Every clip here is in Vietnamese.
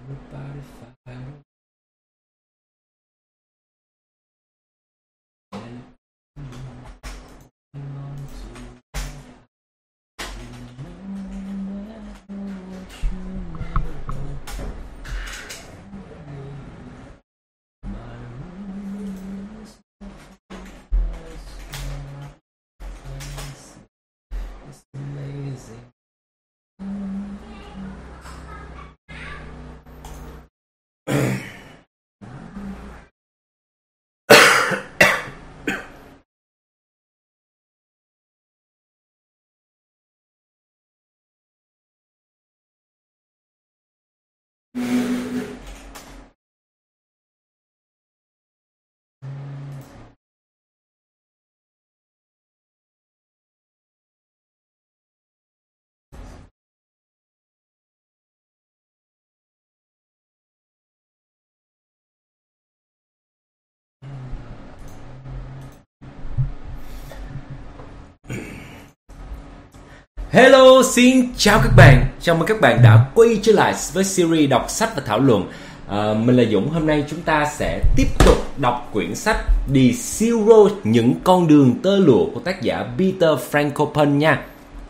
Hello, xin chào các bạn. Chào mừng các bạn đã quay trở lại với series đọc sách và thảo luận. Mình là Dũng. Hôm nay chúng ta sẽ tiếp tục đọc quyển sách The Zero, những con đường tơ lụa của tác giả Peter Frankopan nha.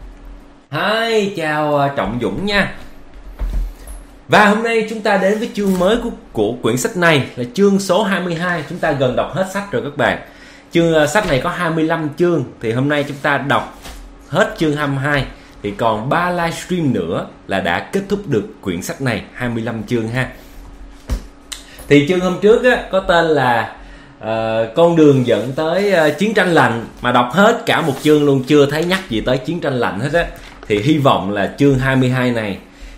Hi, chào Trọng Dũng nha. Và hôm nay chúng ta đến với chương mới của quyển sách này là chương số 22. Chúng ta gần đọc hết sách rồi các bạn. Sách này có 25 chương, thì hôm nay chúng ta đọc hết chương 22, thì còn 3 livestream nữa là đã kết thúc được quyển sách này, 25 chương ha. Thì chương hôm trước á, có tên là con đường dẫn tới chiến tranh lạnh, mà đọc hết cả một chương luôn chưa thấy nhắc gì tới chiến tranh lạnh hết á. Thì hy vọng là chương 22 này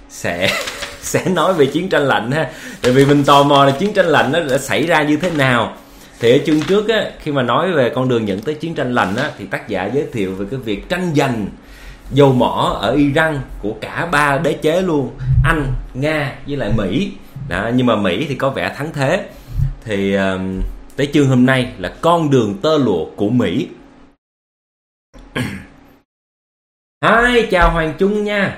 sẽ nói về chiến tranh lạnh ha. Tại vì mình tò mò là chiến tranh lạnh nó đã xảy ra như thế nào. Thì ở chương trước á, khi mà nói về con đường dẫn tới chiến tranh lạnh á, thì tác giả giới thiệu về cái việc tranh giành dầu mỏ ở Iran của cả 3 đế chế luôn, Anh, Nga với lại Mỹ. Đó, nhưng mà Mỹ thì có vẻ thắng thế. Thì tới chương hôm nay là con đường tơ lụa của Mỹ. Hi, chào Hoàng Trung nha.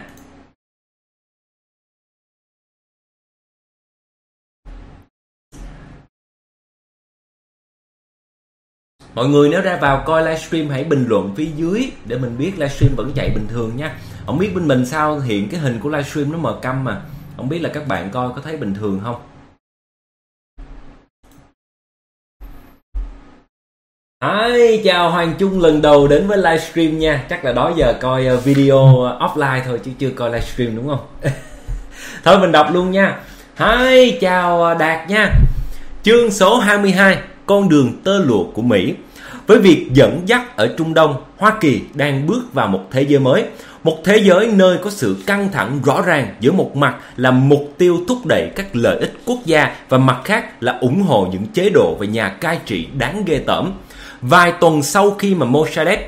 Mọi người nếu ra vào coi livestream hãy bình luận phía dưới để mình biết livestream vẫn chạy bình thường nha. Không biết bên mình sao hiện cái hình của livestream nó mờ câm mà. Không biết là các bạn coi có thấy bình thường không? Hi, chào Hoàng Trung lần đầu đến với livestream nha. Chắc là đó giờ coi video offline thôi chứ chưa coi livestream đúng không? Thôi mình đọc luôn nha. Hi, chào Đạt nha. Chương số 22, con đường tơ lụa của Mỹ. Với việc dẫn dắt ở Trung Đông, Hoa Kỳ đang bước vào một thế giới mới. Một thế giới nơi có sự căng thẳng rõ ràng giữa một mặt là mục tiêu thúc đẩy các lợi ích quốc gia và mặt khác là ủng hộ những chế độ và nhà cai trị đáng ghê tởm. Vài tuần sau khi mà Mossadegh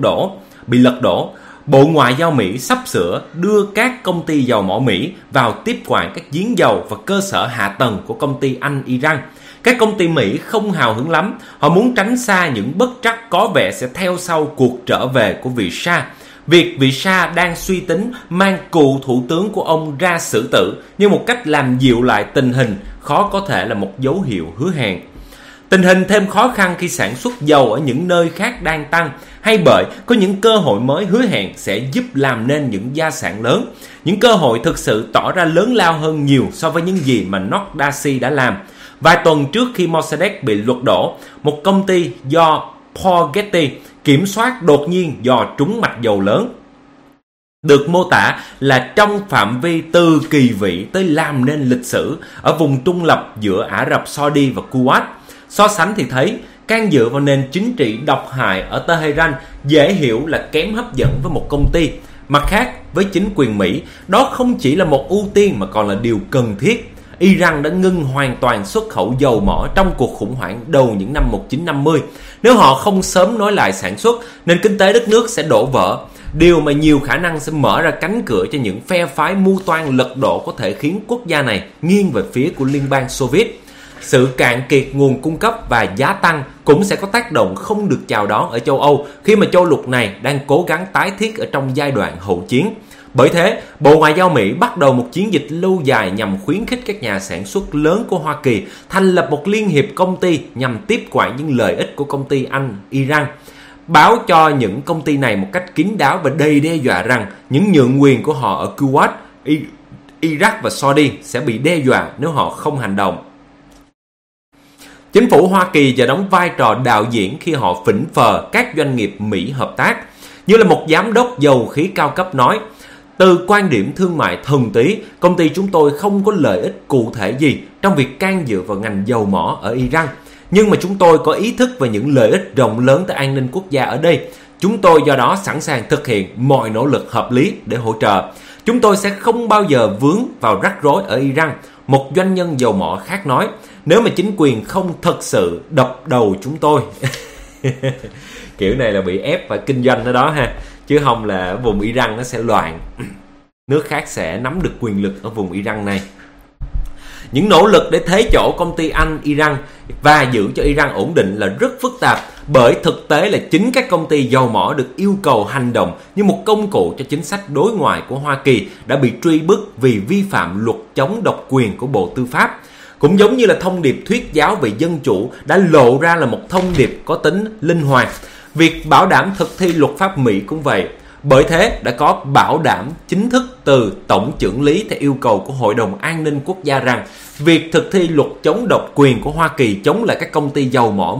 bị lật đổ, Bộ Ngoại giao Mỹ sắp sửa đưa các công ty dầu mỏ Mỹ vào tiếp quản các giếng dầu và cơ sở hạ tầng của công ty Anh Iran. Các công ty Mỹ không hào hứng lắm, họ muốn tránh xa những bất trắc có vẻ sẽ theo sau cuộc trở về của vị Shah. Việc vị Shah đang suy tính mang cựu thủ tướng của ông ra xử tử như một cách làm dịu lại tình hình khó có thể là một dấu hiệu hứa hẹn. Tình hình thêm khó khăn khi sản xuất dầu ở những nơi khác đang tăng, hay bởi có những cơ hội mới hứa hẹn sẽ giúp làm nên những gia sản lớn. Những cơ hội thực sự tỏ ra lớn lao hơn nhiều so với những gì mà Nordasi đã làm. Vài tuần trước khi Mossadegh bị lật đổ, một công ty do Paul Getty kiểm soát đột nhiên dò trúng mạch dầu lớn, được mô tả là trong phạm vi từ kỳ vĩ tới làm nên lịch sử ở vùng trung lập giữa Ả Rập Saudi và Kuwait. So sánh thì thấy can dự vào nền chính trị độc hại ở Tehran dễ hiểu là kém hấp dẫn với một công ty. Mặt khác, với chính quyền Mỹ, đó không chỉ là một ưu tiên mà còn là điều cần thiết. Iran đã ngưng hoàn toàn xuất khẩu dầu mỏ trong cuộc khủng hoảng đầu những năm 1950. Nếu họ không sớm nối lại sản xuất, nền kinh tế đất nước sẽ đổ vỡ. Điều mà nhiều khả năng sẽ mở ra cánh cửa cho những phe phái mưu toan lật đổ có thể khiến quốc gia này nghiêng về phía của Liên bang Xô Viết. Sự cạn kiệt nguồn cung cấp và giá tăng cũng sẽ có tác động không được chào đón ở châu Âu khi mà châu lục này đang cố gắng tái thiết ở trong giai đoạn hậu chiến. Bởi thế, Bộ Ngoại giao Mỹ bắt đầu một chiến dịch lâu dài nhằm khuyến khích các nhà sản xuất lớn của Hoa Kỳ thành lập một liên hiệp công ty nhằm tiếp quản những lợi ích của công ty Anh, Iran. Báo cho những công ty này một cách kín đáo và đầy đe dọa rằng những nhượng quyền của họ ở Kuwait, Iraq và Saudi sẽ bị đe dọa nếu họ không hành động. Chính phủ Hoa Kỳ giờ đóng vai trò đạo diễn khi họ phỉnh phờ các doanh nghiệp Mỹ hợp tác. Như là một giám đốc dầu khí cao cấp nói, từ quan điểm thương mại thuần túy, công ty chúng tôi không có lợi ích cụ thể gì trong việc can dự vào ngành dầu mỏ ở Iran. Nhưng mà chúng tôi có ý thức về những lợi ích rộng lớn tới an ninh quốc gia ở đây. Chúng tôi do đó sẵn sàng thực hiện mọi nỗ lực hợp lý để hỗ trợ. Chúng tôi sẽ không bao giờ vướng vào rắc rối ở Iran. Một doanh nhân dầu mỏ khác nói, nếu mà chính quyền không thật sự đập đầu chúng tôi. Kiểu này là bị ép phải kinh doanh ở đó ha. Chứ không là ở vùng Iran nó sẽ loạn. Nước khác sẽ nắm được quyền lực ở vùng Iran này. Những nỗ lực để thế chỗ công ty Anh, Iran và giữ cho Iran ổn định là rất phức tạp, bởi thực tế là chính các công ty dầu mỏ được yêu cầu hành động như một công cụ cho chính sách đối ngoại của Hoa Kỳ đã bị truy bức vì vi phạm luật chống độc quyền của Bộ Tư pháp. Cũng giống như là thông điệp thuyết giáo về dân chủ đã lộ ra là một thông điệp có tính linh hoạt. Việc bảo đảm thực thi luật pháp Mỹ cũng vậy. Bởi thế đã có bảo đảm chính thức từ Tổng chưởng lý theo yêu cầu của Hội đồng An ninh Quốc gia rằng việc thực thi luật chống độc quyền của Hoa Kỳ chống lại các công ty dầu mỏ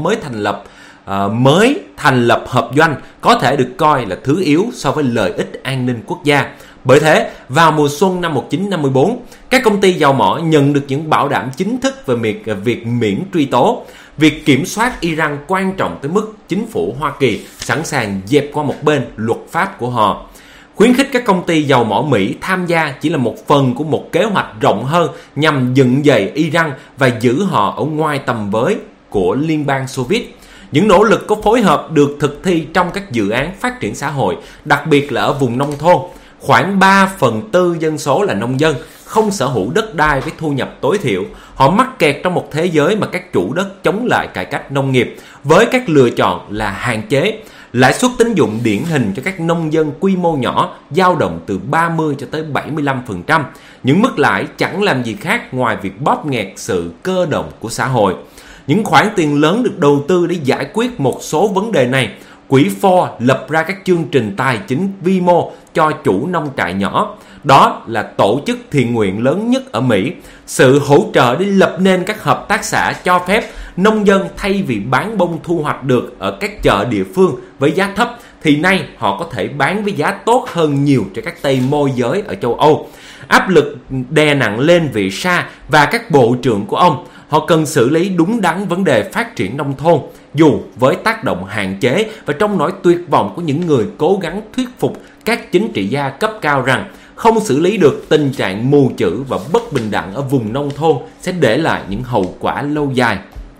mới thành lập hợp doanh có thể được coi là thứ yếu so với lợi ích an ninh quốc gia. Bởi thế, vào mùa xuân năm 1954, các công ty dầu mỏ nhận được những bảo đảm chính thức về việc miễn truy tố. Việc kiểm soát Iran quan trọng tới mức chính phủ Hoa Kỳ sẵn sàng dẹp qua một bên luật pháp của họ. Khuyến khích các công ty dầu mỏ Mỹ tham gia chỉ là một phần của một kế hoạch rộng hơn nhằm dựng dậy Iran và giữ họ ở ngoài tầm với của Liên bang Xô Viết. Những nỗ lực có phối hợp được thực thi trong các dự án phát triển xã hội, đặc biệt là ở vùng nông thôn. Khoảng 3/4 dân số là nông dân, không sở hữu đất đai với thu nhập tối thiểu. Họ mắc kẹt trong một thế giới mà các chủ đất chống lại cải cách nông nghiệp với các lựa chọn là hạn chế. Lãi suất tín dụng điển hình cho các nông dân quy mô nhỏ dao động từ 30 cho tới 75%. Những mức lãi chẳng làm gì khác ngoài việc bóp nghẹt sự cơ động của xã hội. Những khoản tiền lớn được đầu tư để giải quyết một số vấn đề này. Quỹ Ford lập ra các chương trình tài chính vi mô cho chủ nông trại nhỏ. Đó là tổ chức thiện nguyện lớn nhất ở Mỹ. Sự hỗ trợ để lập nên các hợp tác xã cho phép nông dân thay vì bán bông thu hoạch được ở các chợ địa phương với giá thấp, thì nay họ có thể bán với giá tốt hơn nhiều cho các tay môi giới ở châu Âu. Áp lực đè nặng lên vị Shah và các bộ trưởng của ông. Họ cần xử lý đúng đắn vấn đề phát triển nông thôn, dù với tác động hạn chế và trong nỗi tuyệt vọng của những người cố gắng thuyết phục các chính trị gia cấp cao rằng không xử lý được tình trạng mù chữ và bất bình đẳng ở vùng nông thôn sẽ để lại những hậu quả lâu dài.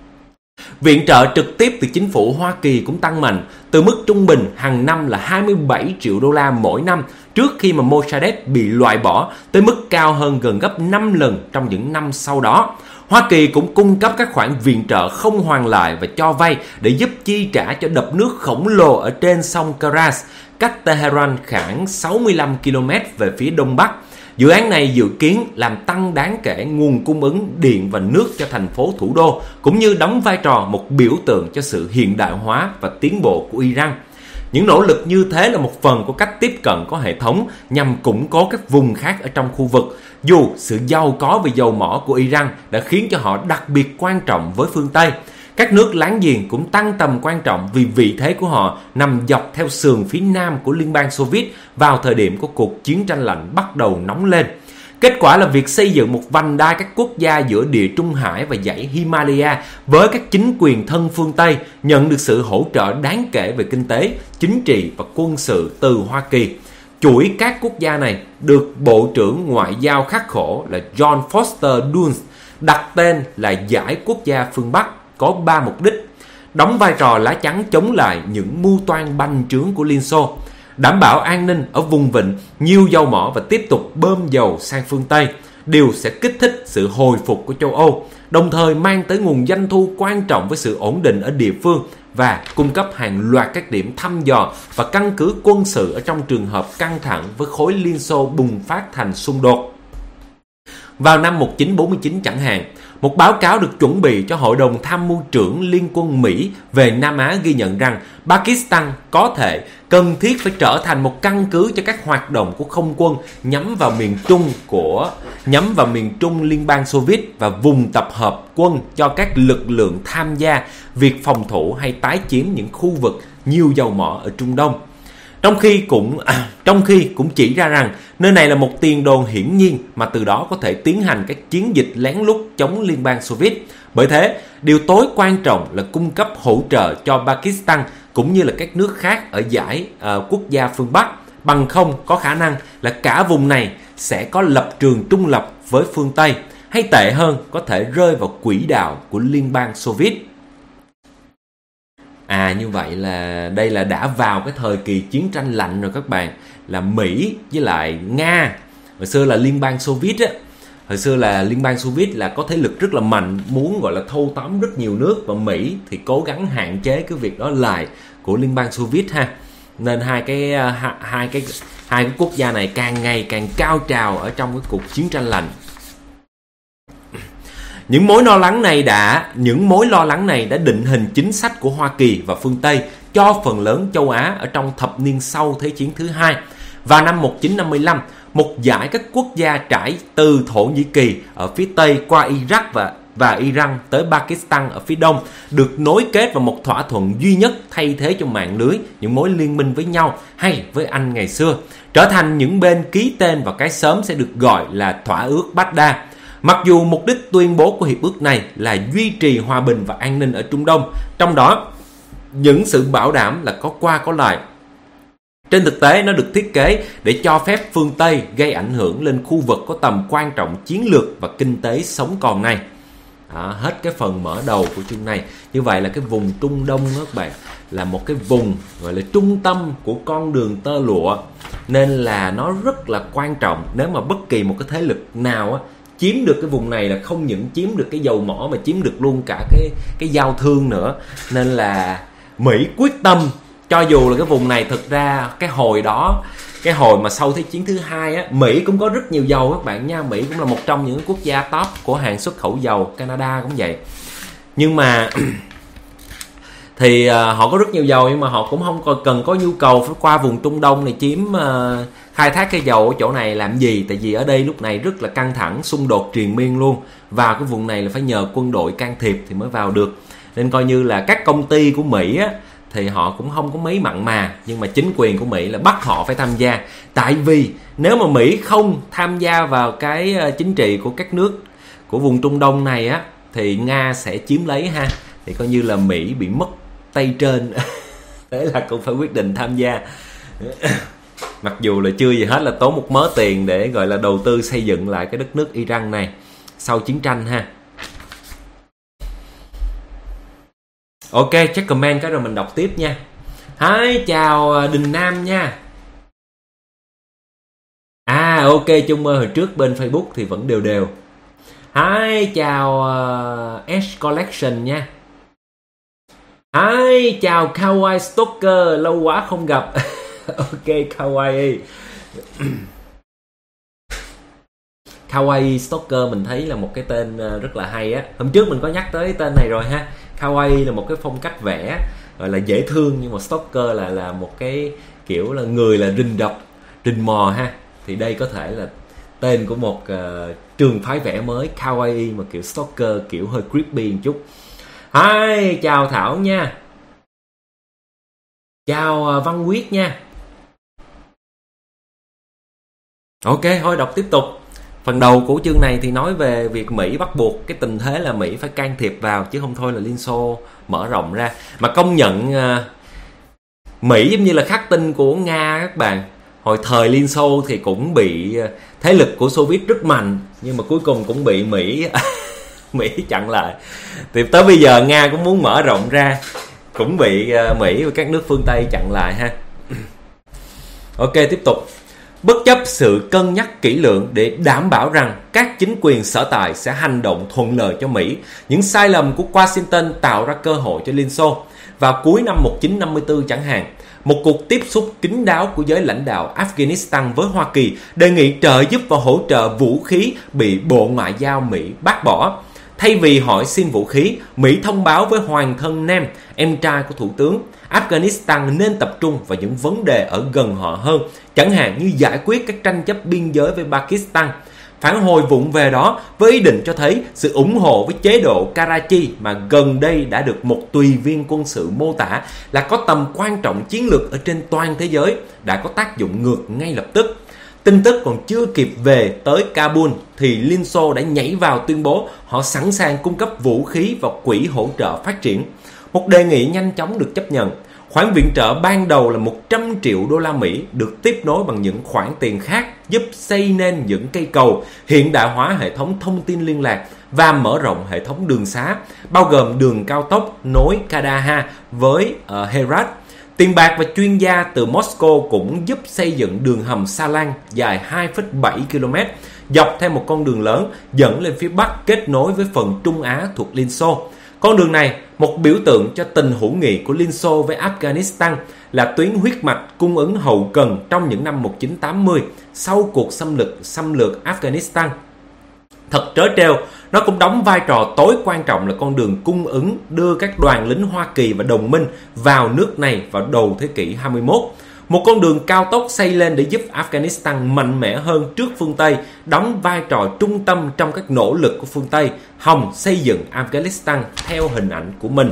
Viện trợ trực tiếp từ chính phủ Hoa Kỳ cũng tăng mạnh, từ mức trung bình hàng năm là 27 triệu đô la mỗi năm trước khi mà Mossadegh bị loại bỏ, tới mức cao hơn gần gấp 5 lần trong những năm sau đó. Hoa Kỳ cũng cung cấp các khoản viện trợ không hoàn lại và cho vay để giúp chi trả cho đập nước khổng lồ ở trên sông Karas, cách Tehran khoảng 65 km về phía đông bắc. Dự án này dự kiến làm tăng đáng kể nguồn cung ứng điện và nước cho thành phố thủ đô, cũng như đóng vai trò một biểu tượng cho sự hiện đại hóa và tiến bộ của Iran. Những nỗ lực như thế là một phần của cách tiếp cận có hệ thống nhằm củng cố các vùng khác ở trong khu vực, dù sự giàu có về dầu mỏ của Iran đã khiến cho họ đặc biệt quan trọng với phương Tây. Các nước láng giềng cũng tăng tầm quan trọng vì vị thế của họ nằm dọc theo sườn phía nam của Liên bang Xô Viết vào thời điểm của cuộc chiến tranh lạnh bắt đầu nóng lên. Kết quả là việc xây dựng một vành đai các quốc gia giữa Địa Trung Hải và dãy Himalaya với các chính quyền thân phương Tây nhận được sự hỗ trợ đáng kể về kinh tế, chính trị và quân sự từ Hoa Kỳ. Chuỗi các quốc gia này được Bộ trưởng Ngoại giao khắc khổ là John Foster Dulles đặt tên là Giải Quốc gia phương Bắc, có 3 mục đích: đóng vai trò lá chắn chống lại những mưu toan bành trướng của Liên Xô, đảm bảo an ninh ở vùng vịnh nhiều dầu mỏ và tiếp tục bơm dầu sang phương Tây, điều sẽ kích thích sự hồi phục của châu Âu, đồng thời mang tới nguồn doanh thu quan trọng với sự ổn định ở địa phương và cung cấp hàng loạt các điểm thăm dò và căn cứ quân sự ở trong trường hợp căng thẳng với khối Liên Xô bùng phát thành xung đột. Vào năm 1949 chẳng hạn, một báo cáo được chuẩn bị cho Hội đồng Tham mưu trưởng Liên quân Mỹ về Nam Á ghi nhận rằng Pakistan có thể cần thiết phải trở thành một căn cứ cho các hoạt động của không quân nhắm vào miền Trung Liên bang Xô Viết và vùng tập hợp quân cho các lực lượng tham gia việc phòng thủ hay tái chiếm những khu vực nhiều dầu mỏ ở Trung Đông. Trong khi cũng chỉ ra rằng nơi này là một tiền đồn hiển nhiên mà từ đó có thể tiến hành các chiến dịch lén lút chống Liên bang Xô Viết. Bởi thế, điều tối quan trọng là cung cấp hỗ trợ cho Pakistan cũng như là các nước khác ở dải quốc gia phương Bắc, bằng không có khả năng là cả vùng này sẽ có lập trường trung lập với phương Tây, hay tệ hơn có thể rơi vào quỹ đạo của Liên bang Xô Viết. Như vậy là đây là đã vào cái thời kỳ chiến tranh lạnh rồi các bạn. Là Mỹ với lại Nga. Hồi xưa là Liên bang Xô Viết á. Hồi xưa là Liên bang Xô Viết là có thế lực rất là mạnh, muốn gọi là thâu tóm rất nhiều nước, và Mỹ thì cố gắng hạn chế cái việc đó lại của Liên bang Xô Viết ha. Nên hai cái quốc gia này càng ngày càng cao trào ở trong cái cuộc chiến tranh lạnh. Những mối lo lắng này đã định hình chính sách của Hoa Kỳ và phương Tây cho phần lớn châu Á ở trong thập niên sau Thế chiến thứ hai. Vào năm 1955, một dải các quốc gia trải từ Thổ Nhĩ Kỳ ở phía Tây qua Iraq và Iran tới Pakistan ở phía Đông được nối kết vào một thỏa thuận duy nhất thay thế cho mạng lưới những mối liên minh với nhau hay với Anh ngày xưa, trở thành những bên ký tên vào cái sớm sẽ được gọi là Thỏa ước Baghdad. Mặc dù mục đích tuyên bố của hiệp ước này là duy trì hòa bình và an ninh ở Trung Đông, trong đó những sự bảo đảm là có qua có lại. Trên thực tế, nó được thiết kế để cho phép phương Tây gây ảnh hưởng lên khu vực có tầm quan trọng chiến lược và kinh tế sống còn này. Hết cái phần mở đầu của chương này. Như vậy là cái vùng Trung Đông đó các bạn, là một cái vùng gọi là trung tâm của con đường tơ lụa, nên là nó rất là quan trọng. Nếu mà bất kỳ một cái thế lực nào chiếm được cái vùng này là không những chiếm được cái dầu mỏ mà chiếm được luôn cả cái giao thương nữa. Nên là Mỹ quyết tâm, cho dù là cái vùng này thực ra cái hồi mà sau Thế chiến thứ hai Mỹ cũng có rất nhiều dầu các bạn nha. Mỹ cũng là một trong những quốc gia top của hàng xuất khẩu dầu, Canada cũng vậy. Nhưng mà thì họ có rất nhiều dầu, nhưng mà họ cũng không cần có nhu cầu phải qua vùng Trung Đông này khai thác cái dầu ở chỗ này làm gì. Tại vì ở đây lúc này rất là căng thẳng, xung đột triền miên luôn. Vào cái vùng này là phải nhờ quân đội can thiệp thì mới vào được. Nên coi như là các công ty của Mỹ thì họ cũng không có mấy mặn mà. Nhưng mà chính quyền của Mỹ là bắt họ phải tham gia. Tại vì nếu mà Mỹ không tham gia vào cái chính trị của các nước của vùng Trung Đông này thì Nga sẽ chiếm lấy ha. Thì coi như là Mỹ bị mất tay trên. Thế là cũng phải quyết định tham gia. Mặc dù là chưa gì hết là tốn một mớ tiền để gọi là đầu tư xây dựng lại cái đất nước Iran này sau chiến tranh ha. Ok, check comment cái rồi mình đọc tiếp nha. Hi, chào Đình Nam nha. Ok, Trung ơi, hồi trước bên Facebook thì vẫn đều. Hi, chào S Collection nha. Hi, chào Kawaii Stalker, lâu quá không gặp. Ok, Kawaii. Kawaii Stalker mình thấy là một cái tên rất là hay á. Hôm trước mình có nhắc tới tên này rồi ha. Kawaii là một cái phong cách vẽ gọi là dễ thương, nhưng mà Stalker là một cái kiểu là người là rình đập, rình mò ha. Thì đây có thể là tên của một trường phái vẽ mới, Kawaii mà kiểu Stalker, kiểu hơi creepy một chút. Hi, chào Thảo nha. Chào Văn Quyết nha. Ok, thôi đọc tiếp tục. Phần đầu của chương này thì nói về việc Mỹ bắt buộc cái tình thế là Mỹ phải can thiệp vào, chứ không thôi là Liên Xô mở rộng ra. Mà công nhận Mỹ giống như là khắc tinh của Nga các bạn. Hồi thời Liên Xô thì cũng bị thế lực của Xô Viết rất mạnh, nhưng mà cuối cùng cũng bị Mỹ chặn lại. Thì tới bây giờ Nga cũng muốn mở rộng ra, cũng bị Mỹ và các nước phương Tây chặn lại ha. Ok, tiếp tục. Bất chấp sự cân nhắc kỹ lưỡng để đảm bảo rằng các chính quyền sở tại sẽ hành động thuận lợi cho Mỹ, những sai lầm của Washington tạo ra cơ hội cho Liên Xô. vào cuối năm 1954 chẳng hạn. Một cuộc tiếp xúc kín đáo của giới lãnh đạo Afghanistan với Hoa Kỳ đề nghị trợ giúp và hỗ trợ vũ khí bị Bộ Ngoại giao Mỹ bác bỏ. Thay vì hỏi xin vũ khí, Mỹ thông báo với hoàng thân Nem, em trai của thủ tướng, Afghanistan nên tập trung vào những vấn đề ở gần họ hơn, chẳng hạn như giải quyết các tranh chấp biên giới với Pakistan. Phản hồi vụng về đó với ý định cho thấy sự ủng hộ với chế độ Karachi mà gần đây đã được một tùy viên quân sự mô tả là có tầm quan trọng chiến lược ở trên toàn thế giới, đã có tác dụng ngược ngay lập tức. Tin tức còn chưa kịp về tới Kabul thì Liên Xô đã nhảy vào tuyên bố họ sẵn sàng cung cấp vũ khí và quỹ hỗ trợ phát triển. Một đề nghị nhanh chóng được chấp nhận. Khoản viện trợ ban đầu là 100 triệu đô la Mỹ được tiếp nối bằng những khoản tiền khác giúp xây nên những cây cầu, hiện đại hóa hệ thống thông tin liên lạc và mở rộng hệ thống đường xá, bao gồm đường cao tốc nối Kandahar với Herat. Tiền bạc và chuyên gia từ Moscow cũng giúp xây dựng đường hầm Sa Lan dài 2,7 km dọc theo một con đường lớn dẫn lên phía Bắc kết nối với phần Trung Á thuộc Liên Xô. Con đường này, một biểu tượng cho tình hữu nghị của Liên Xô với Afghanistan, là tuyến huyết mạch cung ứng hậu cần trong những năm 1980 sau cuộc xâm lược Afghanistan. Thật trớ trêu, nó cũng đóng vai trò tối quan trọng là con đường cung ứng đưa các đoàn lính Hoa Kỳ và đồng minh vào nước này vào đầu thế kỷ 21. Một con đường cao tốc xây lên để giúp Afghanistan mạnh mẽ hơn trước phương Tây, đóng vai trò trung tâm trong các nỗ lực của phương Tây hòng xây dựng Afghanistan theo hình ảnh của mình.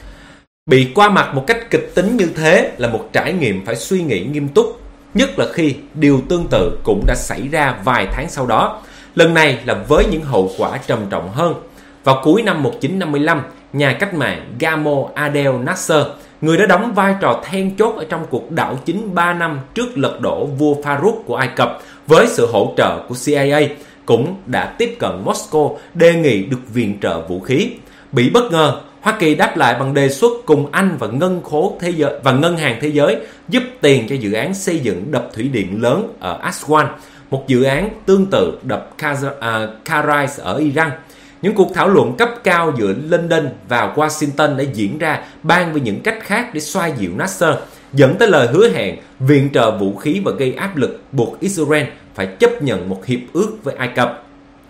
Bị qua mặt một cách kịch tính như thế là một trải nghiệm phải suy nghĩ nghiêm túc, nhất là khi điều tương tự cũng đã xảy ra vài tháng sau đó. Lần này là với những hậu quả trầm trọng hơn. Vào cuối năm 1955, nhà cách mạng Gamal Adel Nasser, người đã đóng vai trò then chốt ở trong cuộc đảo chính 3 năm trước lật đổ vua Farouk của Ai Cập với sự hỗ trợ của CIA, cũng đã tiếp cận Moscow đề nghị được viện trợ vũ khí. Bị bất ngờ, Hoa Kỳ đáp lại bằng đề xuất cùng Anh và Ngân hàng Thế giới giúp tiền cho dự án xây dựng đập thủy điện lớn ở Aswan, một dự án tương tự đập Karais ở Iran. Những cuộc thảo luận cấp cao giữa London và Washington đã diễn ra bàn về những cách khác để xoa dịu Nasser, dẫn tới lời hứa hẹn viện trợ vũ khí và gây áp lực buộc Israel phải chấp nhận một hiệp ước với Ai Cập.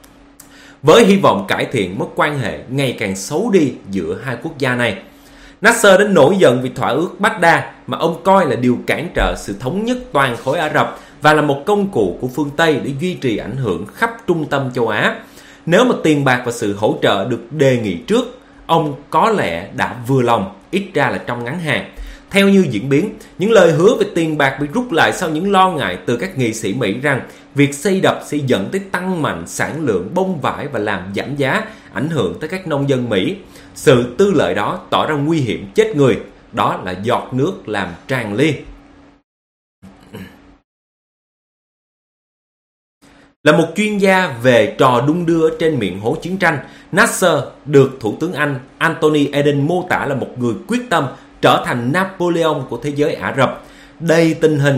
Với hy vọng cải thiện mối quan hệ ngày càng xấu đi giữa hai quốc gia này, Nasser đã nổi giận vì thỏa ước Baghdad mà ông coi là điều cản trở sự thống nhất toàn khối Ả Rập và là một công cụ của phương Tây để duy trì ảnh hưởng khắp trung tâm châu Á. Nếu mà tiền bạc và sự hỗ trợ được đề nghị trước, ông có lẽ đã vừa lòng, ít ra là trong ngắn hạn. Theo như diễn biến, những lời hứa về tiền bạc bị rút lại sau những lo ngại từ các nghị sĩ Mỹ rằng việc xây đập sẽ dẫn tới tăng mạnh sản lượng bông vải và làm giảm giá, ảnh hưởng tới các nông dân Mỹ. Sự tư lợi đó tỏ ra nguy hiểm chết người, đó là giọt nước làm tràn ly. Là một chuyên gia về trò đung đưa trên miệng hố chiến tranh, Nasser được Thủ tướng Anh Anthony Eden mô tả là một người quyết tâm trở thành Napoleon của thế giới Ả Rập, đẩy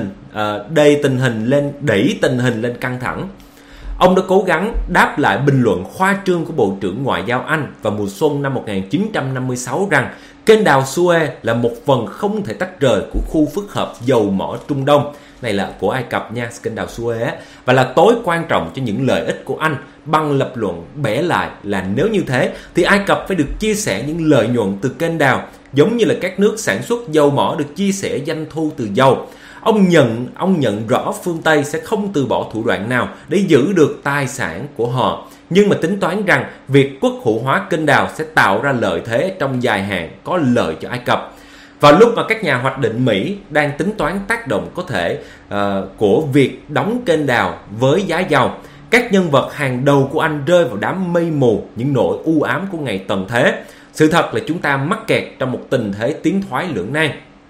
tình hình lên căng thẳng. Ông đã cố gắng đáp lại bình luận khoa trương của Bộ trưởng Ngoại giao Anh vào mùa xuân năm 1956 rằng kênh đào Suez là một phần không thể tách rời của khu phức hợp dầu mỏ Trung Đông, này là của Ai Cập nha, kênh đào Suez, và là tối quan trọng cho những lợi ích của Anh, bằng lập luận bẻ lại là nếu như thế thì Ai Cập phải được chia sẻ những lợi nhuận từ kênh đào, giống như là các nước sản xuất dầu mỏ được chia sẻ doanh thu từ dầu. Ông nhận rõ phương Tây sẽ không từ bỏ thủ đoạn nào để giữ được tài sản của họ, nhưng mà tính toán rằng việc quốc hữu hóa kênh đào sẽ tạo ra lợi thế trong dài hạn có lợi cho Ai Cập. Vào lúc mà các nhà hoạch định Mỹ đang tính toán tác động có thể của việc đóng kênh đào với giá dầu, các nhân vật hàng đầu của Anh rơi vào đám mây mù những nỗi u ám của ngày tận thế. Sự thật là chúng ta mắc kẹt trong một tình thế tiến thoái lưỡng nan.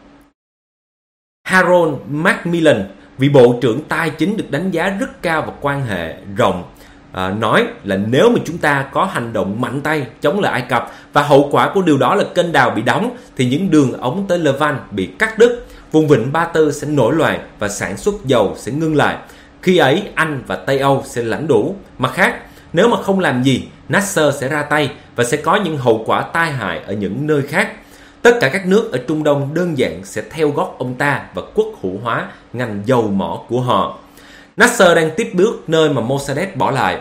Harold Macmillan, vị Bộ trưởng Tài chính được đánh giá rất cao và quan hệ rộng, nói là nếu mà chúng ta có hành động mạnh tay chống lại Ai Cập và hậu quả của điều đó là kênh đào bị đóng, thì những đường ống tới Levant bị cắt đứt, vùng vịnh Ba Tư sẽ nổi loạn và sản xuất dầu sẽ ngưng lại. Khi ấy Anh và Tây Âu sẽ lãnh đủ. Mặt khác, nếu mà không làm gì, Nasser sẽ ra tay và sẽ có những hậu quả tai hại ở những nơi khác. Tất cả các nước ở Trung Đông đơn giản sẽ theo gót ông ta và quốc hữu hóa ngành dầu mỏ của họ. Nasser đang tiếp bước nơi mà Mossadegh bỏ lại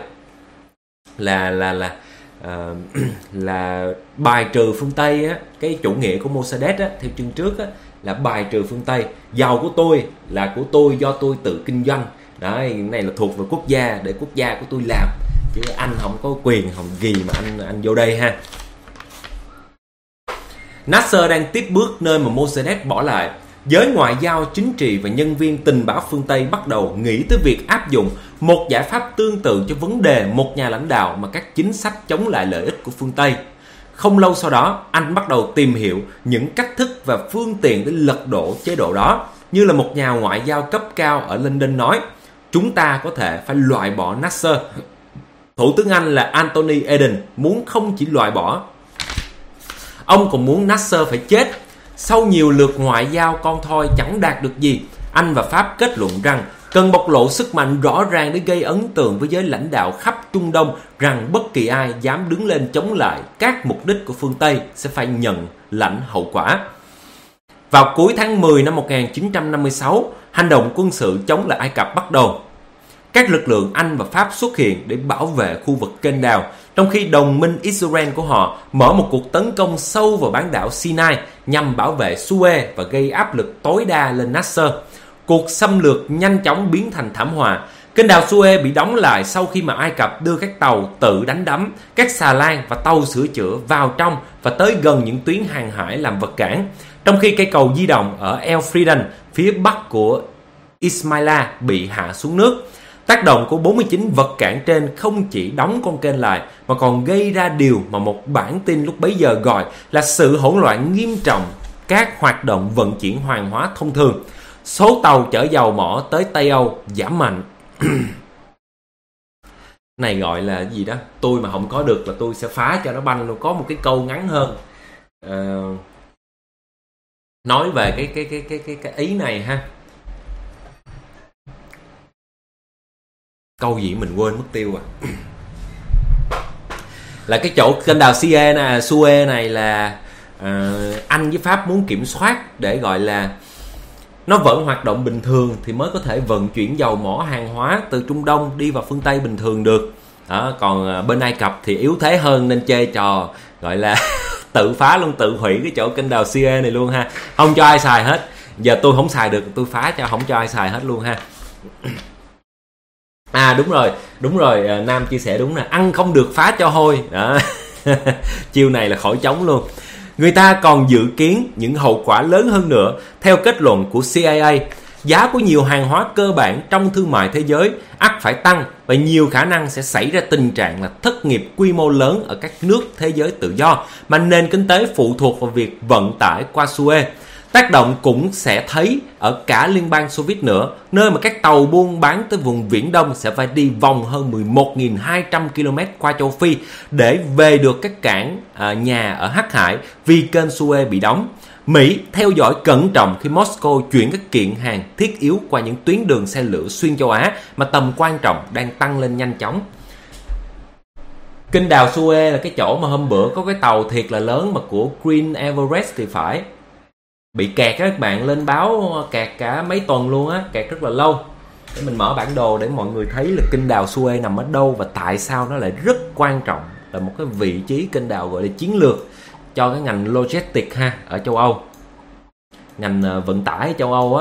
là bài trừ phương Tây á. Cái chủ nghĩa của Mossadegh á, theo chương trước á, là bài trừ phương Tây. Giàu của tôi là của tôi do tôi tự kinh doanh. Đấy, này là thuộc về quốc gia, để quốc gia của tôi làm, chứ anh không có quyền không gì mà anh vô đây ha. Nasser đang tiếp bước nơi mà Mossadegh bỏ lại. Giới ngoại giao, chính trị và nhân viên tình báo phương Tây bắt đầu nghĩ tới việc áp dụng một giải pháp tương tự cho vấn đề một nhà lãnh đạo mà các chính sách chống lại lợi ích của phương Tây. Không lâu sau đó, anh bắt đầu tìm hiểu những cách thức và phương tiện để lật đổ chế độ đó. Như là một nhà ngoại giao cấp cao ở London nói, chúng ta có thể phải loại bỏ Nasser. Thủ tướng Anh là Anthony Eden muốn không chỉ loại bỏ, ông còn muốn Nasser phải chết. Sau nhiều lượt ngoại giao con thoi chẳng đạt được gì, Anh và Pháp kết luận rằng cần bộc lộ sức mạnh rõ ràng để gây ấn tượng với giới lãnh đạo khắp Trung Đông rằng bất kỳ ai dám đứng lên chống lại các mục đích của phương Tây sẽ phải nhận lãnh hậu quả. Vào cuối tháng 10 năm 1956, hành động quân sự chống lại Ai Cập bắt đầu. Các lực lượng Anh và Pháp xuất hiện để bảo vệ khu vực kênh đào, trong khi đồng minh Israel của họ mở một cuộc tấn công sâu vào bán đảo Sinai nhằm bảo vệ Suez và gây áp lực tối đa lên Nasser. Cuộc xâm lược nhanh chóng biến thành thảm họa. Kênh đào Suez bị đóng lại sau khi mà Ai Cập đưa các tàu tự đánh đắm, các xà lan và tàu sửa chữa vào trong và tới gần những tuyến hàng hải làm vật cản, trong khi cây cầu di động ở El Fridan, phía bắc của Ismailia bị hạ xuống nước. Tác động của 49 vật cản trên không chỉ đóng con kênh lại mà còn gây ra điều mà một bản tin lúc bấy giờ gọi là sự hỗn loạn nghiêm trọng các hoạt động vận chuyển hàng hóa thông thường. Số tàu chở dầu mỏ tới Tây Âu giảm mạnh. Này gọi là gì đó, tôi mà không có được là tôi sẽ phá cho nó banh luôn. Có một cái câu ngắn hơn nói về cái ý này ha. Câu gì mình quên mất tiêu à. Là cái chỗ kênh đào Suez này là Anh với Pháp muốn kiểm soát để gọi là nó vẫn hoạt động bình thường thì mới có thể vận chuyển dầu mỏ hàng hóa từ Trung Đông đi vào phương Tây bình thường được. Đó, còn bên Ai Cập thì yếu thế hơn nên chơi trò gọi là tự phá luôn, tự hủy cái chỗ kênh đào Suez này luôn ha. Không cho ai xài hết. Giờ tôi không xài được, tôi phá cho không cho ai xài hết luôn ha. À đúng rồi, Nam chia sẻ đúng nè, ăn không được phá cho hôi đó. Chiêu này là khỏi chống luôn. Người ta còn dự kiến những hậu quả lớn hơn nữa. Theo kết luận của CIA, giá của nhiều hàng hóa cơ bản trong thương mại thế giới ắt phải tăng và nhiều khả năng sẽ xảy ra tình trạng là thất nghiệp quy mô lớn ở các nước thế giới tự do mà nền kinh tế phụ thuộc vào việc vận tải qua Suez. Tác động cũng sẽ thấy ở cả Liên bang Xô Viết nữa, nơi mà các tàu buôn bán tới vùng Viễn Đông sẽ phải đi vòng hơn 11.200 km qua châu Phi để về được các cảng nhà ở Hắc Hải vì kênh Suez bị đóng. Mỹ theo dõi cẩn trọng khi Moscow chuyển các kiện hàng thiết yếu qua những tuyến đường xe lửa xuyên châu Á mà tầm quan trọng đang tăng lên nhanh chóng. Kênh đào Suez là cái chỗ mà hôm bữa có cái tàu thiệt là lớn mà của Green Everest thì phải. Bị kẹt các bạn, lên báo kẹt cả mấy tuần luôn á, kẹt rất là lâu. Để mình mở bản đồ để mọi người thấy là kênh đào Suez nằm ở đâu và tại sao nó lại rất quan trọng, là một cái vị trí kênh đào gọi là chiến lược cho cái ngành logistics ha ở châu Âu, ngành vận tải ở châu Âu á.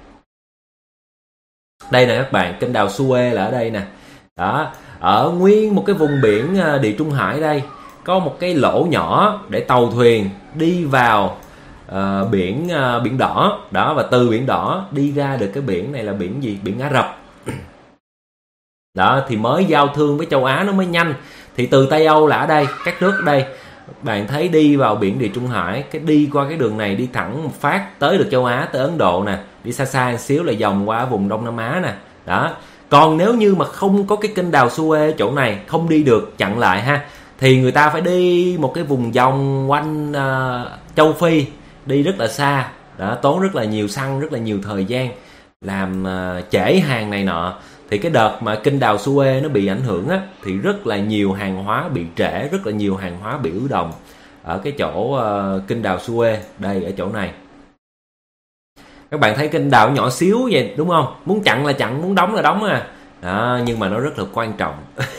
Đây nè các bạn, kênh đào Suez là ở đây nè. Đó, ở nguyên một cái vùng biển Địa Trung Hải đây có một cái lỗ nhỏ để tàu thuyền đi vào biển đỏ đó, và từ biển đỏ đi ra được cái biển này là biển gì? Biển Ả Rập. Đó thì mới giao thương với châu Á nó mới nhanh. Thì từ Tây Âu là ở đây, các nước ở đây bạn thấy đi vào biển Địa Trung Hải, cái đi qua cái đường này đi thẳng một phát tới được châu Á, tới Ấn Độ nè, đi xa xa một xíu là vòng qua vùng Đông Nam Á nè. Đó. Còn nếu như mà không có cái kênh đào Suez chỗ này, không đi được, chặn lại ha, thì người ta phải đi một cái vùng vòng quanh châu Phi, đi rất là xa. Đó, tốn rất là nhiều xăng, rất là nhiều thời gian, làm trễ hàng này nọ. Thì cái đợt mà kênh đào Suez nó bị ảnh hưởng á, thì rất là nhiều hàng hóa bị trễ, rất là nhiều hàng hóa bị ứ động. ở cái chỗ kênh đào Suez, đây ở chỗ này. Các bạn thấy kênh đào nhỏ xíu vậy đúng không? Muốn chặn là chặn, muốn đóng là đóng à. Đó, nhưng mà nó rất là quan trọng.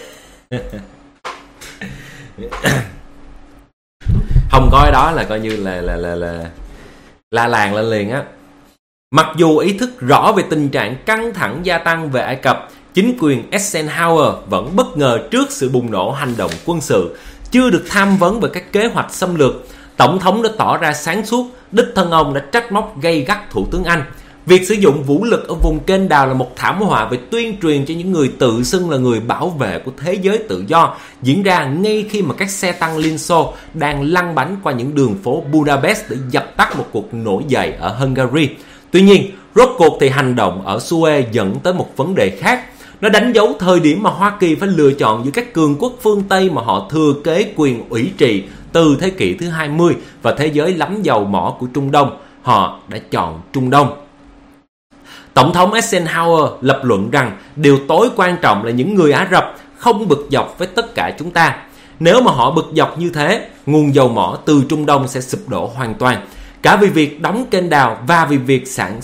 Không có cái đó là coi như là la làng lên liền á. Mặc dù ý thức rõ về tình trạng căng thẳng gia tăng về Ai Cập, chính quyền Eisenhower vẫn bất ngờ trước sự bùng nổ hành động quân sự. Chưa được tham vấn về các kế hoạch xâm lược, Tổng thống đã tỏ ra sáng suốt, đích thân ông đã trách móc gay gắt Thủ tướng Anh. Việc sử dụng vũ lực ở vùng kênh đào là một thảm họa về tuyên truyền cho những người tự xưng là người bảo vệ của thế giới tự do, diễn ra ngay khi mà các xe tăng Liên Xô đang lăn bánh qua những đường phố Budapest để dập tắt một cuộc nổi dậy ở Hungary. Tuy nhiên, rốt cuộc thì hành động ở Suez dẫn tới một vấn đề khác. Nó đánh dấu thời điểm mà Hoa Kỳ phải lựa chọn giữa các cường quốc phương Tây mà họ thừa kế quyền ủy trị từ thế kỷ thứ 20 và thế giới lắm dầu mỏ của Trung Đông. Họ đã chọn Trung Đông. Tổng thống Eisenhower lập luận rằng điều tối quan trọng là những người Ả Rập không bực dọc với tất cả chúng ta. Nếu mà họ bực dọc như thế, nguồn dầu mỏ từ Trung Đông sẽ sụp đổ hoàn toàn. Cả vì việc đóng kênh đào và vì việc sản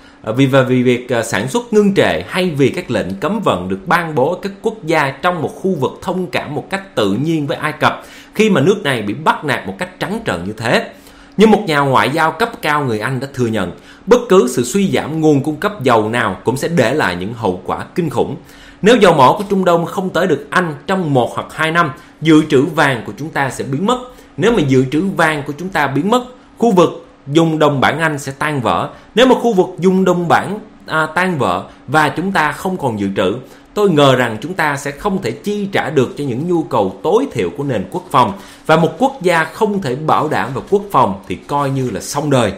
xuất ngưng trệ, hay vì các lệnh cấm vận được ban bố ở các quốc gia trong một khu vực thông cảm một cách tự nhiên với Ai Cập khi mà nước này bị bắt nạt một cách trắng trợn như thế. Như một nhà ngoại giao cấp cao người Anh đã thừa nhận, bất cứ sự suy giảm nguồn cung cấp dầu nào cũng sẽ để lại những hậu quả kinh khủng. Nếu dầu mỏ của Trung Đông không tới được Anh trong 1 hoặc 2 năm, dự trữ vàng của chúng ta sẽ biến mất. Nếu mà dự trữ vàng của chúng ta biến mất, khu vực dùng đồng bảng Anh sẽ tan vỡ. Nếu mà khu vực dùng đồng bảng tan vỡ và chúng ta không còn dự trữ, tôi ngờ rằng chúng ta sẽ không thể chi trả được cho những nhu cầu tối thiểu của nền quốc phòng. Và một quốc gia không thể bảo đảm về quốc phòng thì coi như là xong đời.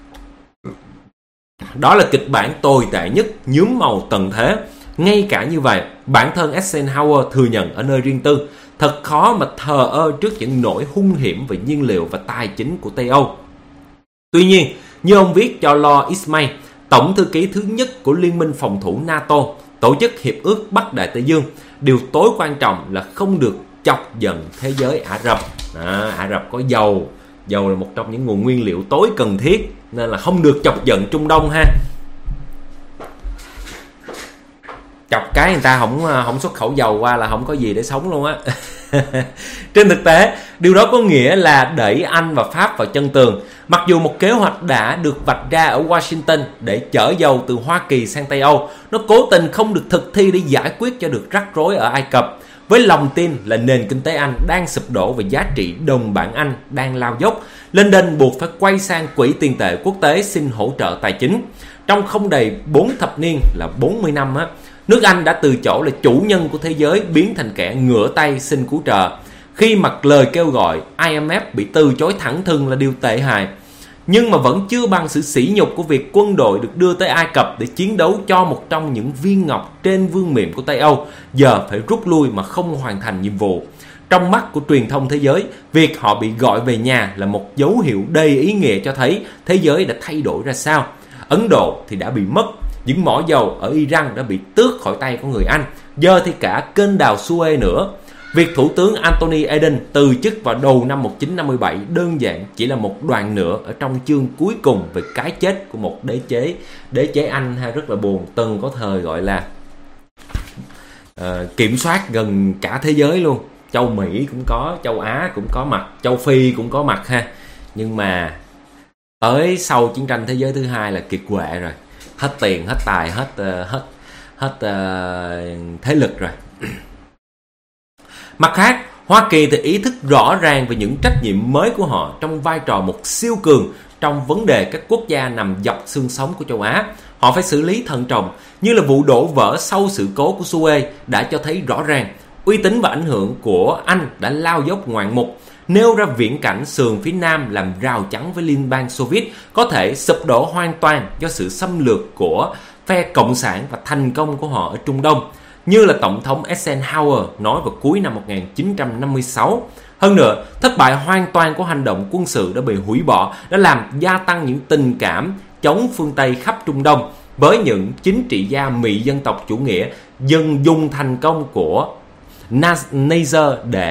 Đó là kịch bản tồi tệ nhất, nhuốm màu tận thế. Ngay cả như vậy, bản thân Eisenhower thừa nhận ở nơi riêng tư, thật khó mà thờ ơ trước những nỗi hung hiểm về nhiên liệu và tài chính của Tây Âu. Tuy nhiên, như ông viết cho Lord Ismay, tổng thư ký thứ nhất của Liên minh phòng thủ NATO, tổ chức Hiệp ước Bắc Đại Tây Dương, điều tối quan trọng là không được chọc giận thế giới Ả Rập. Ả Rập có dầu, dầu là một trong những nguồn nguyên liệu tối cần thiết, nên là không được chọc giận Trung Đông ha. Chọc cái người ta không xuất khẩu dầu qua là không có gì để sống luôn á. Trên thực tế, điều đó có nghĩa là đẩy Anh và Pháp vào chân tường. Mặc dù một kế hoạch đã được vạch ra ở Washington để chở dầu từ Hoa Kỳ sang Tây Âu, nó cố tình không được thực thi để giải quyết cho được rắc rối ở Ai Cập. Với lòng tin là nền kinh tế Anh đang sụp đổ và giá trị đồng bảng Anh đang lao dốc, London buộc phải quay sang Quỹ tiền tệ quốc tế xin hỗ trợ tài chính. Trong không đầy 4 thập niên là 40 năm á, nước Anh đã từ chỗ là chủ nhân của thế giới biến thành kẻ ngửa tay xin cứu trợ. Khi mặc lời kêu gọi, IMF bị từ chối thẳng thừng là điều tệ hại. Nhưng mà vẫn chưa bằng sự sỉ nhục của việc quân đội được đưa tới Ai Cập để chiến đấu cho một trong những viên ngọc trên vương miện của Tây Âu, giờ phải rút lui mà không hoàn thành nhiệm vụ. Trong mắt của truyền thông thế giới, việc họ bị gọi về nhà là một dấu hiệu đầy ý nghĩa cho thấy thế giới đã thay đổi ra sao. Ấn Độ thì đã bị mất, những mỏ dầu ở Iran đã bị tước khỏi tay của người Anh, giờ thì cả kênh đào Suez nữa. Việc Thủ tướng Anthony Eden từ chức vào đầu năm 1957 đơn giản chỉ là một đoạn nữa ở trong chương cuối cùng về cái chết của một đế chế Anh ha, rất là buồn, từng có thời gọi là kiểm soát gần cả thế giới luôn. Châu Mỹ cũng có, châu Á cũng có mặt, châu Phi cũng có mặt ha. Nhưng mà tới sau chiến tranh thế giới thứ hai là kiệt quệ rồi, hết tiền, hết tài, hết thế lực rồi. Mặt khác, Hoa Kỳ thì ý thức rõ ràng về những trách nhiệm mới của họ trong vai trò một siêu cường trong vấn đề các quốc gia nằm dọc xương sống của châu Á. Họ phải xử lý thận trọng, như là vụ đổ vỡ sau sự cố của Suez đã cho thấy rõ ràng. Uy tín và ảnh hưởng của Anh đã lao dốc ngoạn mục, nêu ra viễn cảnh sườn phía Nam làm rào chắn với Liên bang Xô Viết có thể sụp đổ hoàn toàn do sự xâm lược của phe Cộng sản và thành công của họ ở Trung Đông, như là Tổng thống Eisenhower nói vào cuối năm 1956. Hơn nữa, thất bại hoàn toàn của hành động quân sự đã bị hủy bỏ đã làm gia tăng những tình cảm chống phương Tây khắp Trung Đông, với những chính trị gia Mỹ dân tộc chủ nghĩa dần dùng thành công của Nasser để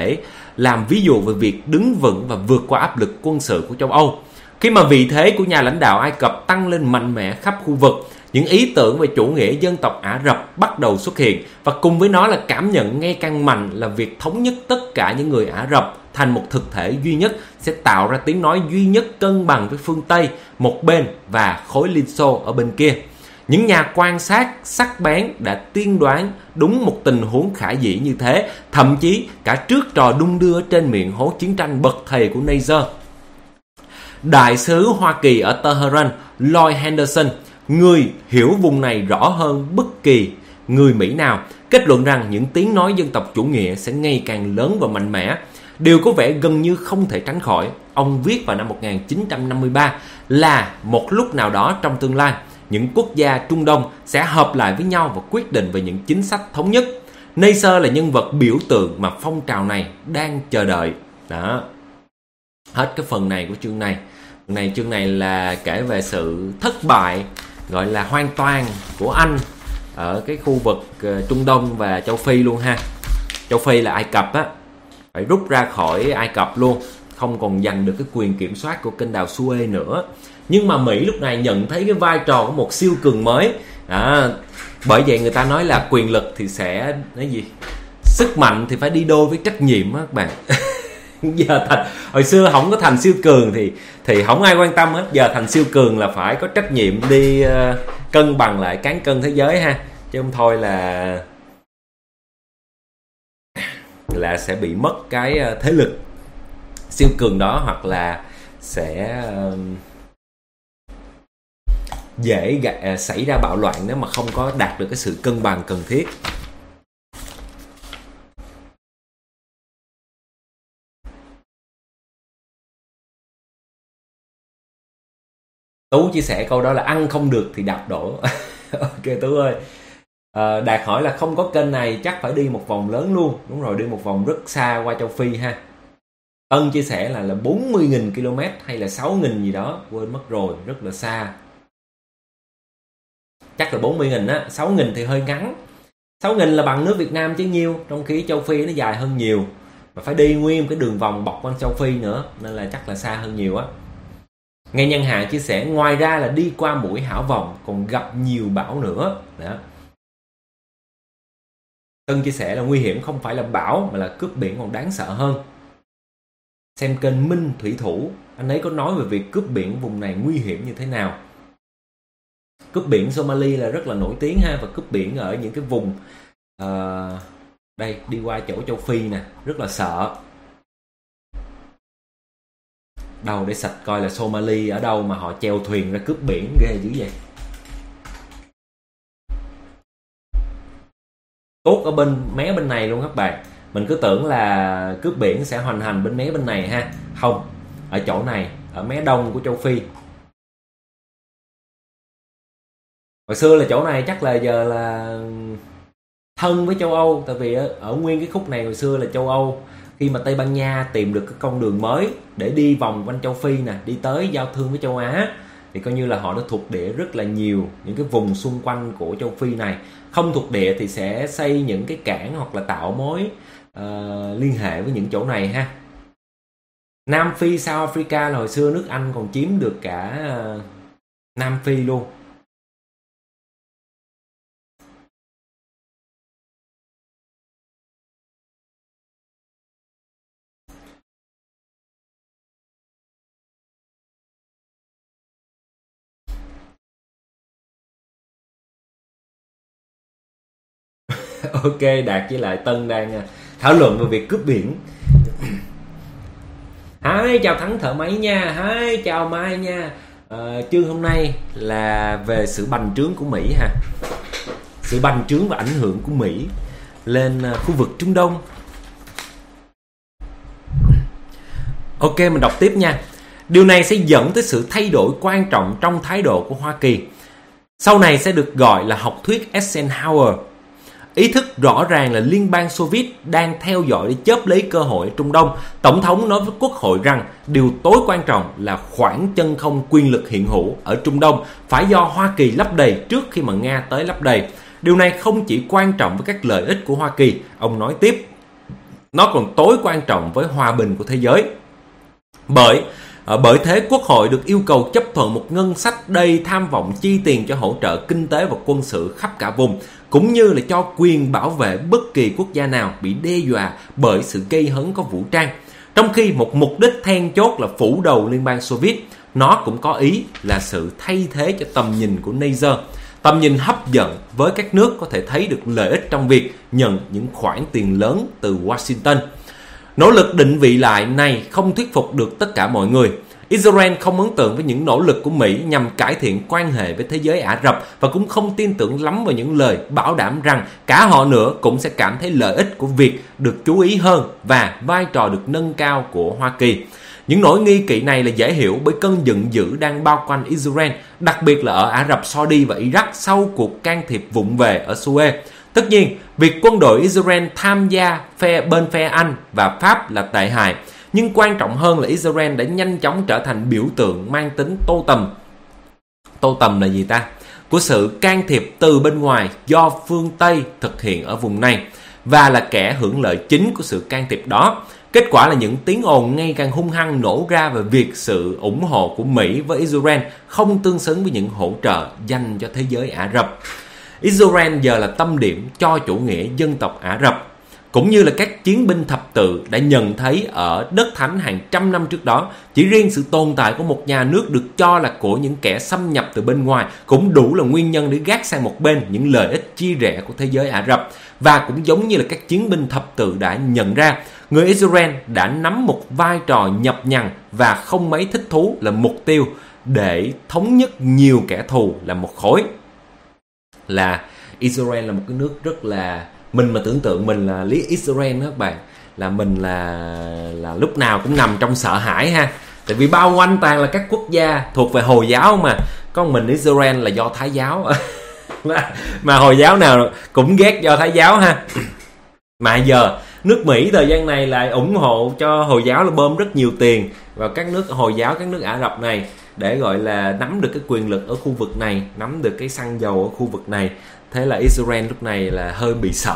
làm ví dụ về việc đứng vững và vượt qua áp lực quân sự của châu Âu. Khi mà vị thế của nhà lãnh đạo Ai Cập tăng lên mạnh mẽ khắp khu vực, những ý tưởng về chủ nghĩa dân tộc Ả Rập bắt đầu xuất hiện, và cùng với nó là cảm nhận ngày càng mạnh là việc thống nhất tất cả những người Ả Rập thành một thực thể duy nhất sẽ tạo ra tiếng nói duy nhất cân bằng với phương Tây một bên và khối Liên Xô ở bên kia. Những nhà quan sát sắc bén đã tiên đoán đúng một tình huống khả dĩ như thế, thậm chí cả trước trò đung đưa trên miệng hố chiến tranh bậc thầy của Nasser. Đại sứ Hoa Kỳ ở Tehran Lloyd Henderson, người hiểu vùng này rõ hơn bất kỳ người Mỹ nào, kết luận rằng những tiếng nói dân tộc chủ nghĩa sẽ ngày càng lớn và mạnh mẽ. Điều có vẻ gần như không thể tránh khỏi. Ông viết vào năm 1953 là một lúc nào đó trong tương lai, những quốc gia Trung Đông sẽ hợp lại với nhau và quyết định về những chính sách thống nhất. Nasser là nhân vật biểu tượng mà phong trào này đang chờ đợi. Đó. Hết cái phần này của chương này. Chương này là kể về sự thất bại gọi là hoàn toàn của Anh ở cái khu vực Trung Đông và châu Phi luôn ha. Châu Phi là Ai Cập á, phải rút ra khỏi Ai Cập luôn, không còn giành được cái quyền kiểm soát của kênh đào Suez nữa. Nhưng mà Mỹ lúc này nhận thấy cái vai trò của một siêu cường mới. Bởi vậy người ta nói là quyền lực thì sẽ sức mạnh thì phải đi đôi với trách nhiệm á các bạn. Giờ hồi xưa không có thành siêu cường thì không ai quan tâm hết. Giờ thành siêu cường là phải có trách nhiệm đi cân bằng lại cán cân thế giới ha, chứ không thôi là sẽ bị mất cái thế lực siêu cường đó, hoặc là sẽ dễ xảy ra bạo loạn nếu mà không có đạt được cái sự cân bằng cần thiết. Tú chia sẻ câu đó là ăn không được thì đạp đổ. Ok Tú ơi. Đạt hỏi là không có kênh này chắc phải đi một vòng lớn luôn. Đúng rồi, đi một vòng rất xa qua châu Phi ha. Tân chia sẻ là 40.000 km hay là 6.000 gì đó, quên mất rồi, rất là xa. Chắc là 40.000 á, 6.000 thì hơi ngắn. 6.000 là bằng nước Việt Nam chứ nhiêu, trong khi châu Phi nó dài hơn nhiều. Mà phải đi nguyên cái đường vòng bọc quanh châu Phi nữa, nên là chắc là xa hơn nhiều á. Nghe Nhân Hạ chia sẻ ngoài ra là đi qua mũi Hảo Vọng còn gặp nhiều bão nữa. Đó. Tân chia sẻ là nguy hiểm không phải là bão mà là cướp biển còn đáng sợ hơn. Xem kênh Minh Thủy Thủ, anh ấy có nói về việc cướp biển vùng này nguy hiểm như thế nào. Cướp biển Somali là rất là nổi tiếng ha, và cướp biển ở những cái vùng đây đi qua chỗ châu Phi nè, rất là sợ. Đâu để sạch coi là Somali ở đâu mà họ chèo thuyền ra cướp biển ghê dữ vậy. Tốt ở bên mé bên này luôn các bạn. Mình cứ tưởng là cướp biển sẽ hoành hành bên mé bên này ha. Không, ở chỗ này, ở mé đông của châu Phi. Hồi xưa là chỗ này chắc là giờ là thân với châu Âu. Tại vì ở nguyên cái khúc này hồi xưa là châu Âu. Khi mà Tây Ban Nha tìm được cái con đường mới để đi vòng quanh châu Phi nè, đi tới giao thương với châu Á, thì coi như là họ đã thuộc địa rất là nhiều những cái vùng xung quanh của châu Phi này. Không thuộc địa thì sẽ xây những cái cảng hoặc là tạo mối liên hệ với những chỗ này ha. Nam Phi, South Africa là hồi xưa nước Anh còn chiếm được cả Nam Phi luôn. Ok, Đạt với lại Tân đang thảo luận về việc cướp biển. Hi, chào Thắng thợ máy nha. Hi, chào Mai nha. Chương hôm nay là về sự bành trướng của Mỹ ha. Sự bành trướng và ảnh hưởng của Mỹ lên khu vực Trung Đông. Ok, mình đọc tiếp nha. Điều này sẽ dẫn tới sự thay đổi quan trọng trong thái độ của Hoa Kỳ. Sau này sẽ được gọi là học thuyết Eisenhower. Ý thức rõ ràng là Liên bang Xô Viết đang theo dõi để chớp lấy cơ hội ở Trung Đông. Tổng thống nói với Quốc hội rằng điều tối quan trọng là khoảng chân không quyền lực hiện hữu ở Trung Đông phải do Hoa Kỳ lấp đầy trước khi mà Nga tới lấp đầy. Điều này không chỉ quan trọng với các lợi ích của Hoa Kỳ, ông nói tiếp. nó còn tối quan trọng với hòa bình của thế giới. Bởi thế Quốc hội được yêu cầu chấp thuận một ngân sách đầy tham vọng chi tiền cho hỗ trợ kinh tế và quân sự khắp cả vùng, cũng như là cho quyền bảo vệ bất kỳ quốc gia nào bị đe dọa bởi sự gây hấn có vũ trang. Trong khi một mục đích then chốt là phủ đầu Liên bang Xô Viết, nó cũng có ý là sự thay thế cho tầm nhìn của Nasser, tầm nhìn hấp dẫn với các nước có thể thấy được lợi ích trong việc nhận những khoản tiền lớn từ Washington. Nỗ lực định vị lại này không thuyết phục được tất cả mọi người. Israel không ấn tượng với những nỗ lực của Mỹ nhằm cải thiện quan hệ với thế giới Ả Rập và cũng không tin tưởng lắm vào những lời bảo đảm rằng cả họ nữa cũng sẽ cảm thấy lợi ích của việc được chú ý hơn và vai trò được nâng cao của Hoa Kỳ. Những nỗi nghi kỵ này là dễ hiểu bởi cơn giận dữ đang bao quanh Israel, đặc biệt là ở Ả Rập Saudi và Iraq sau cuộc can thiệp vụng về ở Suez. Tất nhiên, việc quân đội Israel tham gia bên phe Anh và Pháp là tệ hại, nhưng quan trọng hơn là Israel đã nhanh chóng trở thành biểu tượng mang tính tô tầm là gì ta? Của sự can thiệp từ bên ngoài do phương Tây thực hiện ở vùng này và là kẻ hưởng lợi chính của sự can thiệp đó. Kết quả là những tiếng ồn ngày càng hung hăng nổ ra về việc sự ủng hộ của Mỹ với Israel không tương xứng với những hỗ trợ dành cho thế giới Ả Rập. Israel giờ là tâm điểm cho chủ nghĩa dân tộc Ả Rập, cũng như là các chiến binh thập tự đã nhận thấy ở đất thánh hàng trăm năm trước đó. Chỉ riêng sự tồn tại của một nhà nước được cho là của những kẻ xâm nhập từ bên ngoài cũng đủ là nguyên nhân để gác sang một bên những lợi ích chia rẽ của thế giới Ả Rập. Và cũng giống như là các chiến binh thập tự đã nhận ra, người Israel đã nắm một vai trò nhập nhằng và không mấy thích thú là mục tiêu để thống nhất nhiều kẻ thù là một khối. Là Israel là một cái nước rất là, mình mà tưởng tượng mình là lý Israel đó các bạn, là mình là lúc nào cũng nằm trong sợ hãi ha. Tại vì bao quanh toàn là các quốc gia thuộc về Hồi giáo mà, còn mình Israel là do Thái giáo. Mà Hồi giáo nào cũng ghét do Thái giáo ha. Mà giờ nước Mỹ thời gian này lại ủng hộ cho Hồi giáo, là bơm rất nhiều tiền vào các nước Hồi giáo, các nước Ả Rập này để gọi là nắm được cái quyền lực ở khu vực này, nắm được cái xăng dầu ở khu vực này. Thế là Israel lúc này là hơi bị sợ.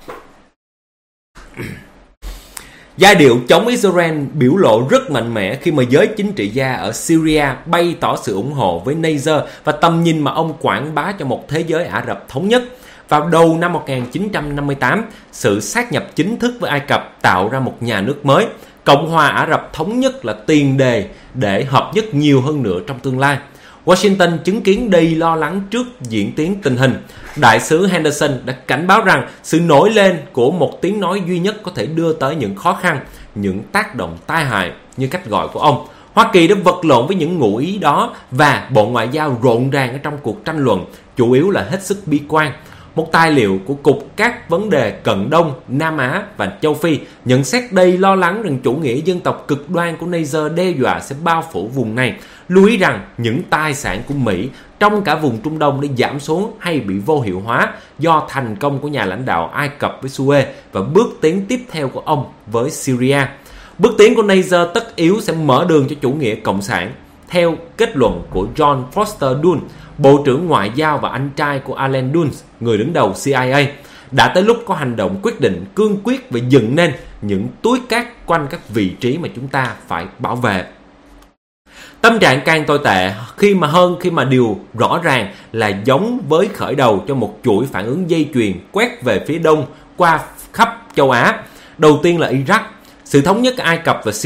Giai điệu chống Israel biểu lộ rất mạnh mẽ khi mà giới chính trị gia ở Syria bày tỏ sự ủng hộ với Nasser và tầm nhìn mà ông quảng bá cho một thế giới Ả Rập thống nhất. Vào đầu năm 1958, sự sát nhập chính thức với Ai Cập tạo ra một nhà nước mới. Cộng hòa Ả Rập thống nhất là tiền đề để hợp nhất nhiều hơn nữa trong tương lai. Washington chứng kiến đầy lo lắng trước diễn tiến tình hình. Đại sứ Henderson đã cảnh báo rằng sự nổi lên của một tiếng nói duy nhất có thể đưa tới những khó khăn, những tác động tai hại như cách gọi của ông. Hoa Kỳ đã vật lộn với những ngụ ý đó và Bộ Ngoại giao rộn ràng ở trong cuộc tranh luận, chủ yếu là hết sức bi quan. Một tài liệu của Cục các vấn đề Cận Đông, Nam Á và Châu Phi nhận xét đầy lo lắng rằng chủ nghĩa dân tộc cực đoan của Nasser đe dọa sẽ bao phủ vùng này, lưu ý rằng những tài sản của Mỹ trong cả vùng Trung Đông đã giảm xuống hay bị vô hiệu hóa do thành công của nhà lãnh đạo Ai Cập với Suez và bước tiến tiếp theo của ông với Syria. Bước tiến của Nasser tất yếu sẽ mở đường cho chủ nghĩa cộng sản. Theo kết luận của John Foster Dulles, Bộ trưởng Ngoại giao và anh trai của Allen Dulles, người đứng đầu CIA, đã tới lúc có hành động quyết định cương quyết và dựng nên những túi cát quanh các vị trí mà chúng ta phải bảo vệ. Tâm trạng càng tồi tệ khi mà điều rõ ràng là giống với khởi đầu cho một chuỗi phản ứng dây chuyền quét về phía đông qua khắp châu Á. Đầu tiên là Iraq. Sự thống nhất Ai Cập và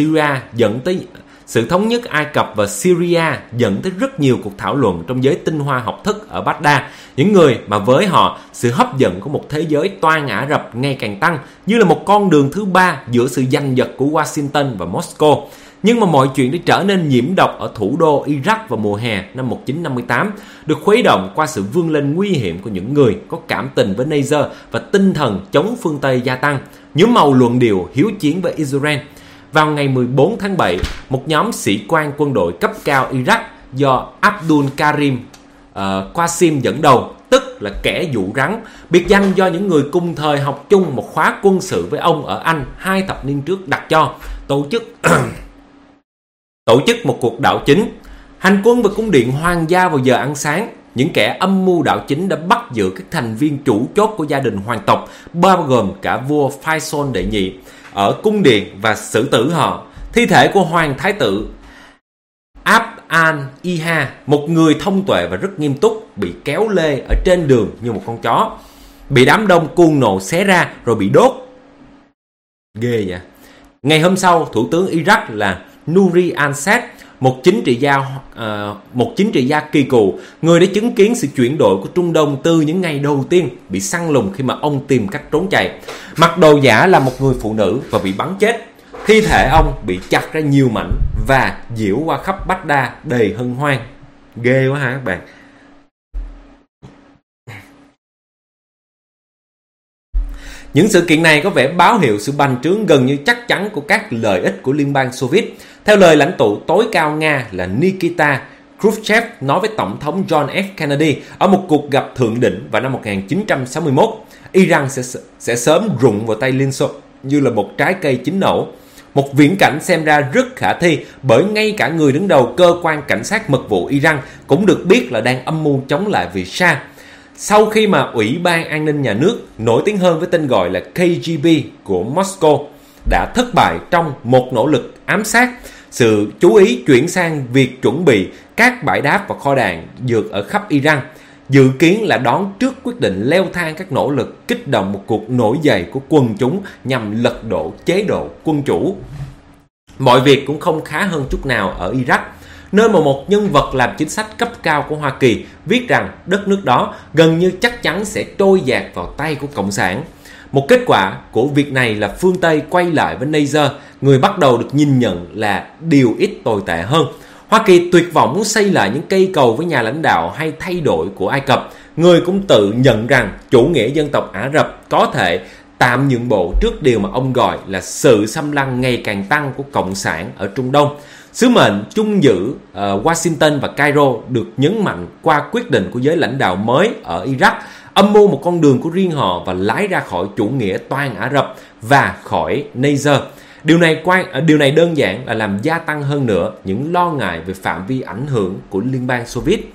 Syria dẫn tới rất nhiều cuộc thảo luận trong giới tinh hoa học thức ở Baghdad. Những người mà với họ, sự hấp dẫn của một thế giới toàn Ả Rập ngày càng tăng như là một con đường thứ ba giữa sự giành giật của Washington và Moscow. Nhưng mà mọi chuyện đã trở nên nhiễm độc ở thủ đô Iraq vào mùa hè năm 1958, được khuấy động qua sự vươn lên nguy hiểm của những người có cảm tình với Nasser và tinh thần chống phương Tây gia tăng, nhóm màu luận điệu hiếu chiến với Israel. Vào ngày 14 tháng 7, một nhóm sĩ quan quân đội cấp cao Iraq do Abdul Karim Qasim dẫn đầu, tức là kẻ dụ rắn, biệt danh do những người cùng thời học chung một khóa quân sự với ông ở Anh 2 thập niên trước đặt cho, tổ chức một cuộc đảo chính. Hành quân vào cung điện hoàng gia vào giờ ăn sáng, những kẻ âm mưu đảo chính đã bắt giữ các thành viên chủ chốt của gia đình hoàng tộc, bao gồm cả vua Faisal đệ nhị. ở cung điện và xử tử họ. Thi thể của Hoàng Thái tử Abd al-Iha, một người thông tuệ và rất nghiêm túc, bị kéo lê ở trên đường như một con chó, bị đám đông cuồng nộ xé ra rồi bị đốt. Ghê vậy. Ngày hôm sau, thủ tướng Iraq là Nuri al-Saad, một chính trị gia kỳ cựu, người đã chứng kiến sự chuyển đổi của Trung Đông từ những ngày đầu tiên, bị săn lùng khi mà ông tìm cách trốn chạy. Mặc đồ giả là một người phụ nữ và bị bắn chết. Thi thể ông bị chặt ra nhiều mảnh và diễu qua khắp Baghdad đầy hân hoan. Ghê quá ha các bạn. Những sự kiện này có vẻ báo hiệu sự bành trướng gần như chắc chắn của các lợi ích của Liên bang Xô Viết. Theo lời lãnh tụ tối cao Nga là Nikita Khrushchev nói với Tổng thống John F. Kennedy ở một cuộc gặp thượng đỉnh vào năm 1961, Iran sẽ sớm rụng vào tay Liên Xô như là một trái cây chín nổ. Một viễn cảnh xem ra rất khả thi bởi ngay cả người đứng đầu cơ quan cảnh sát mật vụ Iran cũng được biết là đang âm mưu chống lại vị Shah. Sau khi mà Ủy ban An ninh Nhà nước, nổi tiếng hơn với tên gọi là KGB của Moscow, đã thất bại trong một nỗ lực ám sát, sự chú ý chuyển sang việc chuẩn bị các bãi đáp và kho đạn dược ở khắp Iran, dự kiến là đón trước quyết định leo thang các nỗ lực kích động một cuộc nổi dậy của quần chúng nhằm lật đổ chế độ quân chủ. Mọi việc cũng không khá hơn chút nào ở Iraq, nơi mà một nhân vật làm chính sách cấp cao của Hoa Kỳ viết rằng đất nước đó gần như chắc chắn sẽ trôi dạt vào tay của Cộng sản. Một kết quả của việc này là phương Tây quay lại với Nasser, người bắt đầu được nhìn nhận là điều ít tồi tệ hơn. Hoa Kỳ tuyệt vọng muốn xây lại những cây cầu với nhà lãnh đạo hay thay đổi của Ai Cập, người cũng tự nhận rằng chủ nghĩa dân tộc Ả Rập có thể tạm nhượng bộ trước điều mà ông gọi là sự xâm lăng ngày càng tăng của Cộng sản ở Trung Đông. Sứ mệnh chung giữ Washington và Cairo được nhấn mạnh qua quyết định của giới lãnh đạo mới ở Iraq âm mưu một con đường của riêng họ và lái ra khỏi chủ nghĩa toàn Ả Rập và khỏi Nasser. Điều này đơn giản là làm gia tăng hơn nữa những lo ngại về phạm vi ảnh hưởng của Liên bang Xô Viết.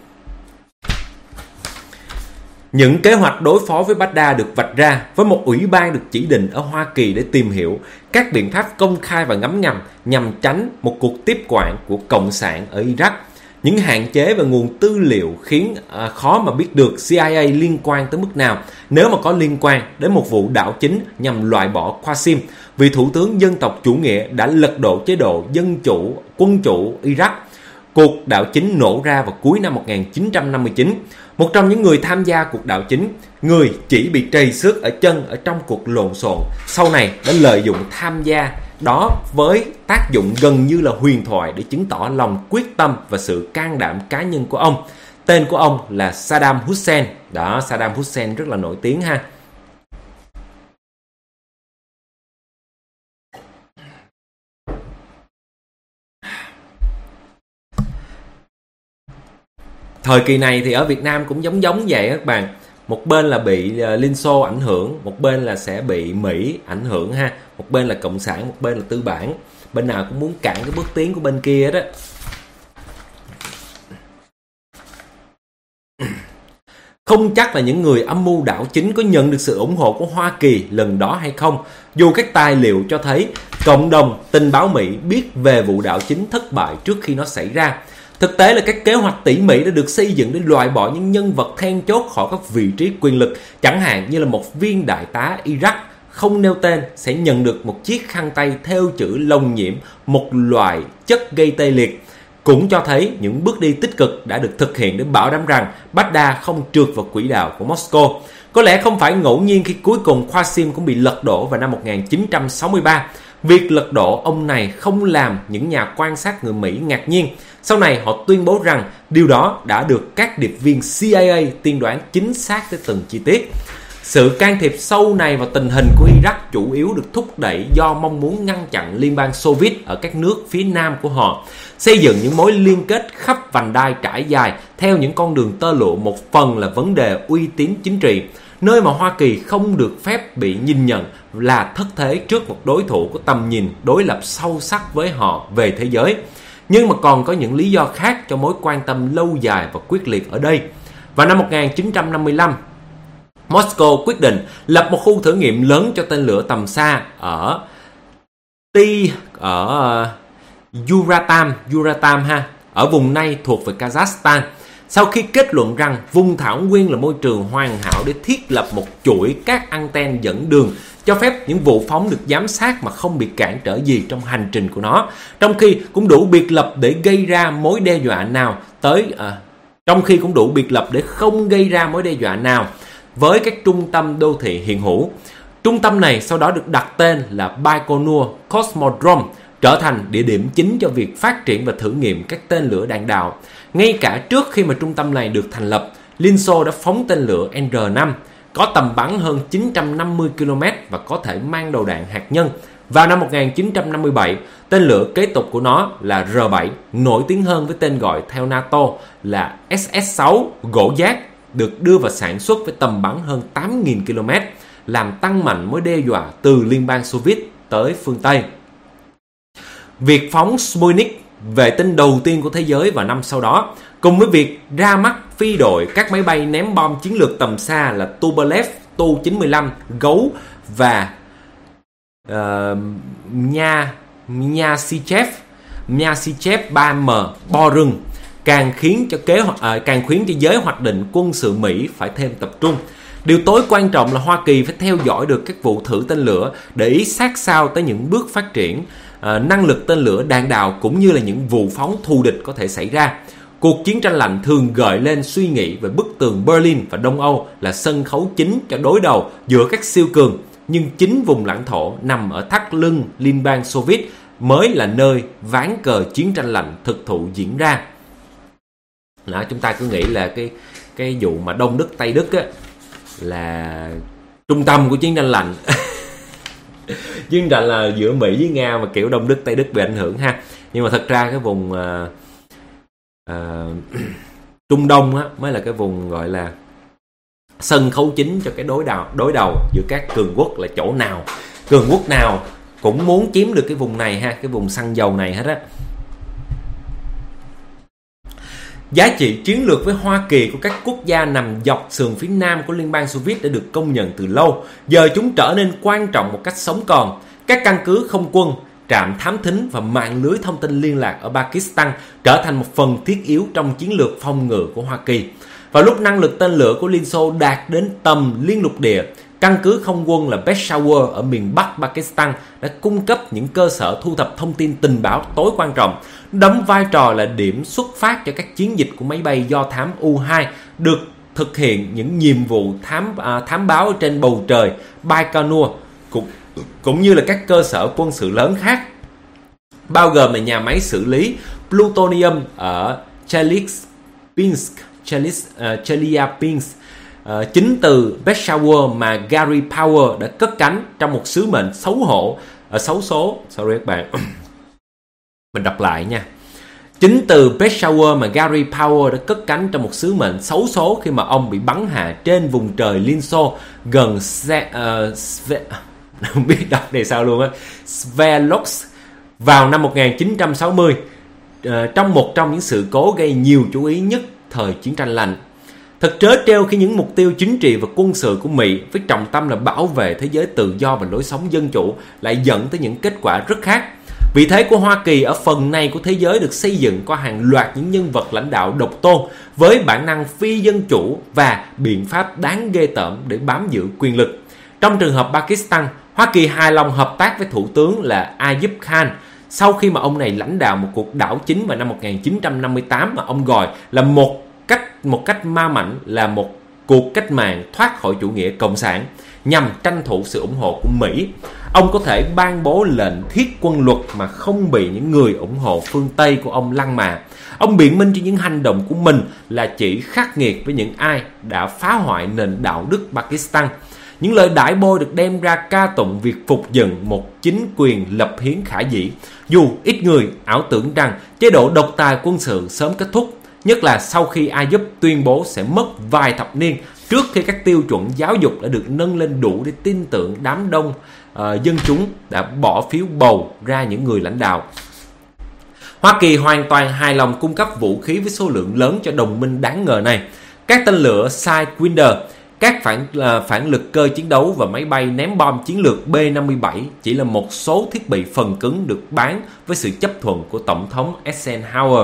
Những kế hoạch đối phó với Baghdad được vạch ra với một ủy ban được chỉ định ở Hoa Kỳ để tìm hiểu các biện pháp công khai và ngấm ngầm nhằm tránh một cuộc tiếp quản của Cộng sản ở Iraq. Những hạn chế về nguồn tư liệu khiến khó mà biết được CIA liên quan tới mức nào, nếu mà có liên quan đến một vụ đảo chính nhằm loại bỏ Qasim, vị thủ tướng dân tộc chủ nghĩa đã lật đổ chế độ quân chủ Iraq. Cuộc đảo chính nổ ra vào cuối năm 1959. Một trong những người tham gia cuộc đảo chính, người chỉ bị trầy xước ở chân ở trong cuộc lộn xộn, sau này đã lợi dụng tham gia đó với tác dụng gần như là huyền thoại để chứng tỏ lòng quyết tâm và sự can đảm cá nhân của ông. Tên của ông là Saddam Hussein. Đó, Saddam Hussein rất là nổi tiếng ha. Thời kỳ này thì ở Việt Nam cũng giống vậy các bạn. Một bên là bị Liên Xô ảnh hưởng, một bên là sẽ bị Mỹ ảnh hưởng ha. Một bên là Cộng sản, một bên là tư bản. Bên nào cũng muốn cản cái bước tiến của bên kia đó. Không chắc là những người âm mưu đảo chính có nhận được sự ủng hộ của Hoa Kỳ lần đó hay không. Dù các tài liệu cho thấy cộng đồng tình báo Mỹ biết về vụ đảo chính thất bại trước khi nó xảy ra. Thực tế là các kế hoạch tỉ mỉ đã được xây dựng để loại bỏ những nhân vật then chốt khỏi các vị trí quyền lực, chẳng hạn như là một viên đại tá Iraq không nêu tên sẽ nhận được một chiếc khăn tay theo chữ lông nhiễm, một loại chất gây tê liệt. Cũng cho thấy những bước đi tích cực đã được thực hiện để bảo đảm rằng Baghdad không trượt vào quỹ đạo của Moscow. Có lẽ không phải ngẫu nhiên khi cuối cùng Qasim cũng bị lật đổ vào năm 1963. Việc lật đổ ông này không làm những nhà quan sát người Mỹ ngạc nhiên. Sau này họ tuyên bố rằng điều đó đã được các điệp viên CIA tiên đoán chính xác tới từng chi tiết. Sự can thiệp sâu này vào tình hình của Iraq chủ yếu được thúc đẩy do mong muốn ngăn chặn Liên bang Xô Viết ở các nước phía nam của họ, xây dựng những mối liên kết khắp vành đai trải dài theo những con đường tơ lụa. Một phần là vấn đề uy tín chính trị, nơi mà Hoa Kỳ không được phép bị nhìn nhận là thất thế trước một đối thủ có tầm nhìn đối lập sâu sắc với họ về thế giới. Nhưng mà còn có những lý do khác cho mối quan tâm lâu dài và quyết liệt ở đây. Vào năm 1955, Moscow quyết định lập một khu thử nghiệm lớn cho tên lửa tầm xa ở Ti ở Yuratam ha, ở vùng này thuộc về Kazakhstan. Sau khi kết luận rằng vùng thảo nguyên là môi trường hoàn hảo để thiết lập một chuỗi các anten dẫn đường, cho phép những vụ phóng được giám sát mà không bị cản trở gì trong hành trình của nó, trong khi cũng đủ biệt lập để gây ra mối đe dọa nào không gây ra mối đe dọa nào với các trung tâm đô thị hiện hữu. Trung tâm này sau đó được đặt tên là Baikonur Cosmodrome, trở thành địa điểm chính cho việc phát triển và thử nghiệm các tên lửa đạn đạo. Ngay cả trước khi mà trung tâm này được thành lập, Liên Xô đã phóng tên lửa R-5 có tầm bắn hơn 950 km và có thể mang đầu đạn hạt nhân. Vào năm 1957, tên lửa kế tục của nó là R-7, nổi tiếng hơn với tên gọi theo NATO là SS-6 gỗ giác, được đưa vào sản xuất với tầm bắn hơn 8.000 km, làm tăng mạnh mối đe dọa từ Liên bang Xô Viết tới phương Tây. Việc phóng Sputnik, vệ tinh đầu tiên của thế giới vào năm sau đó, cùng với việc ra mắt phi đội các máy bay ném bom chiến lược tầm xa là Tupolev Tu-95 gấu và Myasishchev 3M bo rừng, càng khiến cho giới hoạch định quân sự Mỹ phải thêm tập trung. Điều tối quan trọng là Hoa Kỳ phải theo dõi được các vụ thử tên lửa, để ý sát sao tới những bước phát triển năng lực tên lửa đạn đạo cũng như là những vụ phóng thù địch có thể xảy ra. Cuộc chiến tranh lạnh thường gợi lên suy nghĩ về bức tường Berlin và Đông Âu là sân khấu chính cho đối đầu giữa các siêu cường, nhưng chính vùng lãnh thổ nằm ở thắt lưng Liên bang Xô Viết mới là nơi ván cờ chiến tranh lạnh thực thụ diễn ra. Đó, chúng ta cứ nghĩ là cái vụ mà Đông Đức Tây Đức á, là trung tâm của chiến tranh lạnh. Chiến tranh là giữa Mỹ với Nga, mà kiểu Đông Đức Tây Đức bị ảnh hưởng ha. Nhưng mà thật ra cái vùng Trung Đông á, mới là cái vùng gọi là sân khấu chính cho cái đối đầu giữa các cường quốc. Là chỗ nào cường quốc nào cũng muốn chiếm được cái vùng này ha, cái vùng xăng dầu này hết á. Giá trị chiến lược với Hoa Kỳ của các quốc gia nằm dọc sườn phía nam của Liên bang Xô Viết đã được công nhận từ lâu. Giờ chúng trở nên quan trọng một cách sống còn. Các căn cứ không quân, trạm thám thính và mạng lưới thông tin liên lạc ở Pakistan trở thành một phần thiết yếu trong chiến lược phòng ngự của Hoa Kỳ. Vào lúc năng lực tên lửa của Liên Xô đạt đến tầm liên lục địa, căn cứ không quân là Peshawar ở miền Bắc Pakistan đã cung cấp những cơ sở thu thập thông tin tình báo tối quan trọng, đóng vai trò là điểm xuất phát cho các chiến dịch của máy bay do thám U-2 được thực hiện những nhiệm vụ thám báo trên bầu trời Baikonur, cũng như là các cơ sở quân sự lớn khác, bao gồm là nhà máy xử lý plutonium ở Chelyabinsk. Chính từ Peshawar mà Gary Powell đã cất cánh trong một sứ mệnh xấu số. Sorry các bạn. Mình đọc lại nha. Chính từ Peshawar mà Gary Powell đã cất cánh trong một sứ mệnh xấu số khi mà ông bị bắn hạ trên vùng trời Liên Xô gần không biết đọc này sao luôn á, Sverdlovsk vào năm 1960, trong một trong những sự cố gây nhiều chú ý nhất thời chiến tranh lạnh. Thật trớ trêu khi những mục tiêu chính trị và quân sự của Mỹ với trọng tâm là bảo vệ thế giới tự do và lối sống dân chủ lại dẫn tới những kết quả rất khác. Vị thế của Hoa Kỳ ở phần này của thế giới được xây dựng qua hàng loạt những nhân vật lãnh đạo độc tôn với bản năng phi dân chủ và biện pháp đáng ghê tởm để bám giữ quyền lực. Trong trường hợp Pakistan, Hoa Kỳ hài lòng hợp tác với thủ tướng là Ayub Khan sau khi mà ông này lãnh đạo một cuộc đảo chính vào năm 1958 mà ông gọi là một cách ma mãnh là một cuộc cách mạng thoát khỏi chủ nghĩa cộng sản nhằm tranh thủ sự ủng hộ của Mỹ. Ông có thể ban bố lệnh thiết quân luật mà không bị những người ủng hộ phương Tây của ông lăng mạ. Ông biện minh cho những hành động của mình là chỉ khắc nghiệt với những ai đã phá hoại nền đạo đức Pakistan. Những lời đãi bôi được đem ra ca tụng việc phục dựng một chính quyền lập hiến khả dĩ, dù ít người ảo tưởng rằng chế độ độc tài quân sự sớm kết thúc, nhất là sau khi Ayub tuyên bố sẽ mất vài thập niên trước khi các tiêu chuẩn giáo dục đã được nâng lên đủ để tin tưởng đám đông dân chúng đã bỏ phiếu bầu ra những người lãnh đạo. Hoa Kỳ hoàn toàn hài lòng cung cấp vũ khí với số lượng lớn cho đồng minh đáng ngờ này. Các tên lửa Sidewinder Các phản lực cơ chiến đấu và máy bay ném bom chiến lược B-57 chỉ là một số thiết bị phần cứng được bán với sự chấp thuận của Tổng thống Eisenhower.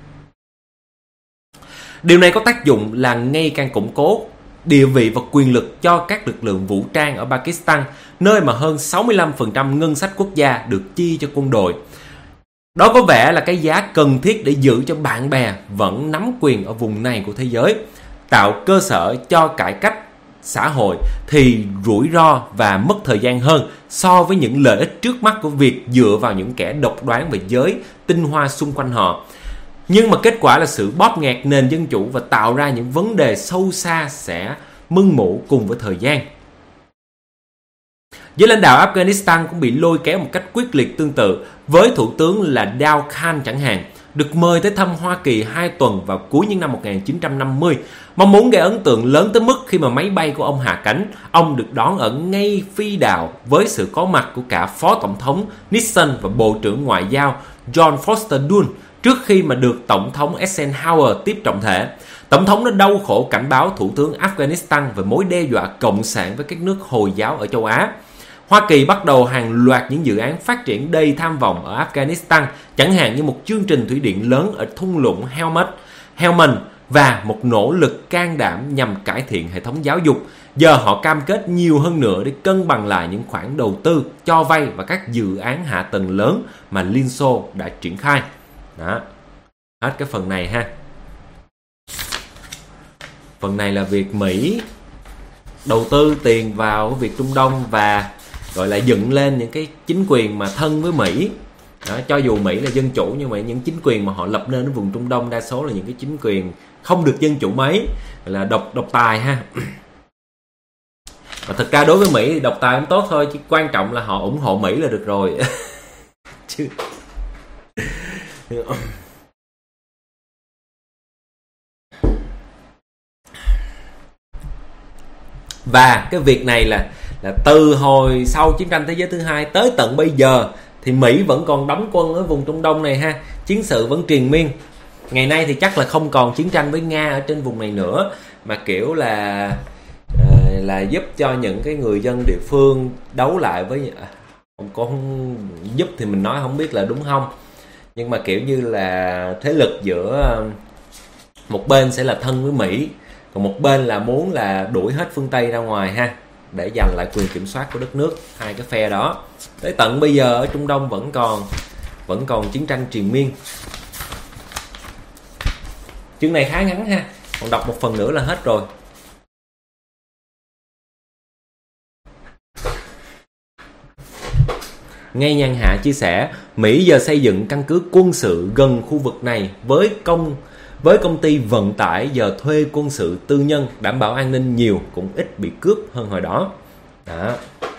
Điều này có tác dụng là ngày càng củng cố địa vị và quyền lực cho các lực lượng vũ trang ở Pakistan, nơi mà hơn 65% ngân sách quốc gia được chi cho quân đội. Đó có vẻ là cái giá cần thiết để giữ cho bạn bè vẫn nắm quyền ở vùng này của thế giới, tạo cơ sở cho cải cách xã hội thì rủi ro và mất thời gian hơn so với những lợi ích trước mắt của việc dựa vào những kẻ độc đoán về giới tinh hoa xung quanh họ. Nhưng mà kết quả là sự bóp nghẹt nền dân chủ và tạo ra những vấn đề sâu xa sẽ mưng mủ cùng với thời gian. Giới lãnh đạo Afghanistan cũng bị lôi kéo một cách quyết liệt tương tự, với thủ tướng là Daud Khan chẳng hạn, được mời tới thăm Hoa Kỳ 2 tuần vào cuối những năm 1950, mong muốn gây ấn tượng lớn tới mức khi mà máy bay của ông hạ cánh, ông được đón ở ngay phi đạo với sự có mặt của cả Phó Tổng thống Nixon và Bộ trưởng Ngoại giao John Foster Dulles trước khi mà được Tổng thống Eisenhower tiếp trọng thể. Tổng thống đã đau khổ cảnh báo Thủ tướng Afghanistan về mối đe dọa cộng sản với các nước Hồi giáo ở châu Á. Hoa Kỳ bắt đầu hàng loạt những dự án phát triển đầy tham vọng ở Afghanistan, chẳng hạn như một chương trình thủy điện lớn ở thung lũng Helmand và một nỗ lực can đảm nhằm cải thiện hệ thống giáo dục. Giờ họ cam kết nhiều hơn nữa để cân bằng lại những khoản đầu tư, cho vay và các dự án hạ tầng lớn mà Liên Xô đã triển khai. Đó, hết cái phần này ha. Phần này là việc Mỹ đầu tư tiền vào việc Trung Đông và gọi là dựng lên những cái chính quyền mà thân với Mỹ. Đó, cho dù Mỹ là dân chủ nhưng mà những chính quyền mà họ lập nên ở vùng Trung Đông đa số là những cái chính quyền không được dân chủ mấy, là độc tài ha. Và thực ra đối với Mỹ thì độc tài cũng tốt thôi, chứ quan trọng là họ ủng hộ Mỹ là được rồi. Chứ và cái việc này là từ hồi sau chiến tranh thế giới thứ hai tới tận bây giờ thì Mỹ vẫn còn đóng quân ở vùng Trung Đông này ha, chiến sự vẫn triền miên. Ngày nay thì chắc là không còn chiến tranh với Nga ở trên vùng này nữa, mà kiểu là giúp cho những cái người dân địa phương đấu lại với không giúp thì mình nói không biết là đúng không, nhưng mà kiểu như là thế lực giữa một bên sẽ là thân với Mỹ, còn một bên là muốn là đuổi hết phương Tây ra ngoài ha, để giành lại quyền kiểm soát của đất nước. Hai cái phe đó tới tận bây giờ ở Trung Đông vẫn còn chiến tranh triền miên. Chương này khá ngắn ha, còn đọc một phần nữa là hết rồi. Ngay Nhan Hạ chia sẻ, Mỹ giờ xây dựng căn cứ quân sự gần khu vực này với công ty vận tải giờ thuê quân sự tư nhân, đảm bảo an ninh nhiều, cũng ít bị cướp hơn hồi đó. Đó.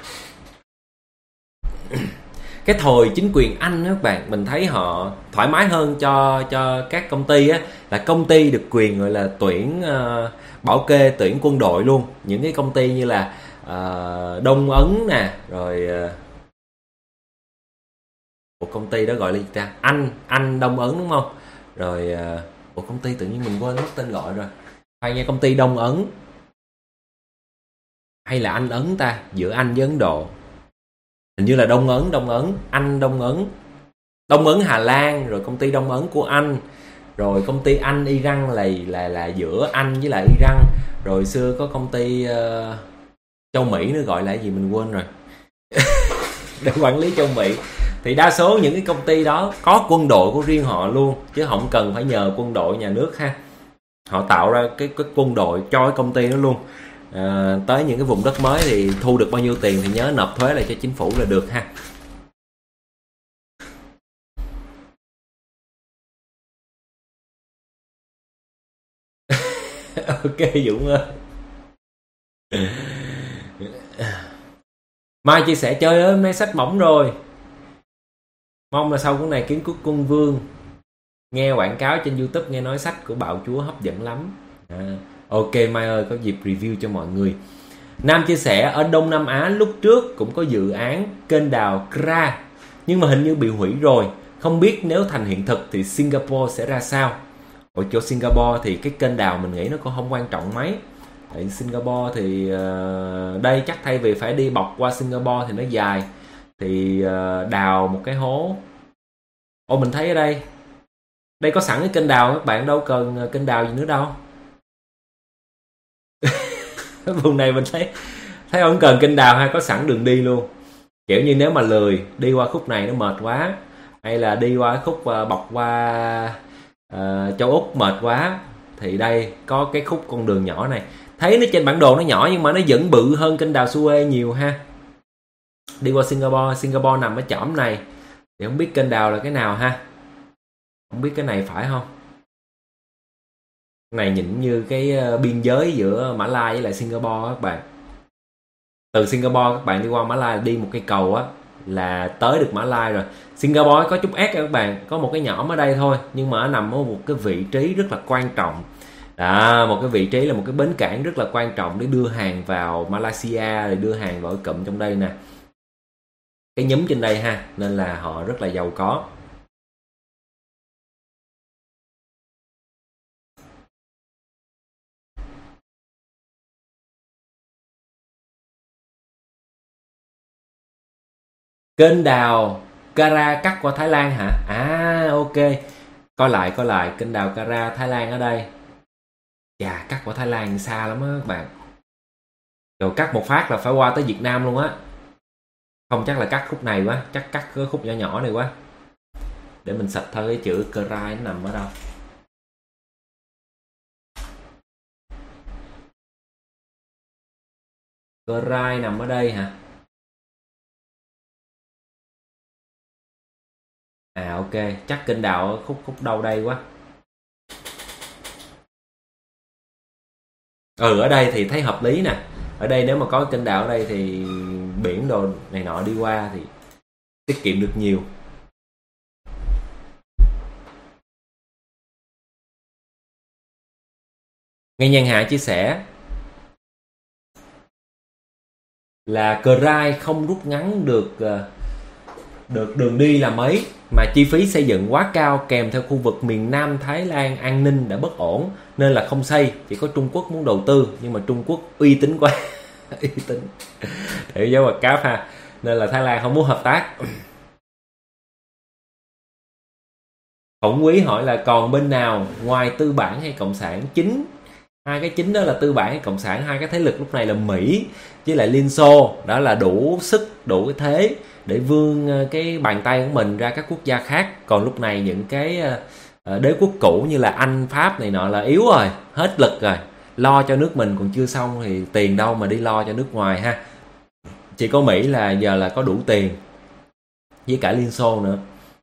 Cái thời chính quyền Anh đó các bạn, mình thấy họ thoải mái hơn cho các công ty á, là công ty được quyền gọi là tuyển bảo kê, tuyển quân đội luôn. Những cái công ty như là Đông Ấn nè, rồi một công ty đó gọi là gì ta, Anh Đông Ấn đúng không, rồi một công ty tự nhiên mình quên mất tên gọi rồi, hay nghe công ty Đông Ấn hay là Anh Ấn ta, giữa Anh với Ấn Độ, hình như là Đông Ấn, Anh Đông Ấn Hà Lan, rồi công ty Đông Ấn của Anh, rồi công ty Anh Iran là giữa Anh với lại Iran, rồi xưa có công ty châu Mỹ nữa gọi là gì mình quên rồi. Để quản lý châu Mỹ. Thì đa số những cái công ty đó có quân đội của riêng họ luôn, chứ không cần phải nhờ quân đội nhà nước ha. Họ tạo ra cái quân đội cho cái công ty đó luôn. Tới những cái vùng đất mới thì thu được bao nhiêu tiền thì nhớ nộp thuế lại cho chính phủ là được ha. Ok Dũng ơi. Mai chia sẻ chơi ơi, mấy sách mỏng rồi. Mong là sau cuốn này Kiến Quốc Quân Vương. Nghe quảng cáo trên YouTube nghe nói sách của Bạo Chúa hấp dẫn lắm. Ok Mai ơi, có dịp review cho mọi người. Nam chia sẻ ở Đông Nam Á lúc trước cũng có dự án kênh đào Kra, nhưng mà hình như bị hủy rồi. Không biết nếu thành hiện thực thì Singapore sẽ ra sao. Ở chỗ Singapore thì cái kênh đào mình nghĩ nó cũng không quan trọng mấy. Tại Singapore thì đây chắc thay vì phải đi bọc qua Singapore thì nó dài, thì đào một cái hố. Ô, mình thấy ở đây có sẵn cái kênh đào, các bạn đâu cần kênh đào gì nữa đâu. Vùng này mình thấy không cần kênh đào, hay có sẵn đường đi luôn. Kiểu như nếu mà lười đi qua khúc này nó mệt quá, hay là đi qua khúc bọc qua châu Úc mệt quá, thì đây có cái khúc con đường nhỏ này. Thấy nó trên bản đồ nó nhỏ nhưng mà nó vẫn bự hơn kênh đào Suez nhiều ha. Đi qua Singapore nằm ở chỏm này, thì không biết kênh đào là cái nào ha. Không biết cái này phải không. Cái này nhìn như cái biên giới giữa Mã Lai với lại Singapore các bạn. Từ Singapore các bạn đi qua Mã Lai đi một cây cầu á là tới được Mã Lai rồi. Singapore có chút ép các bạn, có một cái nhỏ ở đây thôi, nhưng mà nó nằm ở một cái vị trí rất là quan trọng. Một cái vị trí là một cái bến cảng rất là quan trọng để đưa hàng vào Malaysia, để đưa hàng vào cụm trong đây nè, cái nhúm trên đây ha, nên là họ rất là giàu có. Kênh đào Kara cắt qua Thái Lan hả? Ok. Coi lại kênh đào Kara Thái Lan ở đây. Chà, cắt qua Thái Lan xa lắm á các bạn. Rồi cắt một phát là phải qua tới Việt Nam luôn á. Không chắc là cắt khúc này quá, chắc cắt cái khúc nhỏ nhỏ này quá. Để mình sạch thôi cái chữ Kara nó nằm ở đâu. Kara nằm ở đây hả? Ok, chắc kênh đào ở khúc đâu đây quá. Ở đây thì thấy hợp lý nè. Ở đây nếu mà có kênh đào ở đây thì biển đồ này nọ đi qua thì tiết kiệm được nhiều. Nghe Nhan Hạ chia sẻ là Krai không rút ngắn được đường đi là mấy, mà chi phí xây dựng quá cao, kèm theo khu vực miền Nam Thái Lan an ninh đã bất ổn nên là không xây. Chỉ có Trung Quốc muốn đầu tư, nhưng mà Trung Quốc uy tín quá. Uy tín để dấu mặt cáp ha, nên là Thái Lan không muốn hợp tác. Khổng Quý hỏi là còn bên nào ngoài tư bản hay cộng sản? Hai cái chính đó là tư bản hay cộng sản. Hai cái thế lực lúc này là Mỹ với lại Liên Xô, đó là đủ sức, đủ cái thế để vươn cái bàn tay của mình ra các quốc gia khác. Còn lúc này những cái đế quốc cũ như là Anh, Pháp này nọ là yếu rồi, hết lực rồi. Lo cho nước mình còn chưa xong thì tiền đâu mà đi lo cho nước ngoài ha. Chỉ có Mỹ là giờ là có đủ tiền, với cả Liên Xô nữa.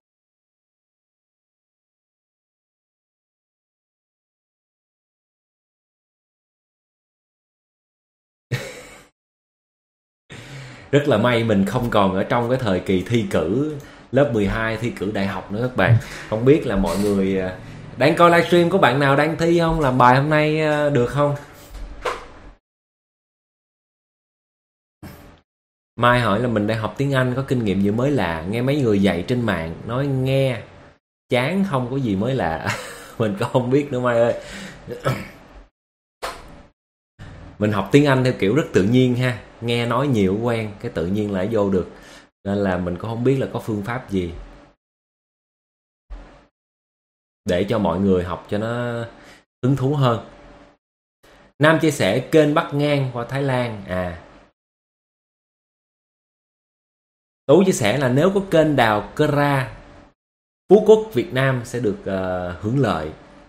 Rất là may mình không còn ở trong cái thời kỳ thi cử lớp 12, thi cử đại học nữa các bạn. Không biết là mọi người đang coi livestream có bạn nào đang thi không? Làm bài hôm nay được không? Mai hỏi là mình đang học tiếng Anh, có kinh nghiệm gì mới lạ? Nghe mấy người dạy trên mạng nói nghe chán, không có gì mới lạ. Mình cũng không biết nữa Mai ơi. Mình học tiếng Anh theo kiểu rất tự nhiên ha, nghe nói nhiều quen, cái tự nhiên lại vô được. Nên là mình cũng không biết là có phương pháp gì để cho mọi người học cho nó hứng thú hơn. Nam chia sẻ kênh bắc ngang qua Thái Lan. Tú chia sẻ là nếu có kênh đào Kra, Phú Quốc Việt Nam sẽ được hưởng lợi.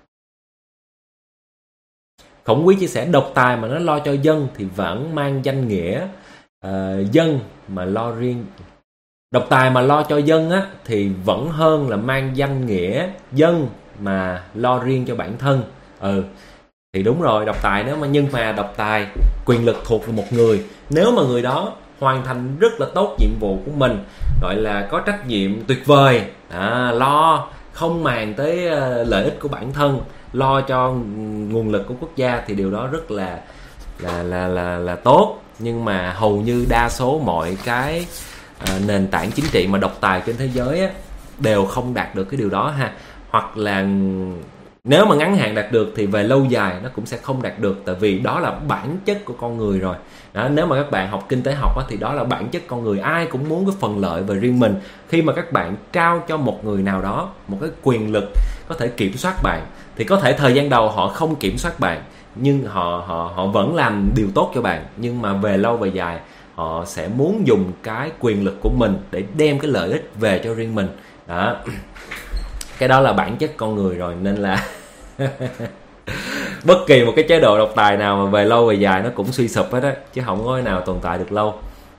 Khổng Quý chia sẻ độc tài mà nó lo cho dân thì vẫn mang danh nghĩa dân mà lo riêng. Độc tài mà lo cho dân á thì vẫn hơn là mang danh nghĩa dân mà lo riêng cho bản thân. Thì đúng rồi, độc tài nếu mà, nhưng mà độc tài quyền lực thuộc về một người. Nếu mà người đó hoàn thành rất là tốt nhiệm vụ của mình, gọi là có trách nhiệm tuyệt vời, lo không màng tới lợi ích của bản thân, lo cho nguồn lực của quốc gia, thì điều đó rất là tốt. Nhưng mà hầu như đa số mọi cái nền tảng chính trị mà độc tài trên thế giới á, đều không đạt được cái điều đó ha. Hoặc là Nếu mà ngắn hạn đạt được thì về lâu dài nó cũng sẽ không đạt được, tại vì đó là bản chất của con người rồi. Đó, nếu mà các bạn học kinh tế học á, thì đó là bản chất con người, ai cũng muốn cái phần lợi về riêng mình. Khi mà các bạn trao cho một người nào đó một cái quyền lực có thể kiểm soát bạn, thì có thể thời gian đầu họ không kiểm soát bạn, nhưng họ vẫn làm điều tốt cho bạn, nhưng mà về lâu về dài họ sẽ muốn dùng cái quyền lực của mình để đem cái lợi ích về cho riêng mình. Đó, cái đó là bản chất con người rồi, nên là bất kỳ một cái chế độ độc tài nào mà về lâu về dài nó cũng suy sụp hết á, chứ không có cái nào tồn tại được lâu.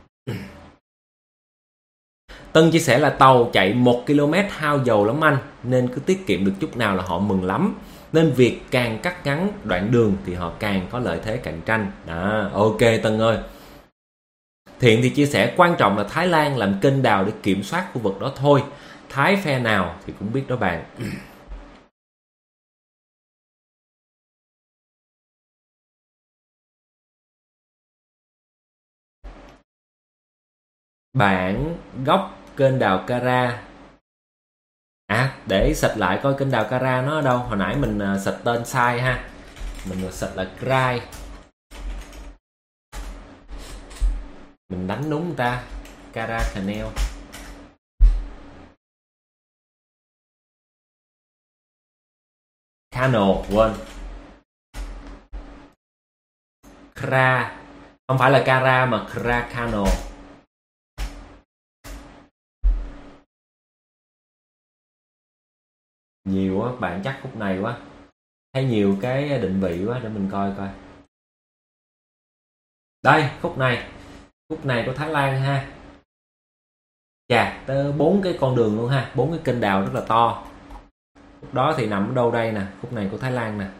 Tân chia sẻ là tàu chạy 1 km hao dầu lắm anh, nên cứ tiết kiệm được chút nào là họ mừng lắm. Nên việc càng cắt ngắn đoạn đường thì họ càng có lợi thế cạnh tranh. Đó, ok Tân ơi. Thiện thì chia sẻ quan trọng là Thái Lan làm kênh đào để kiểm soát khu vực đó thôi. Thái phe nào thì cũng biết đó bạn. Bản gốc kênh đào Cara. Để search lại coi kênh đào Cara nó ở đâu. Hồi nãy mình search tên sai ha. Mình search là Cry. Mình đánh đúng người ta. Cara Canal. Cano, quên. Kra. Không phải là Cara mà Kra Cano. Nhiều quá, bạn chắc khúc này quá. Thấy nhiều cái định vị quá, để mình coi coi. Đây, khúc này. Khúc này của Thái Lan ha. Chà, tới 4 cái con đường luôn ha, 4 cái kênh đào rất là to. Khúc đó thì nằm ở đâu đây nè, khúc này của Thái Lan nè.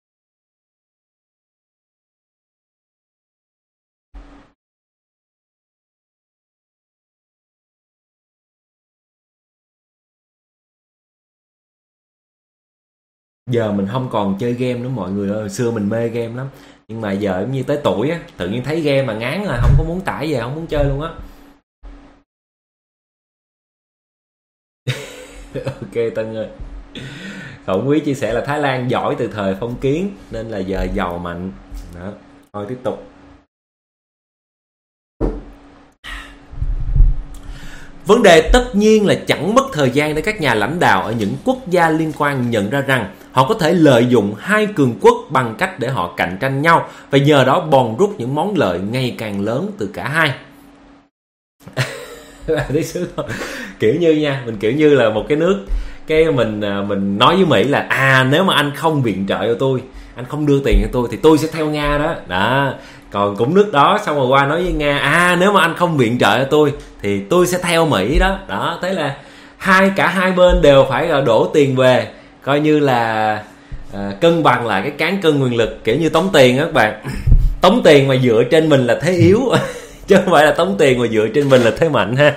Giờ mình không còn chơi game nữa mọi người ơi, hồi xưa mình mê game lắm. Nhưng mà giờ giống như tới tuổi á, tự nhiên thấy game mà ngán rồi, không có muốn tải về, không muốn chơi luôn á. Ok Tân ơi. Khổng Quý chia sẻ là Thái Lan giỏi từ thời phong kiến nên là giờ giàu mạnh. Đó, thôi tiếp tục. Vấn đề tất nhiên là chẳng mất thời gian để các nhà lãnh đạo ở những quốc gia liên quan nhận ra rằng họ có thể lợi dụng hai cường quốc bằng cách để họ cạnh tranh nhau và nhờ đó bòn rút những món lợi ngày càng lớn từ cả hai. Kiểu như nha, mình kiểu như là một cái nước, cái mình nói với Mỹ là nếu mà anh không viện trợ cho tôi, anh không đưa tiền cho tôi thì tôi sẽ theo Nga đó. Đó. Còn cũng nước đó xong rồi qua nói với Nga nếu mà anh không viện trợ cho tôi thì tôi sẽ theo Mỹ đó. Đó, thế là cả hai bên đều phải đổ tiền về, coi như là cân bằng lại cái cán cân quyền lực, kiểu như tống tiền á các bạn. Tống tiền mà dựa trên mình là thế yếu chứ không phải là tống tiền mà dựa trên mình là thế mạnh ha.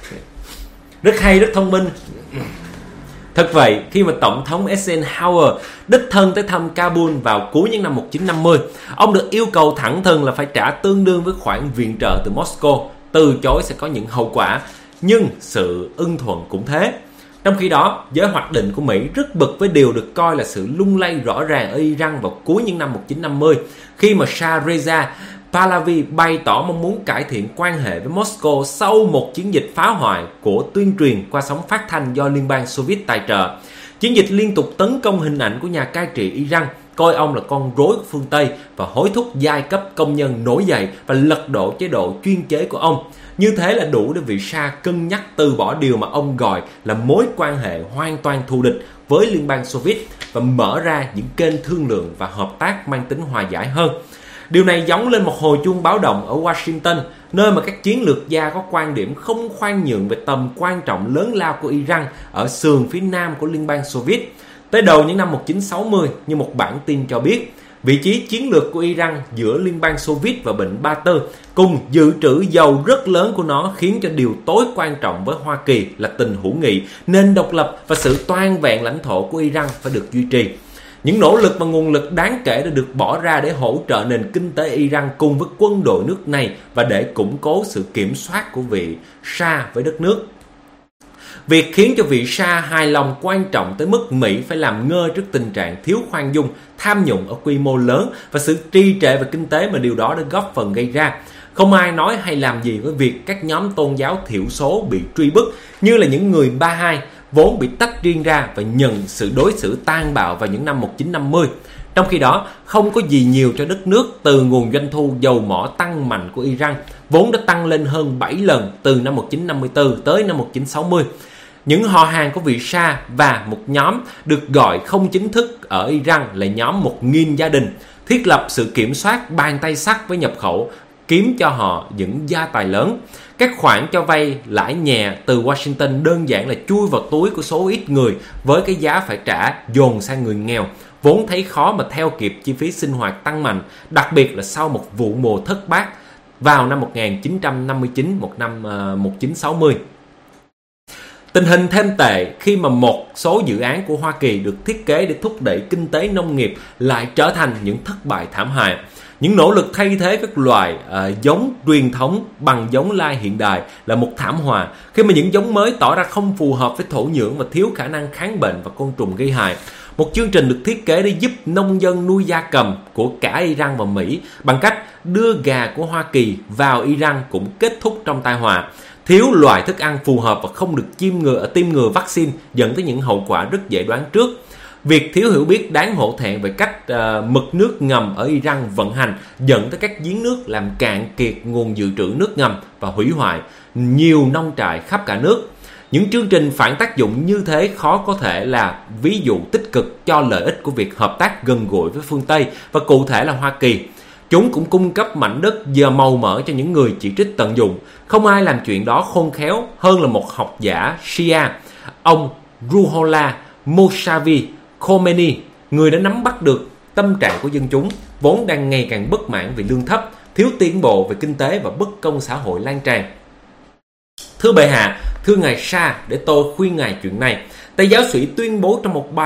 Rất hay, rất thông minh. Thật vậy, khi mà Tổng thống Eisenhower đích thân tới thăm Kabul vào cuối những năm 1950, ông được yêu cầu thẳng thừng là phải trả tương đương với khoản viện trợ từ Moscow, từ chối sẽ có những hậu quả, nhưng sự ưng thuận cũng thế. Trong khi đó, giới hoạch định của Mỹ rất bực với điều được coi là sự lung lay rõ ràng ở Iran vào cuối những năm 1950, khi mà Shah Reza Pahlavi bày tỏ mong muốn cải thiện quan hệ với Moscow sau một chiến dịch phá hoại của tuyên truyền qua sóng phát thanh do Liên bang Xô Viết tài trợ. Chiến dịch liên tục tấn công hình ảnh của nhà cai trị Iran, coi ông là con rối của phương Tây và hối thúc giai cấp công nhân nổi dậy và lật đổ chế độ chuyên chế của ông. Như thế là đủ để vị Shah cân nhắc từ bỏ điều mà ông gọi là mối quan hệ hoàn toàn thù địch với Liên bang Xô Viết và mở ra những kênh thương lượng và hợp tác mang tính hòa giải hơn. Điều này giống lên một hồi chuông báo động ở Washington, nơi mà các chiến lược gia có quan điểm không khoan nhượng về tầm quan trọng lớn lao của Iran ở sườn phía nam của Liên bang Xô Viết. Tới đầu những năm 1960, như một bản tin cho biết, vị trí chiến lược của Iran giữa Liên bang Xô Viết và Vịnh Ba Tư cùng dự trữ dầu rất lớn của nó khiến cho điều tối quan trọng với Hoa Kỳ là tình hữu nghị, nền độc lập và sự toan vẹn lãnh thổ của Iran phải được duy trì. Những nỗ lực và nguồn lực đáng kể đã được bỏ ra để hỗ trợ nền kinh tế Iran cùng với quân đội nước này và để củng cố sự kiểm soát của vị Shah với đất nước. Việc khiến cho vị Shah hài lòng quan trọng tới mức Mỹ phải làm ngơ trước tình trạng thiếu khoan dung, tham nhũng ở quy mô lớn và sự trì trệ về kinh tế mà điều đó đã góp phần gây ra. Không ai nói hay làm gì với việc các nhóm tôn giáo thiểu số bị truy bức, như là những người Baha'i vốn bị tách riêng ra và nhận sự đối xử tàn bạo vào những năm 1950. Trong khi đó, không có gì nhiều cho đất nước từ nguồn doanh thu dầu mỏ tăng mạnh của Iran, vốn đã tăng lên hơn 7 lần từ năm 1954 tới năm 1960. Những họ hàng của vị Shah và một nhóm được gọi không chính thức ở Iran là nhóm 1.000 gia đình, thiết lập sự kiểm soát bàn tay sắt với nhập khẩu, kiếm cho họ những gia tài lớn. Các khoản cho vay lãi nhẹ từ Washington đơn giản là chui vào túi của số ít người với cái giá phải trả dồn sang người nghèo, vốn thấy khó mà theo kịp chi phí sinh hoạt tăng mạnh, đặc biệt là sau một vụ mùa thất bát vào năm 1959, một năm 1960. Tình hình thêm tệ khi mà một số dự án của Hoa Kỳ được thiết kế để thúc đẩy kinh tế nông nghiệp lại trở thành những thất bại thảm hại. Những nỗ lực thay thế các loài giống truyền thống bằng giống lai hiện đại là một thảm họa khi mà những giống mới tỏ ra không phù hợp với thổ nhưỡng và thiếu khả năng kháng bệnh và côn trùng gây hại. Một chương trình được thiết kế để giúp nông dân nuôi gia cầm của cả Iran và Mỹ bằng cách đưa gà của Hoa Kỳ vào Iran cũng kết thúc trong tai họa. Thiếu loại thức ăn phù hợp và không được tiêm ngừa vaccine dẫn tới những hậu quả rất dễ đoán trước. Việc thiếu hiểu biết đáng hổ thẹn về cách mực nước ngầm ở Iran vận hành dẫn tới các giếng nước làm cạn kiệt nguồn dự trữ nước ngầm và hủy hoại nhiều nông trại khắp cả nước. Những chương trình phản tác dụng như thế khó có thể là ví dụ tích cực cho lợi ích của việc hợp tác gần gũi với phương Tây và cụ thể là Hoa Kỳ. Chúng cũng cung cấp mảnh đất giờ màu mỡ cho những người chỉ trích tận dụng. Không ai làm chuyện đó khôn khéo hơn là một học giả Shia, ông Ruhollah Mossavi Khomeini, người đã nắm bắt được tâm trạng của dân chúng, vốn đang ngày càng bất mãn vì lương thấp, thiếu tiến bộ về kinh tế và bất công xã hội lan tràn. Thưa bệ hạ, thưa ngài Shah, để tôi khuyên ngài chuyện này. Tây giáo sĩ tuyên bố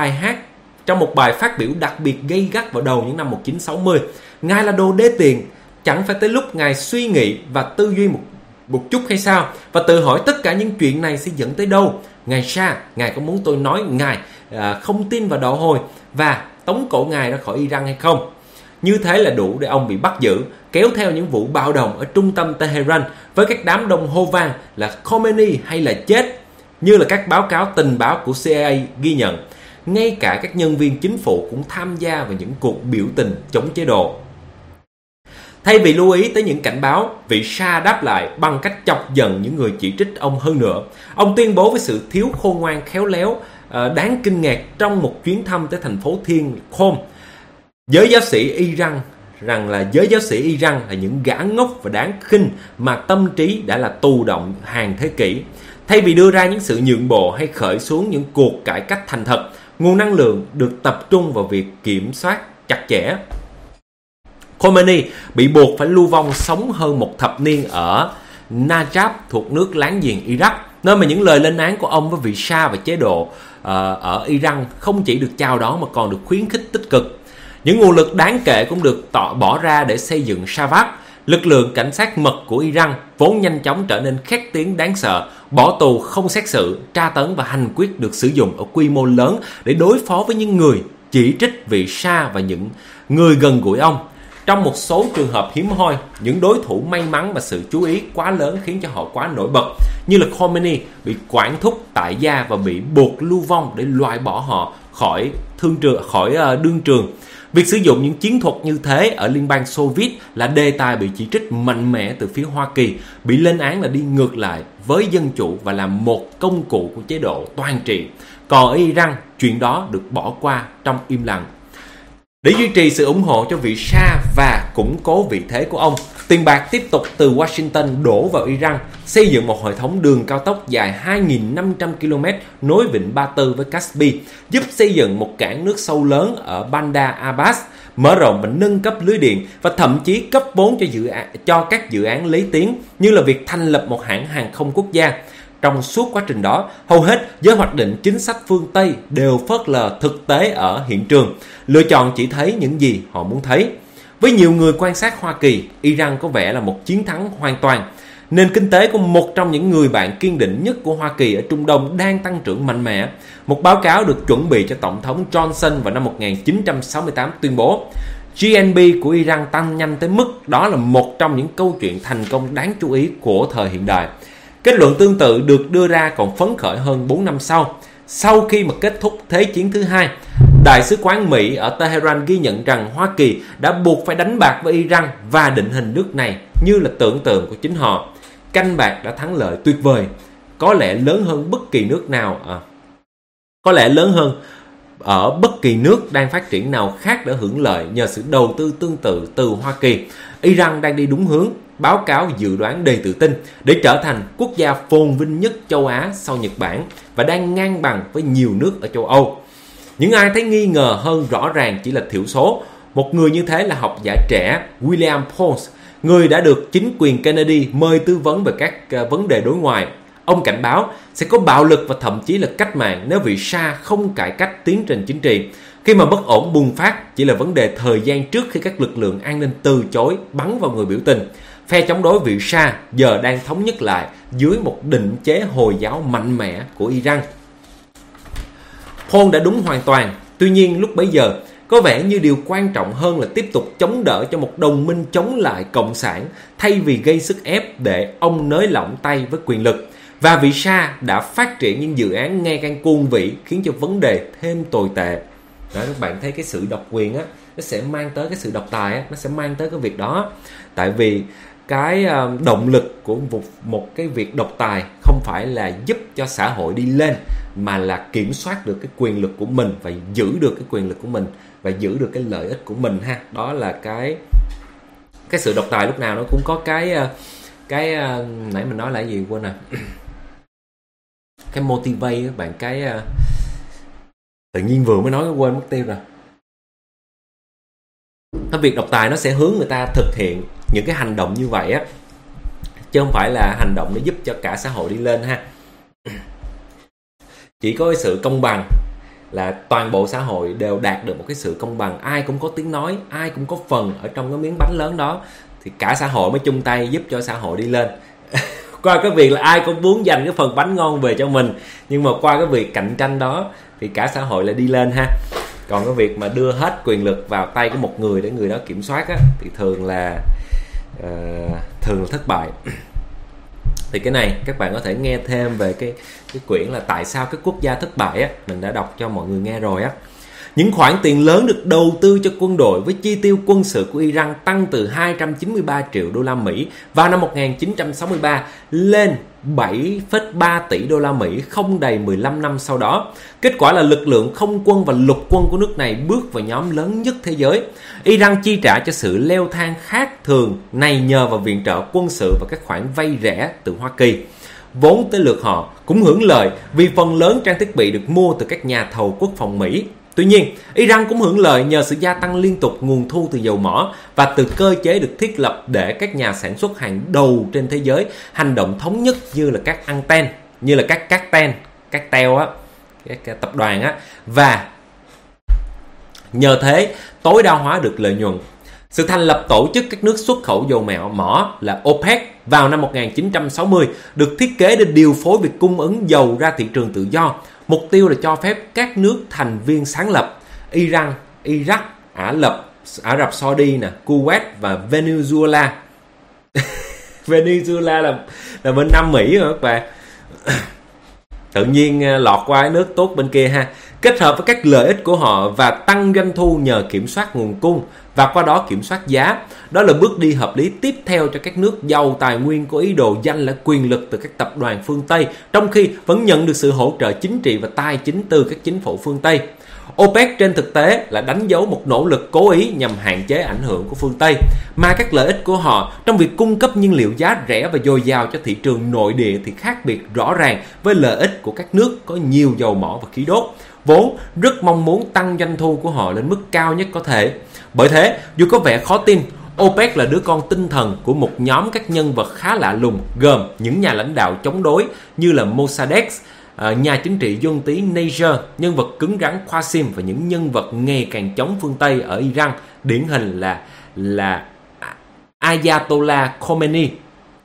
trong một bài phát biểu đặc biệt gay gắt vào đầu những năm 1960, ngài là đồ đê tiện, chẳng phải tới lúc ngài suy nghĩ và tư duy một chút hay sao, và tự hỏi tất cả những chuyện này sẽ dẫn tới đâu. Ngài Shah, ngài có muốn tôi nói ngài không tin vào đạo hồi và tống cổ ngài ra khỏi Iran hay không? Như thế là đủ để ông bị bắt giữ, kéo theo những vụ bạo động ở trung tâm Tehran với các đám đông hô vang là Khomeini hay là chết, như là các báo cáo tình báo của CIA ghi nhận. Ngay cả các nhân viên chính phủ cũng tham gia vào những cuộc biểu tình chống chế độ. Thay vì lưu ý tới những cảnh báo, vị Shah đáp lại bằng cách chọc giận những người chỉ trích ông hơn nữa. Ông tuyên bố với sự thiếu khôn ngoan khéo léo đáng kinh ngạc trong một chuyến thăm tới thành phố Thiên Khôn. Giới giáo sĩ Iran là những gã ngốc và đáng khinh mà tâm trí đã là tù động hàng thế kỷ. Thay vì đưa ra những sự nhượng bộ hay khởi xuống những cuộc cải cách thành thật, nguồn năng lượng được tập trung vào việc kiểm soát chặt chẽ. Khomeini bị buộc phải lưu vong sống hơn một thập niên ở Najaf thuộc nước láng giềng Iraq, nơi mà những lời lên án của ông với vị Shah và chế độ ở Iran không chỉ được chào đón mà còn được khuyến khích tích cực. Những nguồn lực đáng kể cũng được bỏ ra để xây dựng Shavak, lực lượng cảnh sát mật của Iran vốn nhanh chóng trở nên khét tiếng đáng sợ, bỏ tù không xét xử, tra tấn và hành quyết được sử dụng ở quy mô lớn để đối phó với những người chỉ trích vị Shah và những người gần gũi ông. Trong một số trường hợp hiếm hoi, những đối thủ may mắn và sự chú ý quá lớn khiến cho họ quá nổi bật, như là Khomeini bị quản thúc tại gia và bị buộc lưu vong để loại bỏ họ khỏi đương trường. Việc sử dụng những chiến thuật như thế ở Liên bang Xô Viết là đề tài bị chỉ trích mạnh mẽ từ phía Hoa Kỳ, bị lên án là đi ngược lại với dân chủ và là một công cụ của chế độ toàn trị. Còn ở Iran, chuyện đó được bỏ qua trong im lặng. Để duy trì sự ủng hộ cho vị Shah và củng cố vị thế của ông, tiền bạc tiếp tục từ Washington đổ vào Iran, xây dựng một hệ thống đường cao tốc dài 2.500 km nối vịnh Ba Tư với Caspi, giúp xây dựng một cảng nước sâu lớn ở Bandar Abbas, mở rộng và nâng cấp lưới điện và thậm chí cấp vốn cho các dự án lấy tiếng, như là việc thành lập một hãng hàng không quốc gia. Trong suốt quá trình đó, hầu hết giới hoạch định chính sách phương Tây đều phớt lờ thực tế ở hiện trường, lựa chọn chỉ thấy những gì họ muốn thấy. Với nhiều người quan sát Hoa Kỳ, Iran có vẻ là một chiến thắng hoàn toàn. Nền kinh tế của một trong những người bạn kiên định nhất của Hoa Kỳ ở Trung Đông đang tăng trưởng mạnh mẽ. Một báo cáo được chuẩn bị cho Tổng thống Johnson vào năm 1968 tuyên bố GNP của Iran tăng nhanh tới mức đó là một trong những câu chuyện thành công đáng chú ý của thời hiện đại. Kết luận tương tự được đưa ra còn phấn khởi hơn 4 năm sau. Sau khi mà kết thúc Thế chiến thứ hai, Đại sứ quán Mỹ ở Tehran ghi nhận rằng Hoa Kỳ đã buộc phải đánh bạc với Iran và định hình nước này như là tưởng tượng của chính họ. Canh bạc đã thắng lợi tuyệt vời, có lẽ lớn hơn bất kỳ nước nào, có lẽ lớn hơn ở bất kỳ nước đang phát triển nào khác đã hưởng lợi nhờ sự đầu tư tương tự từ Hoa Kỳ. Iran đang đi đúng hướng, báo cáo dự đoán đầy tự tin để trở thành quốc gia phồn vinh nhất châu Á sau Nhật Bản và đang ngang bằng với nhiều nước ở châu Âu. Những ai thấy nghi ngờ hơn rõ ràng chỉ là thiểu số. Một người như thế là học giả trẻ William Pauls, người đã được chính quyền Kennedy mời tư vấn về các vấn đề đối ngoại. Ông cảnh báo sẽ có bạo lực và thậm chí là cách mạng nếu vị Shah không cải cách tiến trình chính trị. Khi mà bất ổn bùng phát chỉ là vấn đề thời gian trước khi các lực lượng an ninh từ chối bắn vào người biểu tình. Phe chống đối vị Shah giờ đang thống nhất lại dưới một định chế Hồi giáo mạnh mẽ của Iran. Paul đã đúng hoàn toàn. Tuy nhiên lúc bấy giờ, có vẻ như điều quan trọng hơn là tiếp tục chống đỡ cho một đồng minh chống lại Cộng sản thay vì gây sức ép để ông nới lỏng tay với quyền lực. Và vị Shah đã phát triển những dự án ngày càng cuồng vĩ khiến cho vấn đề thêm tồi tệ. Đó, các bạn thấy cái sự độc quyền á, nó sẽ mang tới cái sự độc tài á, nó sẽ mang tới cái việc đó. Tại vì cái động lực của một cái việc độc tài không phải là giúp cho xã hội đi lên, mà là kiểm soát được cái quyền lực của mình và giữ được cái quyền lực của mình và giữ được cái lợi ích của mình ha. Đó là cái sự độc tài lúc nào nó cũng có cái nãy mình nói là cái gì quên rồi. Cái motivate các bạn, cái tự nhiên vừa mới nói quên mất tiêu rồi. Cái việc độc tài nó sẽ hướng người ta thực hiện những cái hành động như vậy á, chứ không phải là hành động để giúp cho cả xã hội đi lên ha. Chỉ có cái sự công bằng là toàn bộ xã hội đều đạt được một cái sự công bằng, ai cũng có tiếng nói, ai cũng có phần ở trong cái miếng bánh lớn đó, thì cả xã hội mới chung tay giúp cho xã hội đi lên. Qua cái việc là ai cũng muốn giành cái phần bánh ngon về cho mình, nhưng mà qua cái việc cạnh tranh đó thì cả xã hội lại đi lên ha. Còn cái việc mà đưa hết quyền lực vào tay của một người để người đó kiểm soát á, thì thường là thất bại. Thì cái này các bạn có thể nghe thêm về cái quyển là Tại sao các quốc gia thất bại á, mình đã đọc cho mọi người nghe rồi á. Những khoản tiền lớn được đầu tư cho quân đội với chi tiêu quân sự của Iran tăng từ 293 triệu đô la Mỹ vào năm 1963 lên 7,3 tỷ đô la Mỹ không đầy 15 năm sau đó. Kết quả là lực lượng không quân và lục quân của nước này bước vào nhóm lớn nhất thế giới. Iran chi trả cho sự leo thang khác thường này nhờ vào viện trợ quân sự và các khoản vay rẻ từ Hoa Kỳ. Vốn tới lượt họ cũng hưởng lợi vì phần lớn trang thiết bị được mua từ các nhà thầu quốc phòng Mỹ. Tuy nhiên, Iran cũng hưởng lợi nhờ sự gia tăng liên tục nguồn thu từ dầu mỏ và từ cơ chế được thiết lập để các nhà sản xuất hàng đầu trên thế giới hành động thống nhất như là các anten, như là các cartel á, các tập đoàn á, và nhờ thế tối đa hóa được lợi nhuận. Sự thành lập tổ chức các nước xuất khẩu dầu mỏ là OPEC vào năm 1960 được thiết kế để điều phối việc cung ứng dầu ra thị trường tự do. Mục tiêu là cho phép các nước thành viên sáng lập Iran, Iraq, Ả Rập Saudi, Kuwait và Venezuela. Venezuela là bên Nam Mỹ rồi các bạn. Tự nhiên lọt qua cái nước tốt bên kia ha. Kết hợp với các lợi ích của họ và tăng doanh thu nhờ kiểm soát nguồn cung và qua đó kiểm soát giá. Đó là bước đi hợp lý tiếp theo cho các nước giàu tài nguyên có ý đồ giành lại quyền lực từ các tập đoàn phương Tây, trong khi vẫn nhận được sự hỗ trợ chính trị và tài chính từ các chính phủ phương Tây. OPEC trên thực tế là đánh dấu một nỗ lực cố ý nhằm hạn chế ảnh hưởng của phương Tây, mà các lợi ích của họ trong việc cung cấp nhiên liệu giá rẻ và dồi dào cho thị trường nội địa thì khác biệt rõ ràng với lợi ích của các nước có nhiều dầu mỏ và khí đốt, vốn rất mong muốn tăng doanh thu của họ lên mức cao nhất có thể. Bởi thế, dù có vẻ khó tin, OPEC là đứa con tinh thần của một nhóm các nhân vật khá lạ lùng, gồm những nhà lãnh đạo chống đối như là Mossadegh, nhà chính trị dân túy Niger, nhân vật cứng rắn Qasim và những nhân vật ngày càng chống phương Tây ở Iran, điển hình là Ayatollah Khomeini.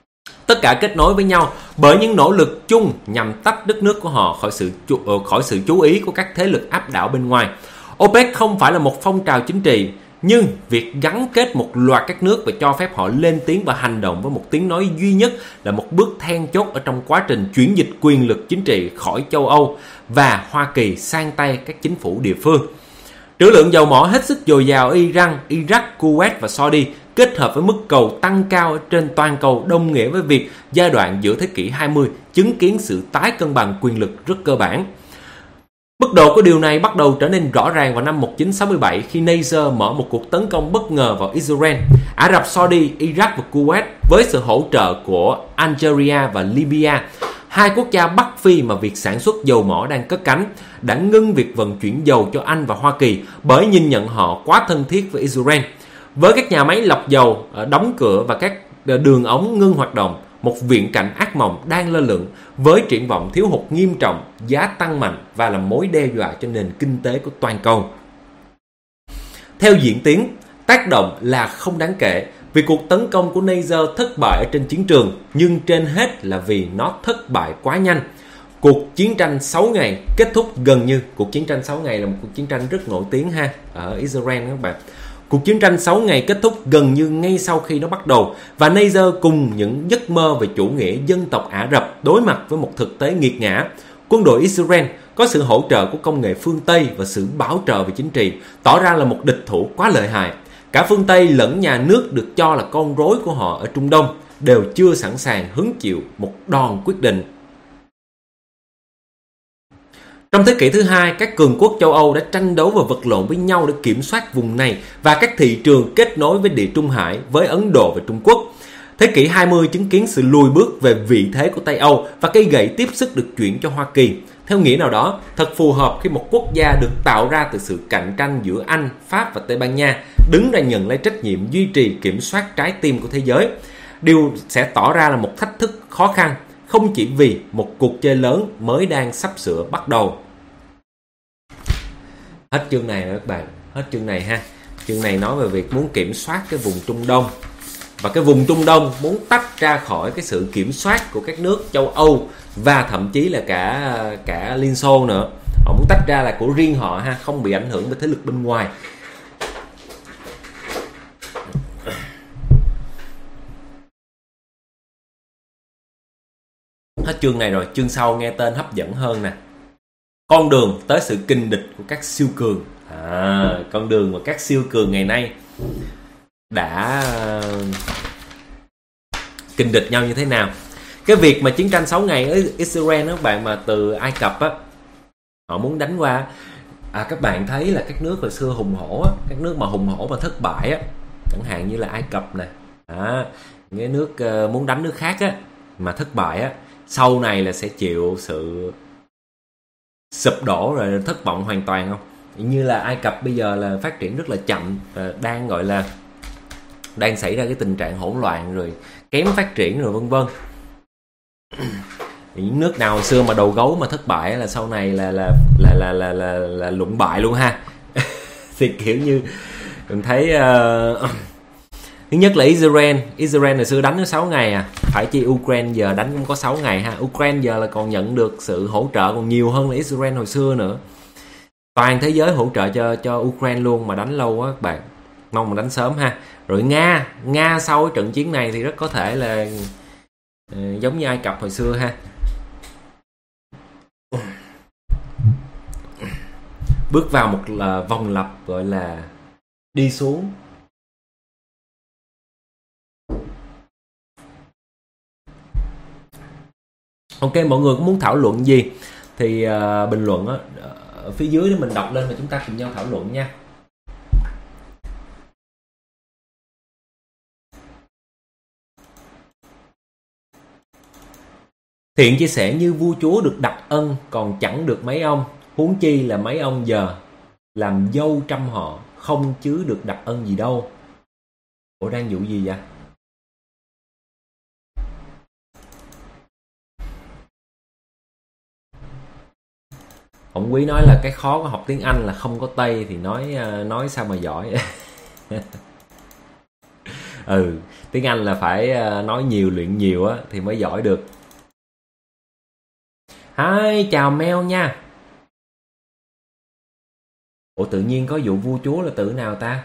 Tất cả kết nối với nhau bởi những nỗ lực chung nhằm tách đất nước của họ khỏi sự chú ý của các thế lực áp đảo bên ngoài. OPEC không phải là một phong trào chính trị, nhưng việc gắn kết một loạt các nước và cho phép họ lên tiếng và hành động với một tiếng nói duy nhất là một bước then chốt ở trong quá trình chuyển dịch quyền lực chính trị khỏi châu Âu và Hoa Kỳ sang tay các chính phủ địa phương. Trữ lượng dầu mỏ hết sức dồi dào ở Iran, Iraq, Kuwait và Saudi kết hợp với mức cầu tăng cao trên toàn cầu đồng nghĩa với việc giai đoạn giữa thế kỷ 20 chứng kiến sự tái cân bằng quyền lực rất cơ bản. Mức độ của điều này bắt đầu trở nên rõ ràng vào năm 1967 khi Nasser mở một cuộc tấn công bất ngờ vào Israel. Ả Rập Saudi, Iraq và Kuwait với sự hỗ trợ của Algeria và Libya, hai quốc gia Bắc Phi mà việc sản xuất dầu mỏ đang cất cánh, đã ngưng việc vận chuyển dầu cho Anh và Hoa Kỳ bởi nhìn nhận họ quá thân thiết với Israel. Với các nhà máy lọc dầu đóng cửa và các đường ống ngưng hoạt động, một viễn cảnh ác mộng đang lơ lửng với triển vọng thiếu hụt nghiêm trọng, giá tăng mạnh và là mối đe dọa cho nền kinh tế của toàn cầu. Theo diễn tiến, tác động là không đáng kể vì cuộc tấn công của Nasser thất bại ở trên chiến trường, nhưng trên hết là vì nó thất bại quá nhanh. Cuộc chiến tranh 6 ngày kết thúc gần như. Cuộc chiến tranh 6 ngày là một cuộc chiến tranh rất nổi tiếng ở Israel các bạn. Cuộc chiến tranh 6 ngày kết thúc gần như ngay sau khi nó bắt đầu, và Nasser cùng những giấc mơ về chủ nghĩa dân tộc Ả Rập đối mặt với một thực tế nghiệt ngã. Quân đội Israel có sự hỗ trợ của công nghệ phương Tây và sự bảo trợ về chính trị, tỏ ra là một địch thủ quá lợi hại. Cả phương Tây lẫn nhà nước được cho là con rối của họ ở Trung Đông đều chưa sẵn sàng hứng chịu một đòn quyết định. Trong thế kỷ thứ hai, các cường quốc châu Âu đã tranh đấu và vật lộn với nhau để kiểm soát vùng này và các thị trường kết nối với Địa Trung Hải, với Ấn Độ và Trung Quốc. Thế kỷ 20 chứng kiến sự lùi bước về vị thế của Tây Âu và cây gậy tiếp sức được chuyển cho Hoa Kỳ. Theo nghĩa nào đó, thật phù hợp khi một quốc gia được tạo ra từ sự cạnh tranh giữa Anh, Pháp và Tây Ban Nha đứng ra nhận lấy trách nhiệm duy trì kiểm soát trái tim của thế giới. Điều sẽ tỏ ra là một thách thức khó khăn, không chỉ vì một cuộc chơi lớn mới đang sắp sửa bắt đầu. Hết chương này rồi các bạn, hết chương này ha. Chương này nói về việc muốn kiểm soát cái vùng Trung Đông, và cái vùng Trung Đông muốn tách ra khỏi cái sự kiểm soát của các nước châu Âu và thậm chí là cả Liên Xô nữa. Họ muốn tách ra là của riêng họ ha, không bị ảnh hưởng bởi thế lực bên ngoài. Hết chương này rồi, chương sau nghe tên hấp dẫn hơn nè. Con đường tới sự kình địch của các siêu cường. Con đường mà các siêu cường ngày nay đã kình địch nhau như thế nào. Cái việc mà chiến tranh 6 ngày ở Israel đó các bạn, mà từ Ai Cập á, họ muốn đánh qua. Các bạn thấy là các nước hồi xưa hùng hổ á, các nước mà hùng hổ mà thất bại á, chẳng hạn như là Ai Cập nè, cái nước muốn đánh nước khác á mà thất bại á, sau này là sẽ chịu sự sụp đổ rồi, thất vọng hoàn toàn không? Như là Ai Cập bây giờ là phát triển rất là chậm, đang gọi là đang xảy ra cái tình trạng hỗn loạn rồi, kém phát triển rồi vân vân. Những nước nào hồi xưa mà đầu gấu mà thất bại là sau này là lụng bại luôn ha. Thì kiểu như mình thấy thứ nhất là Israel hồi xưa đánh có 6 ngày phải chi Ukraine giờ đánh cũng có 6 ngày ha. Ukraine giờ là còn nhận được sự hỗ trợ còn nhiều hơn là Israel hồi xưa nữa. Toàn thế giới hỗ trợ cho Ukraine luôn mà đánh lâu quá các bạn. Mong mà đánh sớm ha. Rồi Nga sau cái trận chiến này thì rất có thể là giống như Ai Cập hồi xưa ha. Bước vào một vòng lặp gọi là đi xuống. Ok, mọi người có muốn thảo luận gì thì bình luận ở phía dưới để mình đọc lên và chúng ta cùng nhau thảo luận nha. Thiện chia sẻ như vua chúa được đặc ân còn chẳng được mấy ông, huống chi là mấy ông giờ làm dâu trăm họ, không chứ được đặc ân gì đâu. Ủa đang vụ gì vậy? Ông Quý nói là cái khó của học tiếng Anh là không có Tây thì nói sao mà giỏi. Tiếng Anh là phải nói nhiều, luyện nhiều á thì mới giỏi được. Hi, chào Mel nha. Ủa tự nhiên có vụ vua chúa là từ nào ta?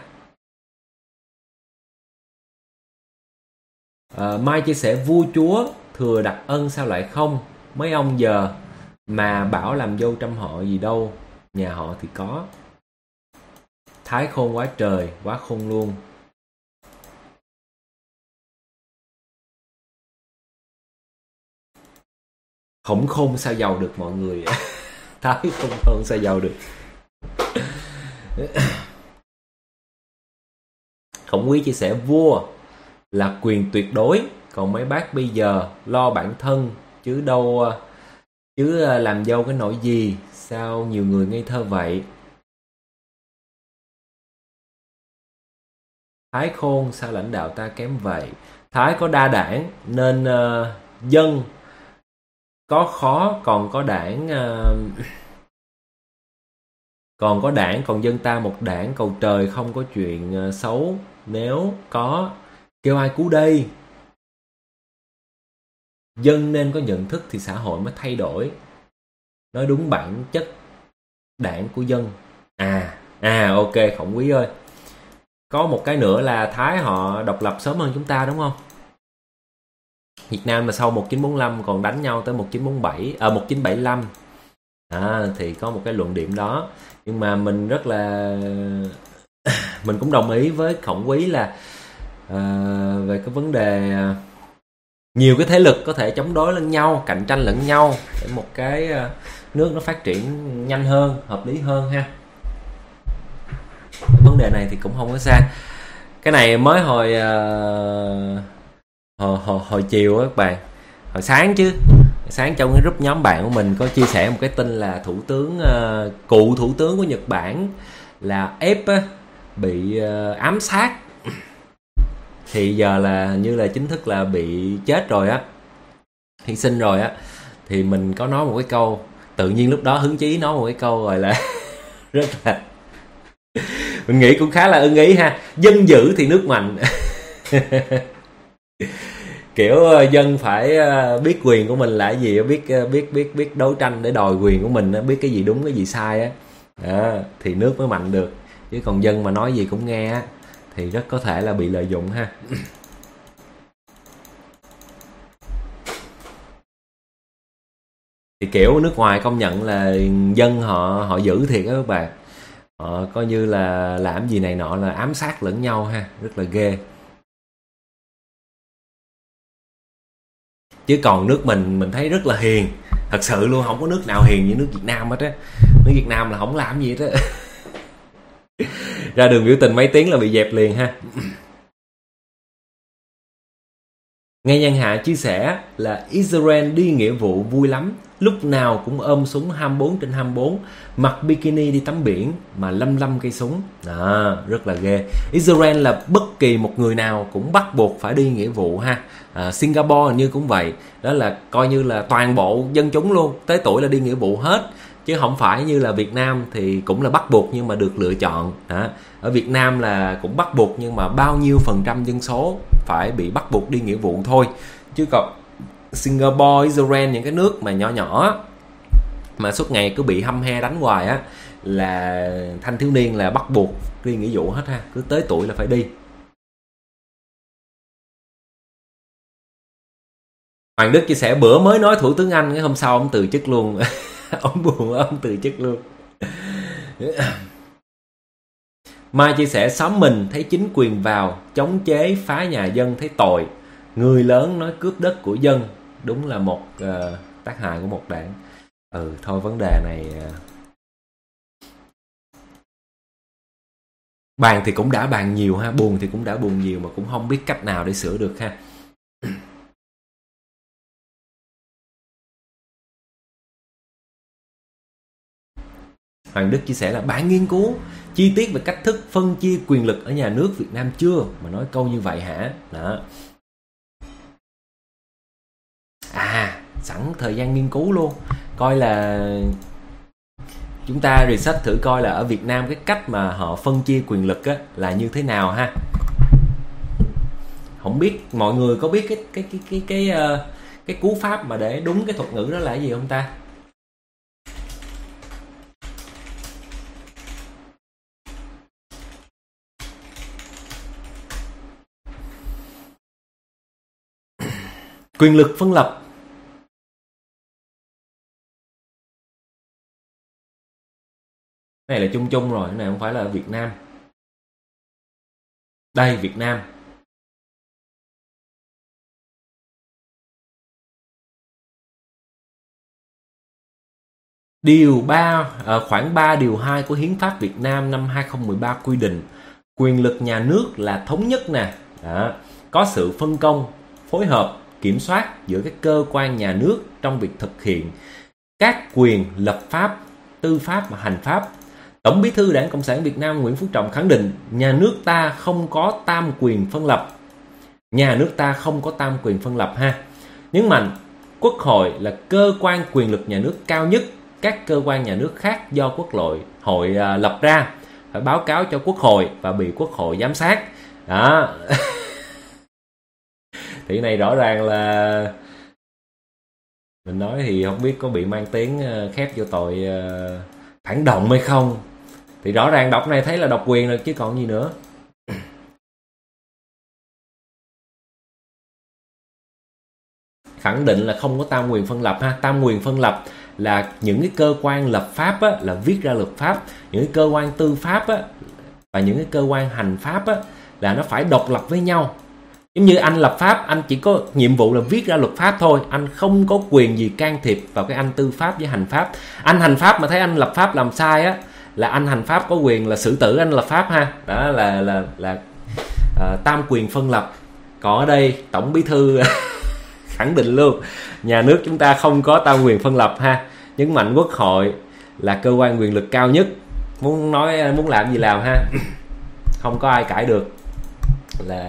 Mai chia sẻ vua chúa thừa đặc ân sao lại không? Mấy ông giờ mà bảo làm dâu trăm họ gì đâu, nhà họ thì có. Thái khôn quá trời, quá khôn luôn. Khổng khôn sao giàu được mọi người. Thái không khôn sao giàu được. Khổng Quý chia sẻ vua là quyền tuyệt đối, còn mấy bác bây giờ lo bản thân chứ làm dâu cái nỗi gì, sao nhiều người ngây thơ vậy. Thái khôn sao lãnh đạo ta kém vậy. Thái có đa đảng nên dân có khó, còn có đảng còn dân ta một đảng, cầu trời không có chuyện xấu, nếu có kêu ai cứu đây. Dân nên có nhận thức thì xã hội mới thay đổi, nói đúng bản chất đảng của dân. Ok Khổng Quý ơi, có một cái nữa là Thái họ độc lập sớm hơn chúng ta đúng không? Việt Nam mà sau 1945 còn đánh nhau tới 1975 thì có một cái luận điểm đó. Nhưng mà mình rất là mình cũng đồng ý với Khổng Quý là về cái vấn đề nhiều cái thế lực có thể chống đối lẫn nhau, cạnh tranh lẫn nhau để một cái nước nó phát triển nhanh hơn, hợp lý hơn ha. Vấn đề này thì cũng không có xa. Cái này mới hồi chiều á các bạn, hồi sáng trong cái group nhóm bạn của mình có chia sẻ một cái tin là cựu thủ tướng của Nhật Bản là bị ám sát, thì giờ là như là chính thức là bị chết rồi á, hy sinh rồi á. Thì mình có nói một cái câu, tự nhiên lúc đó hứng chí nói một cái câu gọi là rất là mình nghĩ cũng khá là ưng ý ha. Dân dữ thì nước mạnh. Kiểu dân phải biết quyền của mình là cái gì, biết đấu tranh để đòi quyền của mình, biết cái gì đúng cái gì sai á, thì nước mới mạnh được. Chứ còn dân mà nói gì cũng nghe á thì rất có thể là bị lợi dụng ha. Thì kiểu nước ngoài công nhận là dân họ dữ thiệt á các bạn. Họ coi như là làm gì này nọ là ám sát lẫn nhau ha, rất là ghê. Chứ còn nước mình thấy rất là hiền, thật sự luôn, không có nước nào hiền như nước Việt Nam hết á. Nước Việt Nam là không làm gì hết á. Ra đường biểu tình mấy tiếng là bị dẹp liền ha. Nghe Nhân Hạ chia sẻ là Israel đi nghĩa vụ vui lắm, lúc nào cũng ôm súng 24/24, mặc bikini đi tắm biển mà 55 cây súng. Rất là ghê. Israel là bất kỳ một người nào cũng bắt buộc phải đi nghĩa vụ ha. Singapore như cũng vậy, đó là coi như là toàn bộ dân chúng luôn, tới tuổi là đi nghĩa vụ hết. Chứ không phải như là Việt Nam thì cũng là bắt buộc nhưng mà được lựa chọn. Ở Việt Nam là cũng bắt buộc nhưng mà bao nhiêu % dân số phải bị bắt buộc đi nghĩa vụ thôi. Chứ còn Singapore, Israel, những cái nước mà nhỏ nhỏ mà suốt ngày cứ bị hăm he đánh hoài á, là thanh thiếu niên là bắt buộc đi nghĩa vụ hết ha, cứ tới tuổi là phải đi. Hoàng Đức chia sẻ bữa mới nói Thủ tướng Anh, cái hôm sau ông từ chức luôn. Ông buồn, ông từ chức luôn. Mai chia sẻ xóm mình thấy chính quyền vào chống chế phá nhà dân thấy tội, người lớn nói cướp đất của dân, đúng là một tác hại của một đảng. Thôi vấn đề này bàn thì cũng đã bàn nhiều ha, buồn thì cũng đã buồn nhiều mà cũng không biết cách nào để sửa được ha. Hoàng Đức chia sẻ là bạn nghiên cứu chi tiết về cách thức phân chia quyền lực ở nhà nước Việt Nam chưa mà nói câu như vậy hả? Đó. Sẵn thời gian nghiên cứu luôn, coi là chúng ta research thử coi là ở Việt Nam cái cách mà họ phân chia quyền lực á, là như thế nào ha. Không biết mọi người có biết cái cú pháp mà để đúng cái thuật ngữ đó là cái gì không ta? Quyền lực phân lập. Cái này là chung chung rồi, cái này không phải là ở Việt Nam. Đây, Việt Nam. Khoảng 3 điều 2 của Hiến pháp Việt Nam năm 2013 quy định quyền lực nhà nước là thống nhất nè. Đó. Có sự phân công, phối hợp, kiểm soát giữa các cơ quan nhà nước trong việc thực hiện các quyền lập pháp, tư pháp và hành pháp. Tổng Bí thư Đảng Cộng sản Việt Nam Nguyễn Phú Trọng khẳng định nhà nước ta không có tam quyền phân lập. Nhà nước ta không có tam quyền phân lập ha. Nhấn mạnh Quốc hội là cơ quan quyền lực nhà nước cao nhất. Các cơ quan nhà nước khác do Quốc hội lập ra phải báo cáo cho Quốc hội và bị Quốc hội giám sát. Đó. Thì cái này rõ ràng là mình nói thì không biết có bị mang tiếng khép vô tội phản động hay không. Thì rõ ràng đọc này thấy là độc quyền rồi chứ còn gì nữa. Khẳng định là không có tam quyền phân lập ha. Tam quyền phân lập là những cái cơ quan lập pháp á, là viết ra luật pháp, những cái cơ quan tư pháp á, và những cái cơ quan hành pháp á, là nó phải độc lập với nhau. Giống như anh lập pháp, anh chỉ có nhiệm vụ là viết ra luật pháp thôi, anh không có quyền gì can thiệp vào cái anh tư pháp với hành pháp. Anh hành pháp mà thấy anh lập pháp làm sai á, là anh hành pháp có quyền là xử tử anh lập pháp ha. Đó là tam quyền phân lập. Còn ở đây Tổng Bí thư khẳng định luôn nhà nước chúng ta không có tam quyền phân lập ha. Nhấn mạnh Quốc hội là cơ quan quyền lực cao nhất, muốn làm gì làm ha. Không có ai cãi được. Là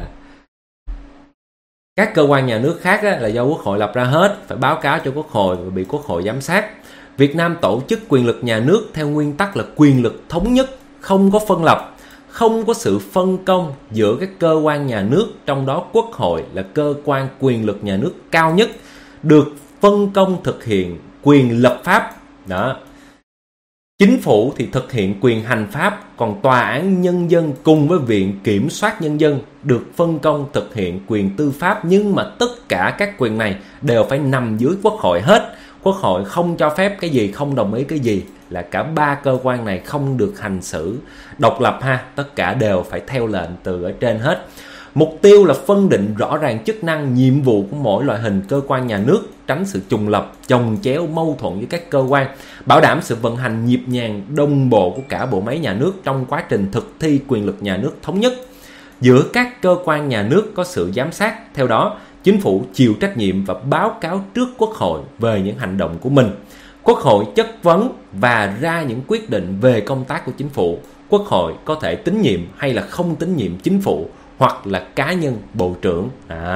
các cơ quan nhà nước khác á, là do Quốc hội lập ra hết, phải báo cáo cho Quốc hội và bị Quốc hội giám sát. Việt Nam tổ chức quyền lực nhà nước theo nguyên tắc là quyền lực thống nhất, không có phân lập, không có sự phân công giữa các cơ quan nhà nước, trong đó Quốc hội là cơ quan quyền lực nhà nước cao nhất, được phân công thực hiện quyền lập pháp. Đó. Chính phủ thì thực hiện quyền hành pháp, còn Tòa án Nhân dân cùng với Viện Kiểm soát Nhân dân được phân công thực hiện quyền tư pháp. Nhưng mà tất cả các quyền này đều phải nằm dưới Quốc hội hết. Quốc hội không cho phép cái gì, không đồng ý cái gì, là cả ba cơ quan này không được hành xử độc lập ha. Tất cả đều phải theo lệnh từ ở trên hết. Mục tiêu là phân định rõ ràng chức năng, nhiệm vụ của mỗi loại hình cơ quan nhà nước, tránh sự trùng lập, chồng chéo, mâu thuẫn với các cơ quan, bảo đảm sự vận hành nhịp nhàng, đồng bộ của cả bộ máy nhà nước trong quá trình thực thi quyền lực nhà nước thống nhất. Giữa các cơ quan nhà nước có sự giám sát, theo đó, Chính phủ chịu trách nhiệm và báo cáo trước Quốc hội về những hành động của mình. Quốc hội chất vấn và ra những quyết định về công tác của Chính phủ. Quốc hội có thể tín nhiệm hay là không tín nhiệm Chính phủ hoặc là cá nhân bộ trưởng.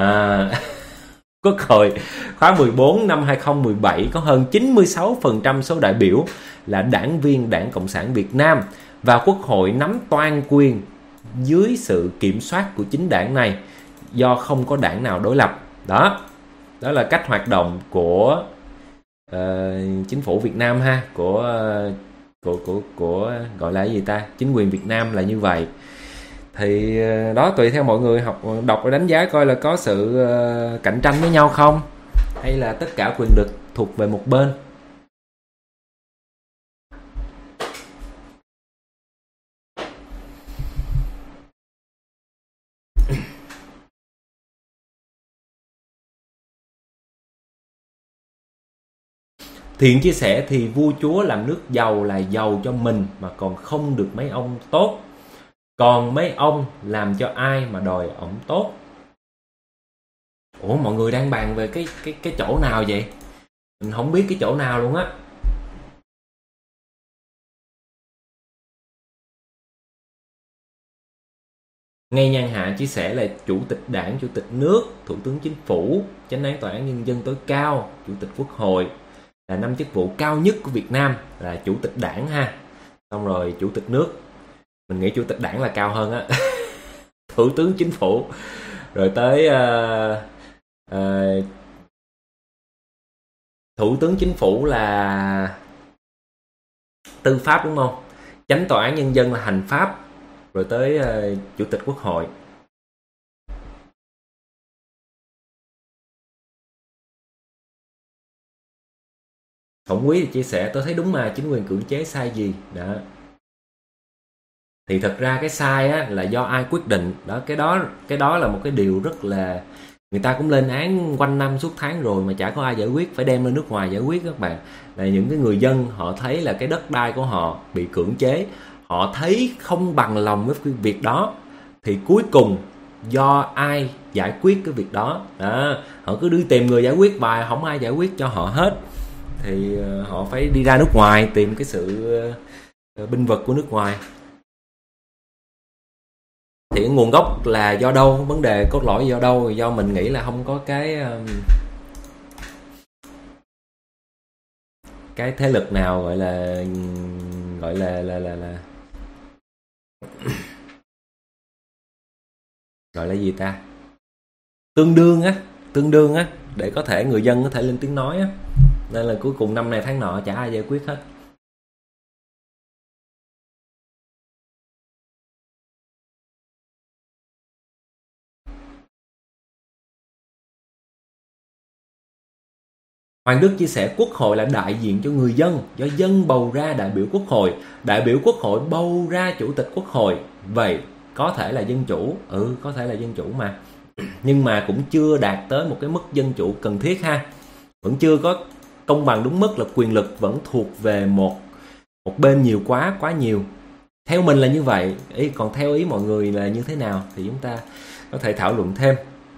Quốc hội khóa 14 năm 2017 có hơn 96% số đại biểu là đảng viên Đảng Cộng sản Việt Nam, và Quốc hội nắm toàn quyền dưới sự kiểm soát của chính đảng này do không có đảng nào đối lập. Đó là cách hoạt động của chính phủ Việt Nam ha, của gọi là cái gì ta, chính quyền Việt Nam là như vậy. Thì đó, tùy theo mọi người đọc và đánh giá coi là có sự cạnh tranh với nhau không, hay là tất cả quyền lực thuộc về một bên. Thiện chia sẻ thì vua chúa làm nước giàu là giàu cho mình mà còn không được mấy ông tốt. Còn mấy ông làm cho ai mà đòi ổng tốt? Ủa, mọi người đang bàn về cái chỗ nào vậy? Mình không biết cái chỗ nào luôn á. Ngay Nhan Hạ chia sẻ là Chủ tịch Đảng, Chủ tịch nước, Thủ tướng Chính phủ, Chánh án Tòa án Nhân dân tối cao, Chủ tịch Quốc hội là 5 chức vụ cao nhất của Việt Nam, là Chủ tịch Đảng ha. Xong rồi Chủ tịch nước, mình nghĩ Chủ tịch Đảng là cao hơn á. Thủ tướng Chính phủ, rồi tới thủ tướng chính phủ là tư pháp đúng không, chánh tòa án nhân dân là hành pháp, rồi tới chủ tịch quốc hội. Khổng Quý thì chia sẻ tôi thấy đúng mà, chính quyền cưỡng chế sai gì đó. Thì thật ra cái sai á, là do ai quyết định đó, cái đó là một cái điều rất là, người ta cũng lên án quanh năm suốt tháng rồi mà chả có ai giải quyết, phải đem lên nước ngoài giải quyết các bạn. Là những cái người dân họ thấy là cái đất đai của họ bị cưỡng chế, họ thấy không bằng lòng với cái việc đó, thì cuối cùng do ai giải quyết cái việc đó, họ cứ đi tìm người giải quyết và không ai giải quyết cho họ hết, thì họ phải đi ra nước ngoài tìm cái sự binh vực của nước ngoài. Thì nguồn gốc là do đâu, vấn đề cốt lõi do đâu? Do mình nghĩ là không có cái thế lực nào gọi là gọi là gì ta, tương đương á để có thể người dân có thể lên tiếng nói á, nên là cuối cùng năm này tháng nọ chả ai giải quyết hết. Hoàng Đức chia sẻ Quốc hội là đại diện cho người dân, do dân bầu ra đại biểu Quốc hội, đại biểu Quốc hội bầu ra chủ tịch Quốc hội. Vậy có thể là dân chủ, có thể là dân chủ mà, nhưng mà cũng chưa đạt tới một cái mức dân chủ cần thiết ha, vẫn chưa có công bằng đúng mức, là quyền lực vẫn thuộc về một bên nhiều quá nhiều. Theo mình là như vậy, còn theo ý mọi người là như thế nào thì chúng ta có thể thảo luận thêm.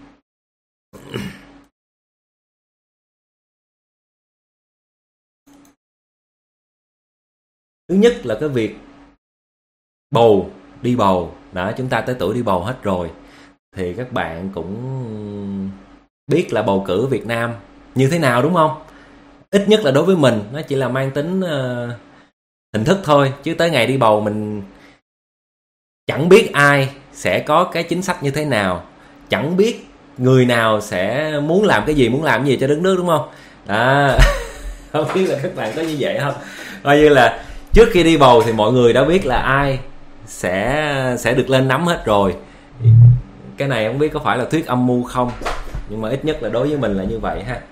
Thứ nhất là cái việc đi bầu đó, chúng ta tới tuổi đi bầu hết rồi, thì các bạn cũng biết là bầu cử Việt Nam như thế nào đúng không? Ít nhất là đối với mình nó chỉ là mang tính hình thức thôi, chứ tới ngày đi bầu mình chẳng biết ai sẽ có cái chính sách như thế nào, chẳng biết người nào sẽ muốn làm cái gì cho đất nước đúng không? Không biết là các bạn có như vậy không? Coi như là trước khi đi bầu thì mọi người đã biết là ai sẽ được lên nắm hết rồi. Cái này không biết có phải là thuyết âm mưu không, nhưng mà ít nhất là đối với mình là như vậy ha.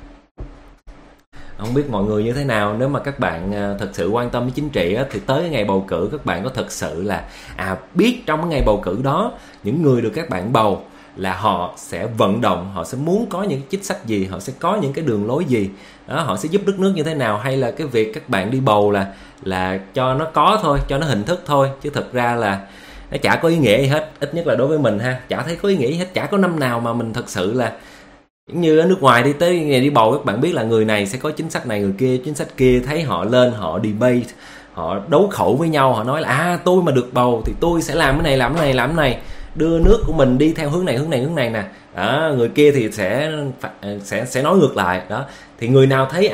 Không biết mọi người như thế nào. Nếu mà các bạn thật sự quan tâm đến chính trị á, thì tới ngày bầu cử các bạn có thật sự là biết trong cái ngày bầu cử đó những người được các bạn bầu là họ sẽ vận động, họ sẽ muốn có những chính sách gì, họ sẽ có những cái đường lối gì đó, họ sẽ giúp đất nước như thế nào, hay là cái việc các bạn đi bầu là cho nó có thôi, cho nó hình thức thôi, chứ thật ra là nó chả có ý nghĩa gì hết. Ít nhất là đối với mình ha, chả thấy có ý nghĩa gì hết. Chả có năm nào mà mình thật sự là như ở nước ngoài đi, tới ngày đi bầu các bạn biết là người này sẽ có chính sách này, người kia chính sách kia, thấy họ lên họ debate, họ đấu khẩu với nhau, họ nói là tôi mà được bầu thì tôi sẽ làm cái này, làm cái này, đưa nước của mình đi theo hướng này nè. Đó, người kia thì sẽ nói ngược lại đó. Thì người nào thấy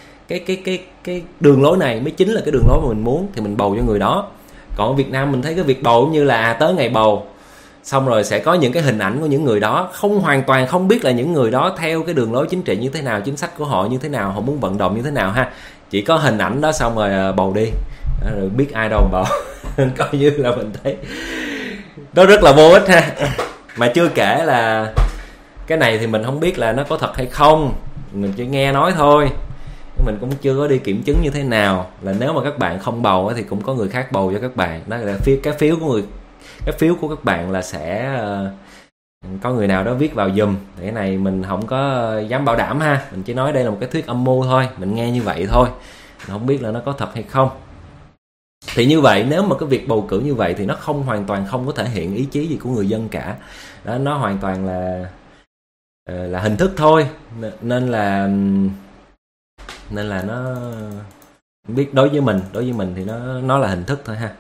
cái đường lối này mới chính là cái đường lối mà mình muốn thì mình bầu cho người đó. Còn ở Việt Nam mình thấy cái việc bầu như là tới ngày bầu xong rồi sẽ có những cái hình ảnh của những người đó, hoàn toàn không biết là những người đó theo cái đường lối chính trị như thế nào, chính sách của họ như thế nào, họ muốn vận động như thế nào ha. Chỉ có hình ảnh đó xong rồi bầu đi, rồi biết ai đâu bầu. Coi như là mình thấy nó rất là vô ích ha. Mà chưa kể là cái này thì mình không biết là nó có thật hay không, mình chỉ nghe nói thôi, mình cũng chưa có đi kiểm chứng như thế nào. Là nếu mà các bạn không bầu thì cũng có người khác bầu cho các bạn, đó là cái phiếu của các bạn là sẽ có người nào đó viết vào giùm. Thì cái này mình không có dám bảo đảm ha, mình chỉ nói đây là một cái thuyết âm mưu thôi, mình nghe như vậy thôi, mình không biết là nó có thật hay không. Thì như vậy nếu mà cái việc bầu cử như vậy thì nó hoàn toàn không có thể hiện ý chí gì của người dân cả đó, nó hoàn toàn là hình thức thôi. Nên là nó biết, đối với mình thì nó là hình thức thôi ha.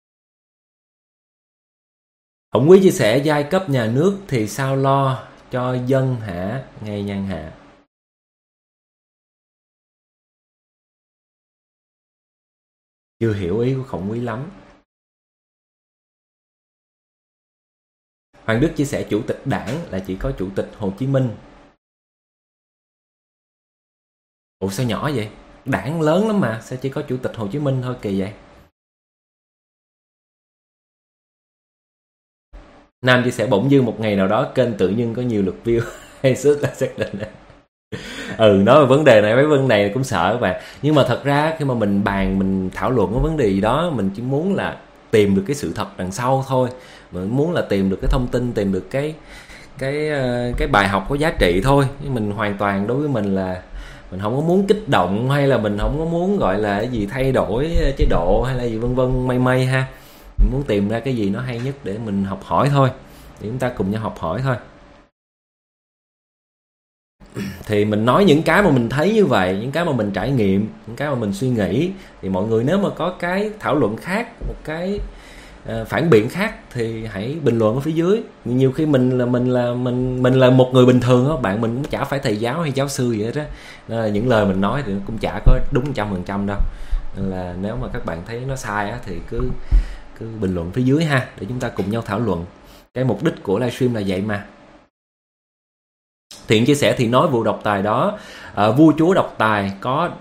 Ông Quý chia sẻ giai cấp nhà nước thì sao lo cho dân hả? Ngay nhan hạ. Chưa hiểu ý của Khổng Quý lắm. Hoàng Đức chia sẻ chủ tịch đảng là chỉ có chủ tịch Hồ Chí Minh. Ủa sao nhỏ vậy? Đảng lớn lắm mà, sao chỉ có chủ tịch Hồ Chí Minh thôi, kỳ vậy? Nam chia sẻ bỗng dưng một ngày nào đó kênh tự nhiên có nhiều lượt view hay sức là xác định. Nói về vấn đề này, mấy vấn đề này cũng sợ các bạn. Nhưng mà thật ra khi mà mình bàn, mình thảo luận cái vấn đề gì đó, mình chỉ muốn là tìm được cái sự thật đằng sau thôi. Mình muốn là tìm được cái thông tin, tìm được cái bài học có giá trị thôi. Nhưng mình hoàn toàn, đối với mình là mình không có muốn kích động, hay là mình không có muốn gọi là cái gì thay đổi chế độ hay là gì vân vân mây ha. Mình muốn tìm ra cái gì nó hay nhất để mình học hỏi thôi, để chúng ta cùng nhau học hỏi thôi. Thì mình nói những cái mà mình thấy như vậy, những cái mà mình trải nghiệm, những cái mà mình suy nghĩ. Thì mọi người nếu mà có cái thảo luận khác, một cái phản biện khác thì hãy bình luận ở phía dưới. Nhiều khi mình là một người bình thường đó bạn, mình cũng chả phải thầy giáo hay giáo sư gì hết á. Nên là những lời mình nói thì cũng chả có đúng 100% đâu. Nên là nếu mà các bạn thấy nó sai á thì cứ bình luận phía dưới ha, để chúng ta cùng nhau thảo luận. Cái mục đích của livestream là vậy mà. Thiện chia sẻ thì nói vụ độc tài đó, vua chúa độc tài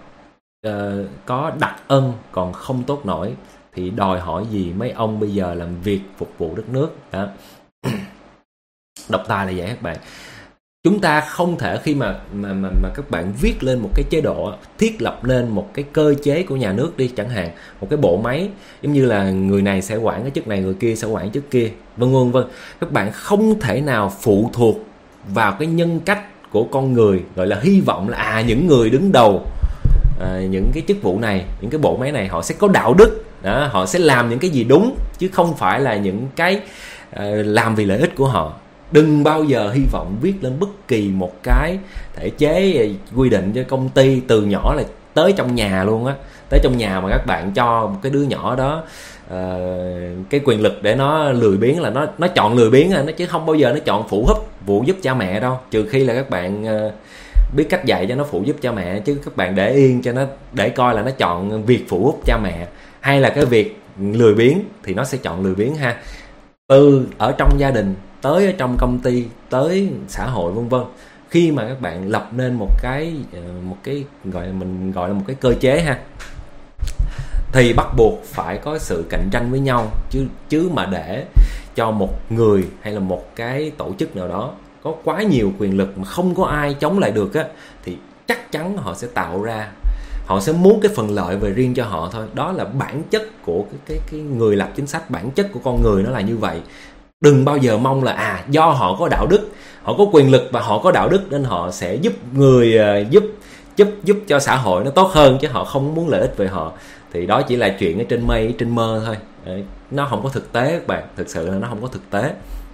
có đặc ân còn không tốt nổi, thì đòi hỏi gì mấy ông bây giờ làm việc phục vụ đất nước đó. Độc tài là vậy các bạn. Chúng ta không thể khi mà các bạn viết lên một cái chế độ, thiết lập lên một cái cơ chế của nhà nước đi chẳng hạn, một cái bộ máy giống như là người này sẽ quản cái chức này, người kia sẽ quản chức kia, vân vân. Các bạn không thể nào phụ thuộc vào cái nhân cách của con người, gọi là hy vọng là những người đứng đầu những cái chức vụ này, những cái bộ máy này họ sẽ có đạo đức đó, họ sẽ làm những cái gì đúng, chứ không phải là những cái làm vì lợi ích của họ. Đừng bao giờ hy vọng viết lên bất kỳ một cái thể chế quy định cho công ty, từ nhỏ là tới trong nhà luôn á, tới trong nhà mà các bạn cho một cái đứa nhỏ đó cái quyền lực để nó lười biếng, là nó chọn lười biếng nó, chứ không bao giờ nó chọn phụ giúp cha mẹ đâu, trừ khi là các bạn biết cách dạy cho nó phụ giúp cha mẹ. Chứ các bạn để yên cho nó, để coi là nó chọn việc phụ giúp cha mẹ hay là cái việc lười biếng, thì nó sẽ chọn lười biếng ha. Từ ở trong gia đình tới ở trong công ty tới xã hội vân vân, khi mà các bạn lập nên một cái mình gọi là một cái cơ chế ha, thì bắt buộc phải có sự cạnh tranh với nhau. Chứ mà để cho một người hay là một cái tổ chức nào đó có quá nhiều quyền lực mà không có ai chống lại được á, thì chắc chắn họ sẽ tạo ra, họ sẽ muốn cái phần lợi về riêng cho họ thôi. Đó là bản chất của cái người lập chính sách, bản chất của con người nó là như vậy. Đừng bao giờ mong là do họ có đạo đức, họ có quyền lực và họ có đạo đức nên họ sẽ giúp người giúp cho xã hội nó tốt hơn, chứ họ không muốn lợi ích về họ. Thì đó chỉ là chuyện ở trên mây, trên mơ thôi. Đấy, nó không có thực tế các bạn, thực sự là nó không có thực tế.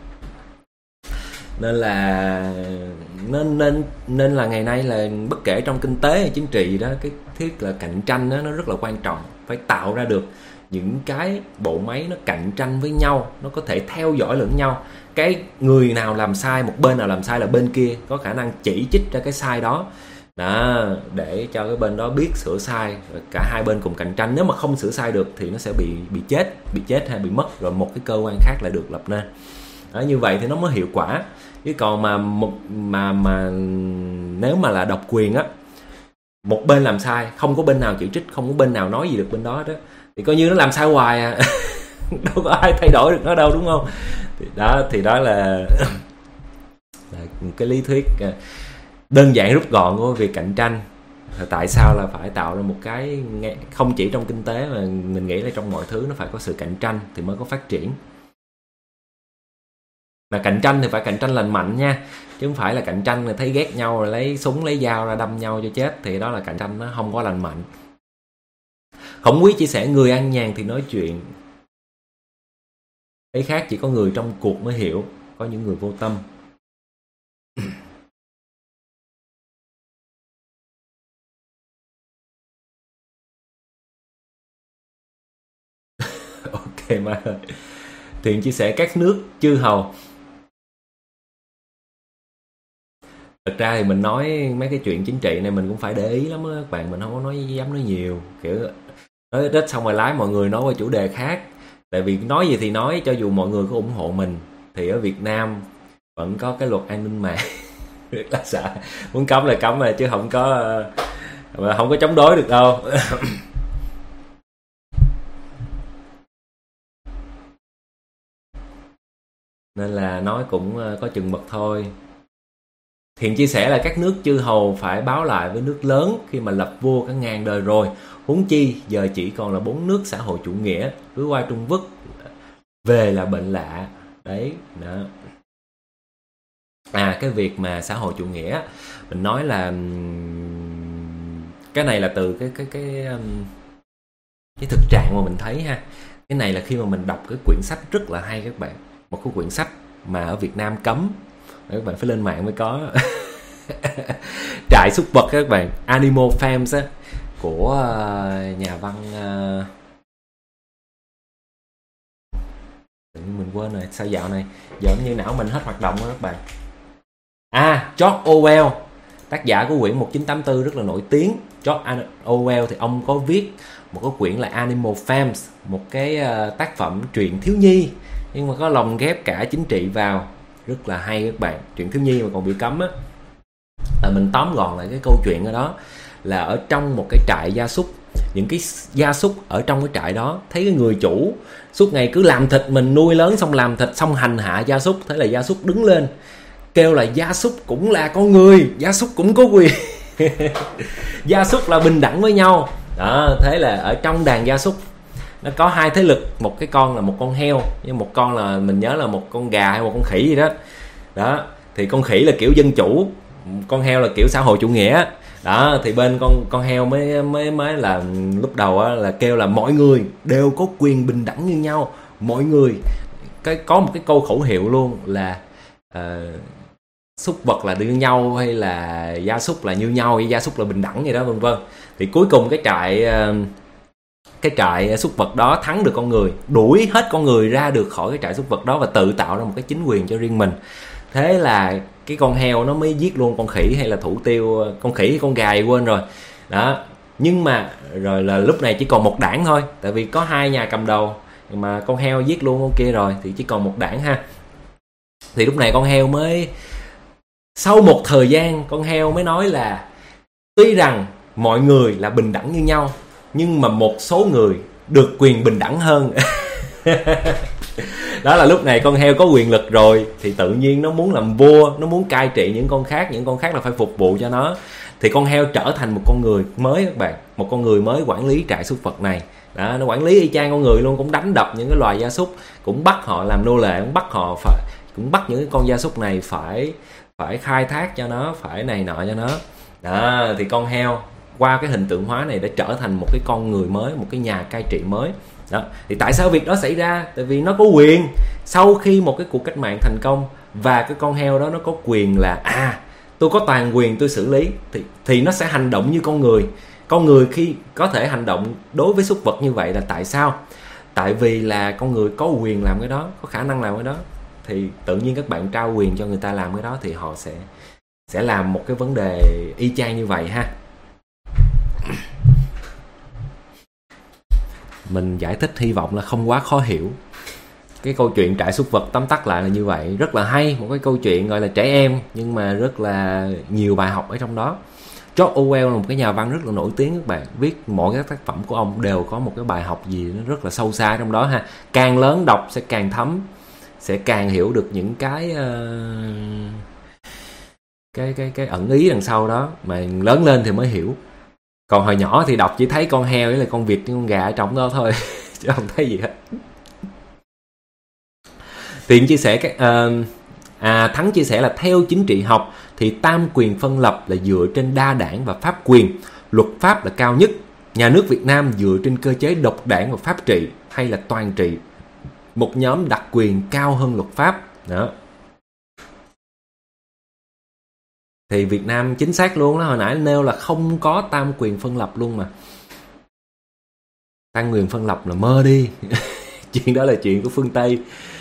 Nên là ngày nay là bất kể trong kinh tế hay chính trị đó, cái thiết là cạnh tranh đó, nó rất là quan trọng. Phải tạo ra được những cái bộ máy nó cạnh tranh với nhau, nó có thể theo dõi lẫn nhau. Cái người nào làm sai, một bên nào làm sai là bên kia có khả năng chỉ trích ra cái sai đó, để cho cái bên đó biết sửa sai, cả hai bên cùng cạnh tranh. Nếu mà không sửa sai được thì nó sẽ bị chết hay bị mất, rồi một cái cơ quan khác lại được lập nên đó. Như vậy thì nó mới hiệu quả. Chứ còn mà nếu mà là độc quyền á, một bên làm sai không có bên nào chỉ trích, không có bên nào nói gì được bên đó thì coi như nó làm sai hoài đâu có ai thay đổi được nó đâu, đúng không? Thì đó là cái lý thuyết đơn giản rút gọn của việc cạnh tranh. Tại sao là phải tạo ra một cái, không chỉ trong kinh tế mà mình nghĩ là trong mọi thứ nó phải có sự cạnh tranh thì mới có phát triển. Mà cạnh tranh thì phải cạnh tranh lành mạnh nha, chứ không phải là cạnh tranh là thấy ghét nhau rồi lấy súng lấy dao ra đâm nhau cho chết, thì đó là cạnh tranh nó không có lành mạnh. Khổng Quý chia sẻ người ăn nhàn thì nói chuyện, cái khác chỉ có người trong cuộc mới hiểu, có những người vô tâm. Ok Mai ơi. Thiện chia sẻ các nước chư hầu. Thực ra thì mình nói mấy cái chuyện chính trị này mình cũng phải để ý lắm á các bạn, mình không có dám nói nhiều, kiểu nói ít xong rồi lái mọi người nói qua chủ đề khác. Tại vì nói gì thì nói, cho dù mọi người có ủng hộ mình thì ở Việt Nam vẫn có cái luật an ninh mạng. Rất là sợ, muốn cấm là cấm rồi chứ không có chống đối được đâu. Nên là nói cũng có chừng mực thôi. Thiện chia sẻ là các nước chư hầu phải báo lại với nước lớn khi mà lập vua cả ngàn đời rồi, huống chi giờ chỉ còn là 4 nước xã hội chủ nghĩa, cứ qua Trung Quốc về là bệnh lạ đấy đó. Cái việc mà xã hội chủ nghĩa mình nói là cái này là từ cái thực trạng mà mình thấy ha. Cái này là khi mà mình đọc cái quyển sách rất là hay các bạn, một cái quyển sách mà ở Việt Nam cấm, các bạn phải lên mạng mới có. Trại súc vật các bạn, Animal Farms á, của nhà văn mình quên rồi, sao dạo này giờ như não mình hết hoạt động đó các bạn. George Orwell, tác giả của quyển 1984 rất là nổi tiếng. George Orwell thì ông có viết một cái quyển là Animal Farms, một cái tác phẩm truyện thiếu nhi nhưng mà có lồng ghép cả chính trị vào, rất là hay các bạn. Truyện thiếu nhi mà còn bị cấm á. Mình tóm gọn lại cái câu chuyện ở đó là ở trong một cái trại gia súc, những cái gia súc ở trong cái trại đó thấy cái người chủ suốt ngày cứ làm thịt mình, nuôi lớn xong làm thịt xong hành hạ gia súc. Thế là gia súc đứng lên kêu là gia súc cũng là con người, gia súc cũng có quyền. Gia súc là bình đẳng với nhau đó. Thế là ở trong đàn gia súc nó có hai thế lực, một cái con là một con heo, với một con là mình nhớ là một con gà hay một con khỉ gì đó. Đó thì con khỉ là kiểu dân chủ, con heo là kiểu xã hội chủ nghĩa. Đó thì bên con heo mới là lúc đầu á, là kêu là mọi người đều có quyền bình đẳng như nhau, mọi người có một cái câu khẩu hiệu luôn là súc vật là như nhau, hay là gia súc là như nhau, hay gia súc là bình đẳng vậy đó, vân vân. Thì cuối cùng cái trại súc vật đó thắng được con người, đuổi hết con người ra được khỏi cái trại súc vật đó và tự tạo ra một cái chính quyền cho riêng mình. Thế là cái con heo nó mới giết luôn con khỉ, hay là thủ tiêu con khỉ hay con gà gì quên rồi đó. Nhưng mà rồi là lúc này chỉ còn một đảng thôi, tại vì có hai nhà cầm đầu mà con heo giết luôn con kia rồi thì chỉ còn một đảng ha. Thì lúc này con heo mới, sau một thời gian con heo mới nói là tuy rằng mọi người là bình đẳng như nhau, nhưng mà một số người được quyền bình đẳng hơn. Đó là lúc này con heo có quyền lực rồi thì tự nhiên nó muốn làm vua, nó muốn cai trị những con khác là phải phục vụ cho nó. Thì con heo trở thành một con người mới các bạn, một con người mới quản lý trại súc vật này. Đó, nó quản lý y chang con người luôn, cũng đánh đập những cái loài gia súc, cũng bắt họ làm nô lệ, cũng bắt những cái con gia súc này phải khai thác cho nó, phải này nọ cho nó. Đó thì con heo qua cái hình tượng hóa này đã trở thành một cái con người mới, một cái nhà cai trị mới. Đó. Thì tại sao việc đó xảy ra? Tại vì nó có quyền. Sau khi một cái cuộc cách mạng thành công và cái con heo đó nó có quyền là tôi có toàn quyền tôi xử lý, thì nó sẽ hành động như con người. Con người khi có thể hành động đối với súc vật như vậy là tại sao? Tại vì là con người có quyền làm cái đó, có khả năng làm cái đó. Thì tự nhiên các bạn trao quyền cho người ta làm cái đó thì họ sẽ làm một cái vấn đề y chang như vậy ha. Mình giải thích hy vọng là không quá khó hiểu. Cái câu chuyện trại súc vật tóm tắt lại là như vậy. Rất là hay, một cái câu chuyện gọi là trẻ em nhưng mà rất là nhiều bài học ở trong đó. George Orwell là một cái nhà văn rất là nổi tiếng các bạn. Viết mỗi các tác phẩm của ông đều có một cái bài học gì nó rất là sâu xa trong đó ha. Càng lớn đọc sẽ càng thấm, sẽ càng hiểu được những cái ẩn ý đằng sau đó, mà lớn lên thì mới hiểu. Còn hồi nhỏ thì đọc chỉ thấy con heo với là con vịt với con gà ở trong đó thôi, chứ không thấy gì hết. Tiện chia sẻ Thắng chia sẻ là theo chính trị học thì tam quyền phân lập là dựa trên đa đảng và pháp quyền, luật pháp là cao nhất. Nhà nước Việt Nam dựa trên cơ chế độc đảng và pháp trị hay là toàn trị, một nhóm đặc quyền cao hơn luật pháp đó. Thì Việt Nam chính xác luôn đó, hồi nãy nêu là không có tam quyền phân lập luôn mà. Tam quyền phân lập là mơ đi. Chuyện đó là chuyện của phương Tây.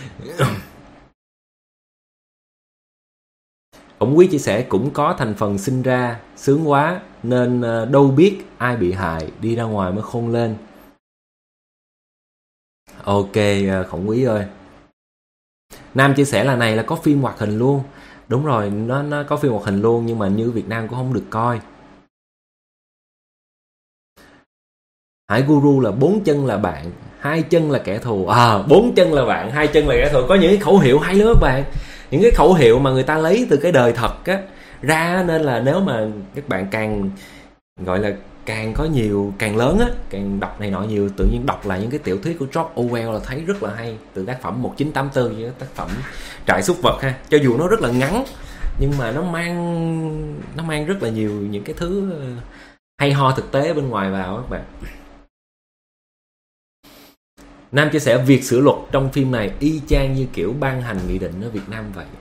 Ông Quý chia sẻ cũng có thành phần sinh ra sướng quá nên đâu biết ai bị hại, đi ra ngoài mới khôn lên. Ok Khổng Quý ơi. Nam chia sẻ là này là có phim hoạt hình luôn. Đúng rồi, nó có phim hoạt hình luôn, nhưng mà như Việt Nam cũng không được coi. Hải Guru là 4 chân là bạn, 2 chân là kẻ thù. 4 chân là bạn, 2 chân là kẻ thù. Có những cái khẩu hiệu hay lắm các bạn. Những cái khẩu hiệu mà người ta lấy từ cái đời thật á ra, nên là nếu mà các bạn càng gọi là càng có nhiều, càng lớn á, càng đọc này nọ nhiều, tự nhiên đọc lại những cái tiểu thuyết của George Orwell là thấy rất là hay. Từ tác phẩm 1984 với tác phẩm Trại súc vật ha. Cho dù nó rất là ngắn, nhưng mà nó mang rất là nhiều những cái thứ hay ho thực tế bên ngoài vào các bạn. Nam chia sẻ việc sửa luật trong phim này y chang như kiểu ban hành nghị định ở Việt Nam vậy.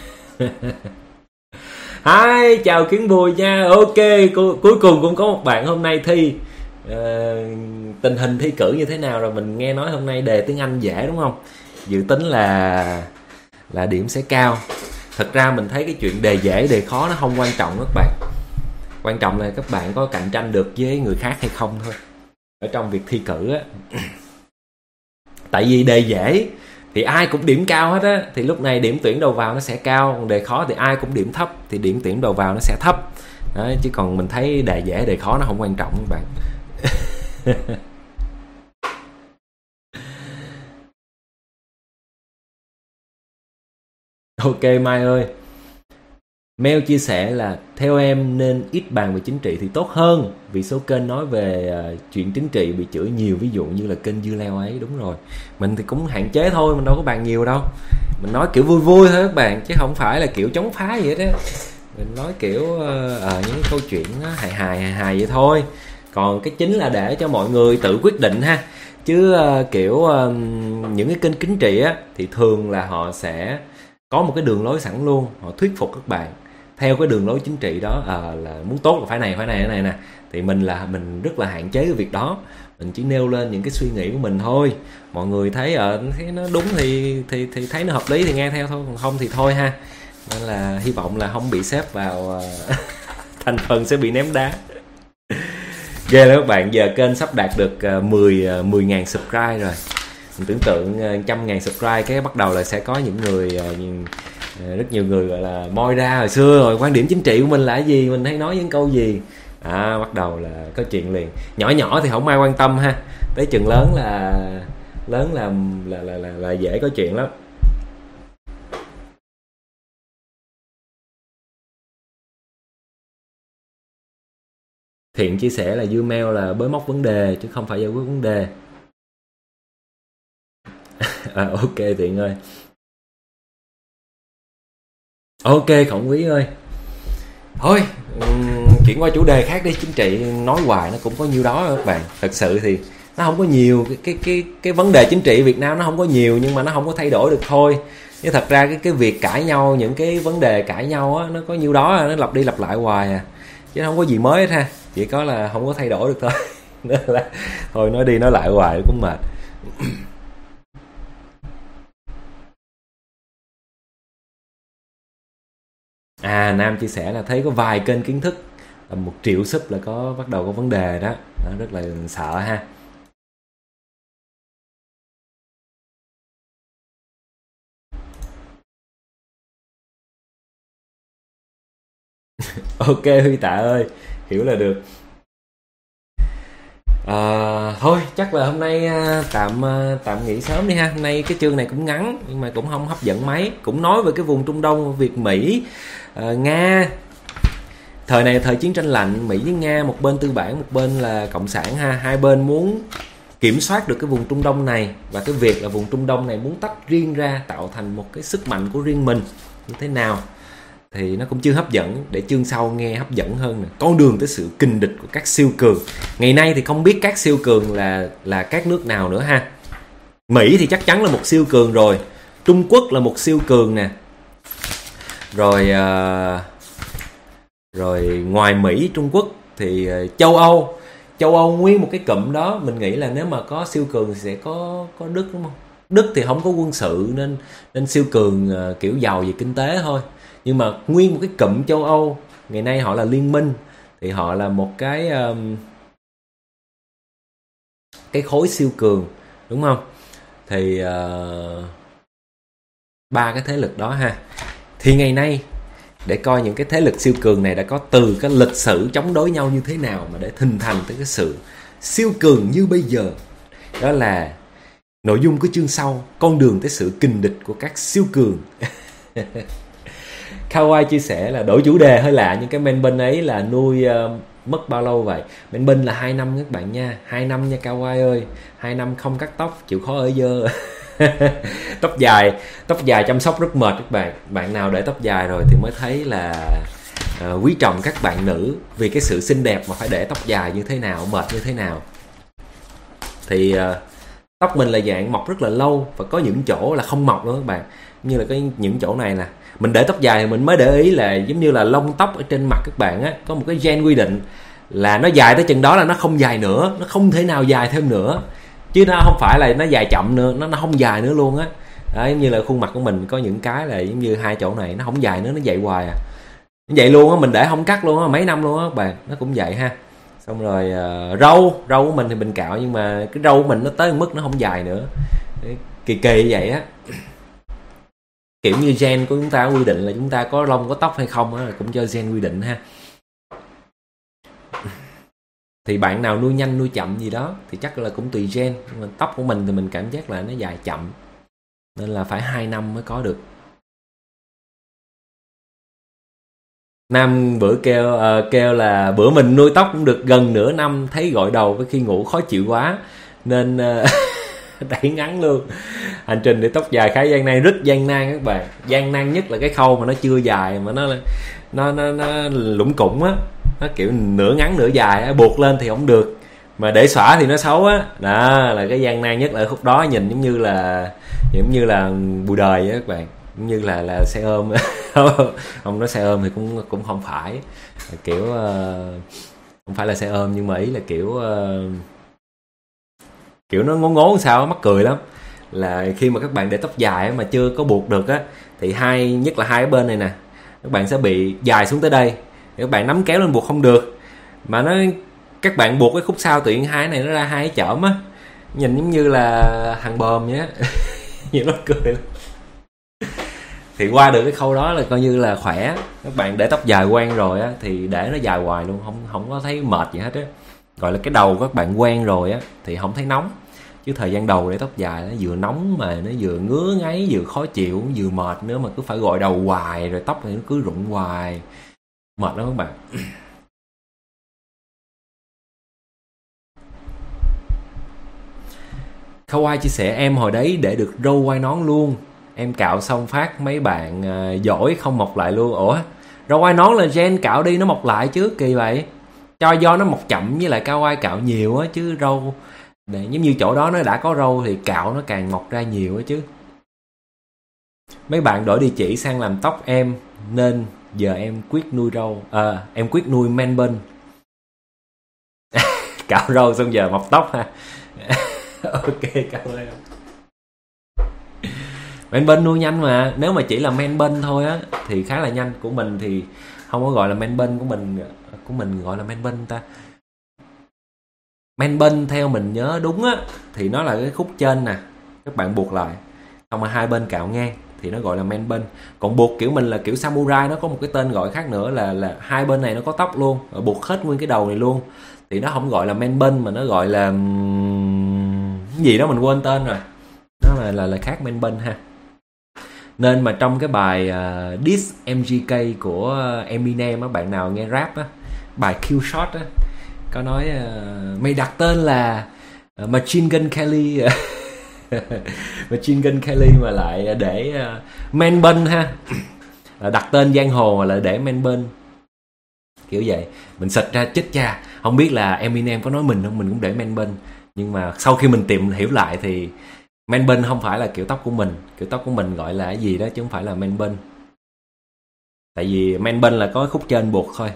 Hi, chào Kiến Bùi nha. Ok, cuối cùng cũng có một bạn hôm nay thi. Tình hình thi cử như thế nào rồi? Mình nghe nói hôm nay đề tiếng Anh dễ đúng không? Dự tính là điểm sẽ cao. Thật ra mình thấy cái chuyện đề dễ đề khó nó không quan trọng các bạn. Quan trọng là các bạn có cạnh tranh được với người khác hay không thôi, ở trong việc thi cử á. Tại vì đề dễ thì ai cũng điểm cao hết á, thì lúc này điểm tuyển đầu vào nó sẽ cao. Còn đề khó thì ai cũng điểm thấp, thì điểm tuyển đầu vào nó sẽ thấp đó. Chứ còn mình thấy đề dễ đề khó nó không quan trọng các bạn. Ok Mai ơi, Mel chia sẻ là theo em nên ít bàn về chính trị thì tốt hơn, vì số kênh nói về chuyện chính trị bị chửi nhiều, ví dụ như là kênh Dưa Leo ấy. Đúng rồi, mình thì cũng hạn chế thôi, mình đâu có bàn nhiều đâu. Mình nói kiểu vui vui thôi các bạn, chứ không phải là kiểu chống phá vậy đó. Mình nói kiểu những câu chuyện hài hài vậy thôi. Còn cái chính là để cho mọi người tự quyết định ha. Chứ kiểu những cái kênh chính trị á thì thường là họ sẽ có một cái đường lối sẵn luôn, họ thuyết phục các bạn theo cái đường lối chính trị đó, là muốn tốt là phải này nè. Thì mình rất là hạn chế cái việc đó. Mình chỉ nêu lên những cái suy nghĩ của mình thôi. Mọi người thấy thấy nó đúng thì thấy nó hợp lý thì nghe theo thôi, còn không thì thôi ha. Nên là hy vọng là không bị xếp vào thành phần sẽ bị ném đá. Ghê lắm các bạn, giờ kênh sắp đạt được 10.000 subscribe rồi. Mình tưởng tượng 100.000 subscribe cái bắt đầu là sẽ có những người rất nhiều người gọi là moi ra hồi xưa rồi quan điểm chính trị của mình là cái gì, mình hay nói những câu gì, bắt đầu là có chuyện liền. Nhỏ thì không ai quan tâm ha, tới chừng lớn là dễ có chuyện lắm. Thiện chia sẻ là Gmail là bới móc vấn đề chứ không phải giải quyết vấn đề. Ok Thiện ơi. Ok Khổng Quý ơi. Thôi chuyển qua chủ đề khác đi. Chính trị nói hoài nó cũng có nhiêu đó các bạn. Thật sự thì nó không có nhiều. Cái vấn đề chính trị Việt Nam nó không có nhiều, nhưng mà nó không có thay đổi được thôi. Nhưng thật ra cái việc cãi nhau, những cái vấn đề cãi nhau á, nó có nhiêu đó, nó lặp đi lặp lại hoài à, chứ nó không có gì mới hết ha. Chỉ có là không có thay đổi được thôi. Nên là thôi nói đi nói lại hoài cũng mệt. Nam chia sẻ là thấy có vài kênh kiến thức là 1 triệu sub là bắt đầu có vấn đề đó. Nó rất là sợ ha. Ok Huy Tạ ơi, hiểu là được. Thôi chắc là hôm nay tạm nghỉ sớm đi ha. Hôm nay cái chương này cũng ngắn nhưng mà cũng không hấp dẫn mấy, cũng nói về cái vùng Trung Đông, Việt Mỹ, Nga. Thời này thời chiến tranh lạnh, Mỹ với Nga, một bên tư bản, một bên là cộng sản ha. Hai bên muốn kiểm soát được cái vùng Trung Đông này, và cái việc là vùng Trung Đông này muốn tách riêng ra, tạo thành một cái sức mạnh của riêng mình như thế nào thì nó cũng chưa hấp dẫn. Để chương sau nghe hấp dẫn hơn nè. Con đường tới sự kình địch của các siêu cường. Ngày nay thì không biết các siêu cường là các nước nào nữa ha. Mỹ thì chắc chắn là một siêu cường rồi, Trung Quốc là một siêu cường nè, rồi ngoài Mỹ Trung Quốc thì châu Âu nguyên một cái cụm đó. Mình nghĩ là nếu mà có siêu cường thì sẽ có Đức, đúng không? Đức thì không có quân sự nên siêu cường kiểu giàu về kinh tế thôi. Nhưng mà nguyên một cái cụm châu Âu ngày nay họ là liên minh, thì họ là một cái khối siêu cường, đúng không? Thì ba cái thế lực đó ha. Thì ngày nay để coi những cái thế lực siêu cường này đã có từ cái lịch sử chống đối nhau như thế nào mà để hình thành tới cái sự siêu cường như bây giờ. Đó là nội dung của chương sau, con đường tới sự kình địch của các siêu cường. Kawhi chia sẻ là đổi chủ đề hơi lạ, nhưng cái main bên ấy là nuôi mất bao lâu vậy? Main bên là 2 năm các bạn nha, 2 năm nha Kawhi ơi, 2 năm không cắt tóc, chịu khó ở dơ. Tóc dài chăm sóc rất mệt các bạn. Bạn nào để tóc dài rồi thì mới thấy là quý trọng các bạn nữ, vì cái sự xinh đẹp mà phải để tóc dài như thế nào, mệt như thế nào. Thì tóc mình là dạng mọc rất là lâu, và có những chỗ là không mọc nữa các bạn. Như là những chỗ này nè, mình để tóc dài thì mình mới để ý là giống như là lông tóc ở trên mặt các bạn á, có một cái gen quy định là nó dài tới chừng đó là nó không dài nữa, nó không thể nào dài thêm nữa, chứ nó không phải là nó dài chậm nữa, nó không dài nữa luôn á. Đấy, như là khuôn mặt của mình có những cái là giống như hai chỗ này nó không dài nữa, nó vậy hoài à, nó vậy luôn á, mình để không cắt luôn á, mấy năm luôn á các bạn, nó cũng vậy ha. Xong rồi râu của mình thì mình cạo, nhưng mà cái râu của mình nó tới mức nó không dài nữa. Đấy, kỳ vậy á. Kiểu như gen của chúng ta quy định là chúng ta có lông có tóc hay không á, cũng do gen quy định ha. Thì bạn nào nuôi nhanh nuôi chậm gì đó thì chắc là cũng tùy gen. Nhưng mà tóc của mình thì mình cảm giác là nó dài chậm, nên là phải 2 năm mới có được. Nam bữa kêu là bữa mình nuôi tóc cũng được gần nửa năm, thấy gội đầu với khi ngủ khó chịu quá nên đẩy ngắn luôn. Hành trình để tóc dài khá gian nan, rất gian nan các bạn. Gian nan nhất là cái khâu mà nó chưa dài mà nó lủng củng á, nó kiểu nửa ngắn nửa dài á, buộc lên thì không được, mà để xõa thì nó xấu á. Đó là cái gian nan nhất, là khúc đó nhìn giống như là bùi đời á các bạn, giống như là xe ôm. Không, nói xe ôm thì cũng không phải, kiểu không phải là xe ôm, nhưng mà ý là kiểu nó ngố sao mắc cười lắm. Là khi mà các bạn để tóc dài mà chưa có buộc được á, thì nhất là hai cái bên này nè, các bạn sẽ bị dài xuống tới đây, thì các bạn nắm kéo lên buộc không được, mà các bạn buộc cái khúc sau tự nhiên hai này nó ra hai cái chởm á, nhìn giống như là hàng bờm nhé. Nhìn nó cười lắm. Thì qua được cái khâu đó là coi như là khỏe. Các bạn để tóc dài quen rồi á thì để nó dài hoài luôn, không có thấy mệt gì hết á. Gọi là cái đầu các bạn quen rồi á thì không thấy nóng, chứ thời gian đầu để tóc dài nó vừa nóng mà nó vừa ngứa ngáy, vừa khó chịu, vừa mệt nữa, mà cứ phải gội đầu hoài, rồi tóc thì nó cứ rụng hoài, mệt lắm các bạn. Kawhi chia sẻ em hồi đấy để được râu quai nón luôn, em cạo xong phát mấy bạn giỏi không mọc lại luôn. Ủa, râu quai nón là gen cạo đi nó mọc lại chứ, kỳ vậy. Do nó mọc chậm, với lại Kawhi cạo nhiều á, chứ râu để giống như chỗ đó nó đã có râu thì cạo nó càng mọc ra nhiều á chứ. Mấy bạn đổi địa chỉ sang làm tóc em, nên giờ em quyết nuôi râu, em quyết nuôi man bun. Cạo râu xong giờ mọc tóc ha. Ok, cảm ơn em. Man bun nuôi nhanh mà, nếu mà chỉ là man bun thôi á thì khá là nhanh. Của mình thì không có gọi là man bun, của mình gọi là man bun ta. Man bun theo mình nhớ đúng á thì nó là cái khúc trên nè, các bạn buộc lại, xong mà hai bên cạo ngang thì nó gọi là man bun. Còn buộc kiểu mình là kiểu samurai, nó có một cái tên gọi khác nữa là hai bên này nó có tóc luôn, rồi buộc hết nguyên cái đầu này luôn, thì nó không gọi là man bun mà nó gọi là cái gì đó mình quên tên rồi. Nó là khác man bun ha. Nên mà trong cái bài Diss MGK của Eminem á, bạn nào nghe rap á, bài Kill Shot á, có nói mày đặt tên là Machine Gun Kelly. Machine Gun Kelly mà lại để man bun ha. Đặt tên giang hồ mà lại để man bun, kiểu vậy. Mình xịt ra chết cha, không biết là Eminem có nói mình không, mình cũng để man bun. Nhưng mà sau khi mình tìm hiểu lại thì man bun không phải là kiểu tóc của mình. Kiểu tóc của mình gọi là cái gì đó chứ không phải là man bun. Tại vì man bun là có cái khúc trên buộc thôi.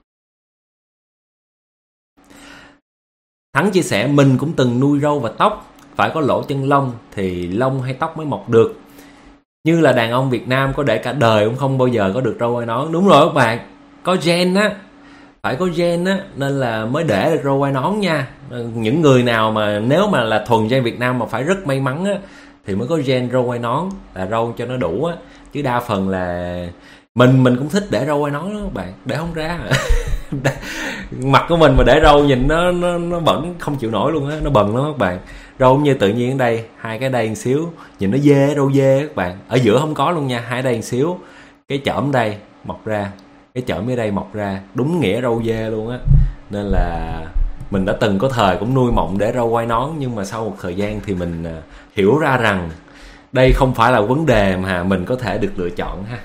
Thắng chia sẻ mình cũng từng nuôi râu và tóc, phải có lỗ chân lông thì lông hay tóc mới mọc được. Như là đàn ông Việt Nam có để cả đời cũng không bao giờ có được râu quai nón. Đúng rồi các bạn, có gen á, phải có gen á, nên là mới để được râu quai nón nha. Những người nào mà nếu mà là thuần gen Việt Nam mà phải rất may mắn á, thì mới có gen râu quai nón, là râu cho nó đủ á. Chứ đa phần là mình cũng thích để râu quai nón đó các bạn, để không ra. Mặt của mình mà để râu nhìn nó bẩn không chịu nổi luôn á, nó bần lắm các bạn. Râu như tự nhiên ở đây, hai cái đây một xíu, nhìn nó dê, râu dê các bạn. Ở giữa không có luôn nha, hai đây một xíu, cái chởm đây mọc ra, cái chởm ở đây mọc ra, đúng nghĩa râu dê luôn á. Nên là mình đã từng có thời cũng nuôi mộng để râu quai nón, nhưng mà sau một thời gian thì mình hiểu ra rằng đây không phải là vấn đề mà mình có thể được lựa chọn ha.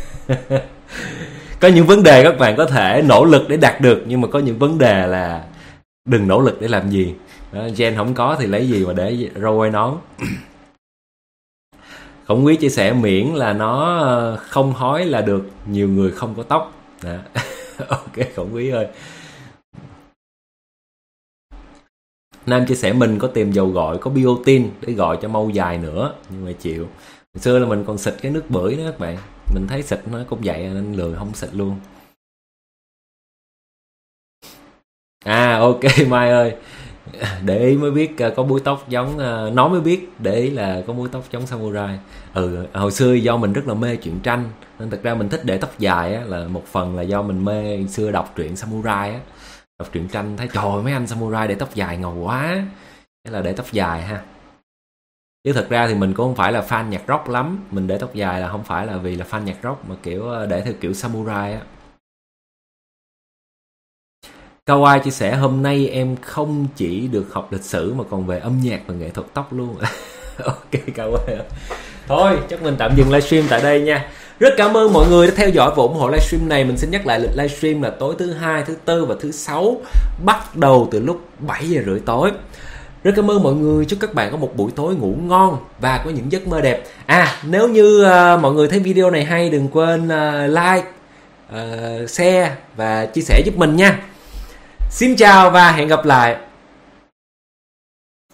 Có những vấn đề các bạn có thể nỗ lực để đạt được, nhưng mà có những vấn đề là đừng nỗ lực để làm gì. Đó, gen không có thì lấy gì mà để râu quai nón. Khổng Quý chia sẻ miễn là nó không hói là được, nhiều người không có tóc. Đó. Ok Khổng Quý ơi. Nam chia sẻ mình có tìm dầu gội có biotin để gội cho mau dài nữa, nhưng mà chịu. Hồi xưa là mình còn xịt cái nước bưởi đó các bạn, mình thấy xịt nó cũng vậy nên lười không xịt luôn. Ok Mai ơi, để ý mới biết có búi tóc giống, nói mới biết để ý là có búi tóc giống samurai. Hồi xưa do mình rất là mê truyện tranh, nên thật ra mình thích để tóc dài á, là một phần là do mình mê xưa đọc truyện samurai á, đọc truyện tranh thấy trời mấy anh samurai để tóc dài ngầu quá, thế là để tóc dài ha. Chứ thật ra thì mình cũng không phải là fan nhạc rock lắm, mình để tóc dài là không phải là vì là fan nhạc rock, mà kiểu để theo kiểu samurai á. Kawai chia sẻ hôm nay em không chỉ được học lịch sử mà còn về âm nhạc và nghệ thuật tóc luôn. Ok Kawai. Thôi chắc mình tạm dừng livestream tại đây nha. Rất cảm ơn mọi người đã theo dõi và ủng hộ livestream này. Mình xin nhắc lại lịch livestream là tối thứ Hai, thứ Tư và thứ Sáu, bắt đầu từ lúc 7 giờ rưỡi tối. Rất cảm ơn mọi người, chúc các bạn có một buổi tối ngủ ngon và có những giấc mơ đẹp. Nếu như mọi người thấy video này hay, đừng quên like, share và chia sẻ giúp mình nha. Xin chào và hẹn gặp lại.